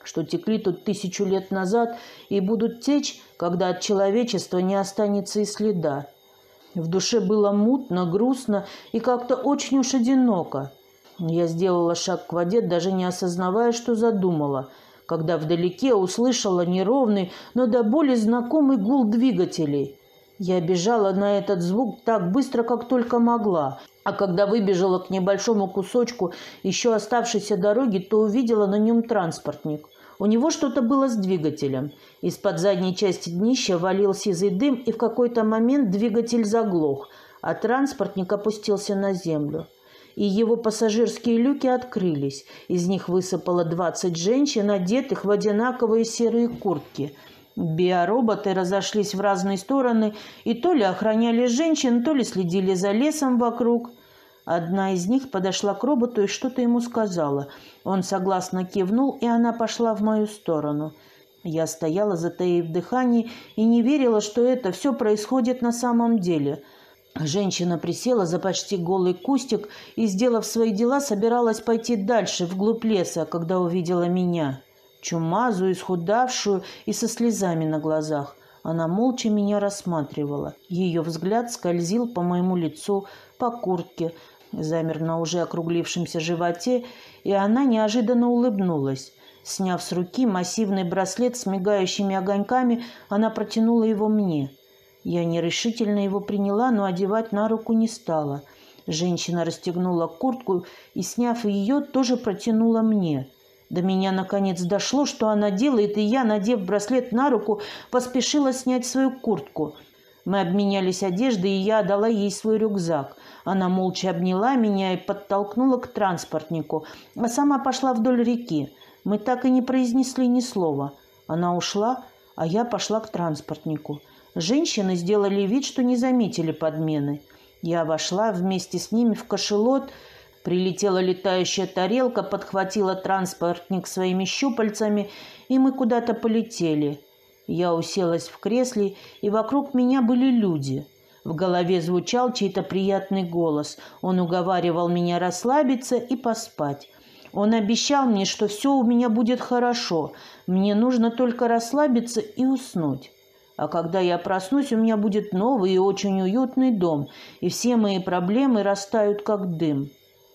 что текли тут 1000 лет назад и будут течь, когда от человечества не останется и следа. В душе было мутно, грустно и как-то очень уж одиноко. Я сделала шаг к воде, даже не осознавая, что задумала, когда вдалеке услышала неровный, но до боли знакомый гул двигателей. Я бежала на этот звук так быстро, как только могла, а когда выбежала к небольшому кусочку еще оставшейся дороги, то увидела на нем транспортник. У него что-то было с двигателем. Из-под задней части днища валил сизый дым, и в какой-то момент двигатель заглох, а транспортник опустился на землю. И его пассажирские люки открылись. Из них высыпало 20 женщин, одетых в одинаковые серые куртки. Биороботы разошлись в разные стороны и то ли охраняли женщин, то ли следили за лесом вокруг. Одна из них подошла к роботу и что-то ему сказала. Он согласно кивнул, и она пошла в мою сторону. Я стояла, затаив дыхание, и не верила, что это все происходит на самом деле. Женщина присела за почти голый кустик и, сделав свои дела, собиралась пойти дальше, вглубь леса, когда увидела меня. Чумазую, исхудавшую и со слезами на глазах. Она молча меня рассматривала. Ее взгляд скользил по моему лицу, по куртке, замер на уже округлившемся животе, и она неожиданно улыбнулась. Сняв с руки массивный браслет с мигающими огоньками, она протянула его мне. Я нерешительно его приняла, но одевать на руку не стала. Женщина расстегнула куртку и, сняв ее, тоже протянула мне. До меня наконец дошло, что она делает, и я, надев браслет на руку, поспешила снять свою куртку. Мы обменялись одеждой, и я отдала ей свой рюкзак. Она молча обняла меня и подтолкнула к транспортнику, а сама пошла вдоль реки. Мы так и не произнесли ни слова. Она ушла, а я пошла к транспортнику. Женщины сделали вид, что не заметили подмены. Я вошла вместе с ними в кашалот. Прилетела летающая тарелка, подхватила транспортник своими щупальцами, и мы куда-то полетели. Я уселась в кресле, и вокруг меня были люди. В голове звучал чей-то приятный голос. Он уговаривал меня расслабиться и поспать. Он обещал мне, что все у меня будет хорошо. Мне нужно только расслабиться и уснуть. А когда я проснусь, у меня будет новый и очень уютный дом, и все мои проблемы растают, как дым.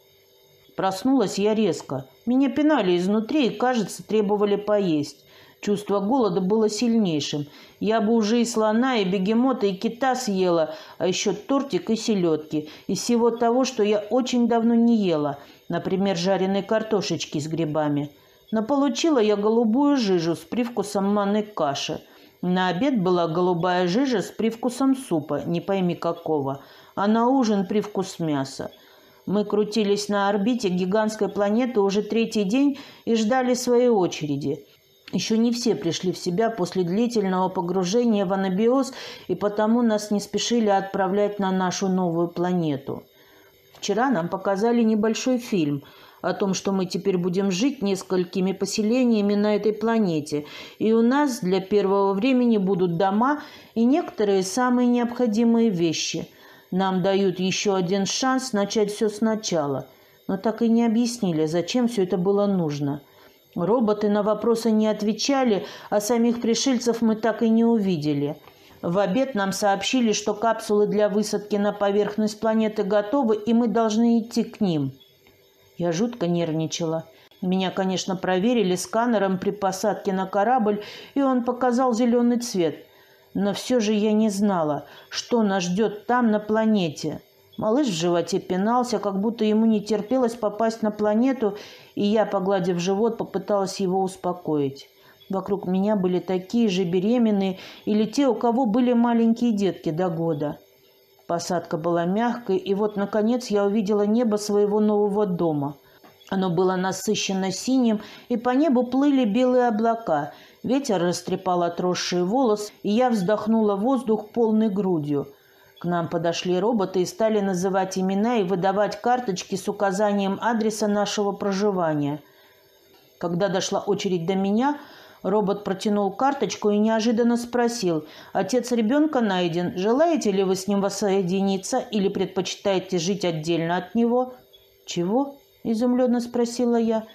Проснулась я резко. Меня пинали изнутри и, кажется, требовали поесть. Чувство голода было сильнейшим. Я бы уже и слона, и бегемота, и кита съела, а еще тортик и селедки. Из всего того, что я очень давно не ела. Например, жареной картошечки с грибами. Но получила я голубую жижу с привкусом манной каши. На обед была голубая жижа с привкусом супа, не пойми какого, а на ужин привкус мяса. Мы крутились на орбите гигантской планеты уже 3-й день и ждали своей очереди. Еще не все пришли в себя после длительного погружения в анабиоз, и потому нас не спешили отправлять на нашу новую планету. Вчера нам показали небольшой фильм о том, что мы теперь будем жить несколькими поселениями на этой планете, и у нас для первого времени будут дома и некоторые самые необходимые вещи. Нам дают еще один шанс начать все сначала, но так и не объяснили, зачем все это было нужно. Роботы на вопросы не отвечали, а самих пришельцев мы так и не увидели. В обед нам сообщили, что капсулы для высадки на поверхность планеты готовы, и мы должны идти к ним. Я жутко нервничала. Меня, конечно, проверили сканером при посадке на корабль, и он показал зеленый цвет. Но все же я не знала, что нас ждет там, на планете. Малыш в животе пинался, как будто ему не терпелось попасть на планету, и я, погладив живот, попыталась его успокоить. Вокруг меня были такие же беременные или те, у кого были маленькие детки до года. Посадка была мягкой, и вот, наконец, я увидела небо своего нового дома. Оно было насыщенно синим, и по небу плыли белые облака. Ветер растрепал отросшие волосы, и я вздохнула воздух полной грудью. К нам подошли роботы и стали называть имена и выдавать карточки с указанием адреса нашего проживания. Когда дошла очередь до меня, робот протянул карточку и неожиданно спросил: «Отец ребенка найден. Желаете ли вы с ним воссоединиться или предпочитаете жить отдельно от него?» «Чего?» – изумленно спросила я.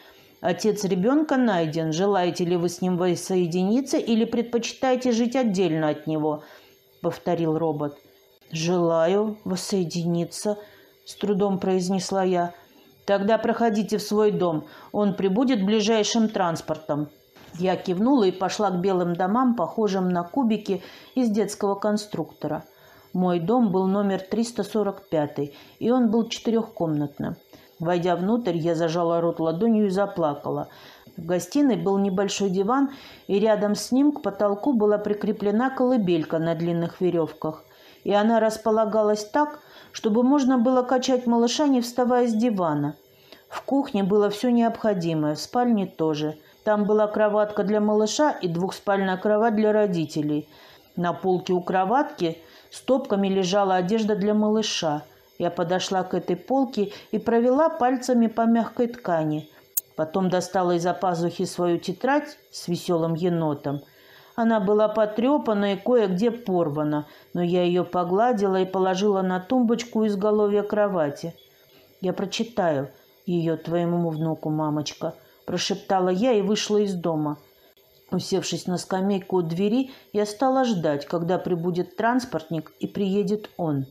Отец ребенка найден. Желаете ли вы с ним воссоединиться или предпочитаете жить отдельно от него?» — повторил робот. «Желаю воссоединиться», — с трудом произнесла я. «Тогда проходите в свой дом. Он прибудет ближайшим транспортом». Я кивнула и пошла к белым домам, похожим на кубики из детского конструктора. Мой дом был номер 345, и он был 4-комнатным. Войдя внутрь, я зажала рот ладонью и заплакала. В гостиной был небольшой диван, и рядом с ним к потолку была прикреплена колыбелька на длинных веревках. И она располагалась так, чтобы можно было качать малыша, не вставая с дивана. В кухне было все необходимое, в спальне тоже. Там была кроватка для малыша и двухспальная кровать для родителей. На полке у кроватки стопками лежала одежда для малыша. Я подошла к этой полке и провела пальцами по мягкой ткани. Потом достала из-за пазухи свою тетрадь с веселым енотом. Она была потрепана и кое-где порвана, но я ее погладила и положила на тумбочку у изголовья кровати. «Я прочитаю ее твоему внуку, мамочка», – прошептала я и вышла из дома. Усевшись на скамейку у двери, я стала ждать, когда прибудет транспортник и приедет он.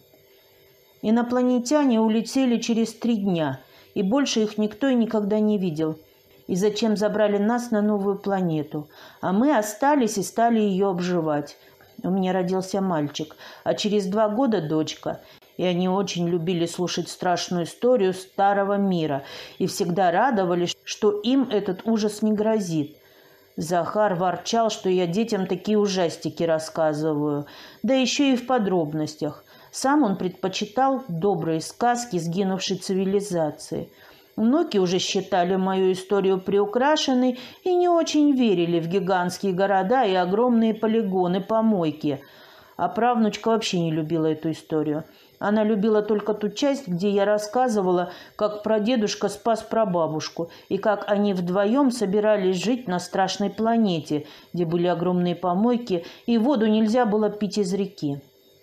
Инопланетяне улетели через 3 дня, и больше их никто и никогда не видел. И зачем забрали нас на новую планету? А мы остались и стали ее обживать. У меня родился мальчик, а через 2 года дочка. И они очень любили слушать страшную историю старого мира и всегда радовались, что им этот ужас не грозит. Захар ворчал, что я детям такие ужастики рассказываю, да еще и в подробностях. Сам он предпочитал добрые сказки сгинувшей цивилизации. Внуки уже считали мою историю приукрашенной и не очень верили в гигантские города и огромные полигоны-помойки. А правнучка вообще не любила эту историю. Она любила только ту часть, где я рассказывала, как прадедушка спас прабабушку и как они вдвоем собирались жить на страшной планете, где были огромные помойки и воду нельзя было пить из реки.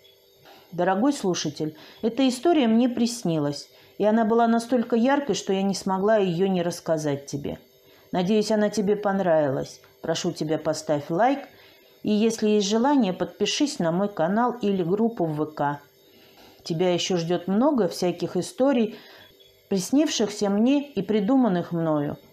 Дорогой слушатель, эта история мне приснилась, и она была настолько яркой, что я не смогла ее не рассказать тебе. Надеюсь, она тебе понравилась. Прошу тебя, поставь лайк, и если есть желание, подпишись на мой канал или группу в ВК. Тебя еще ждет много всяких историй, приснившихся мне и придуманных мною.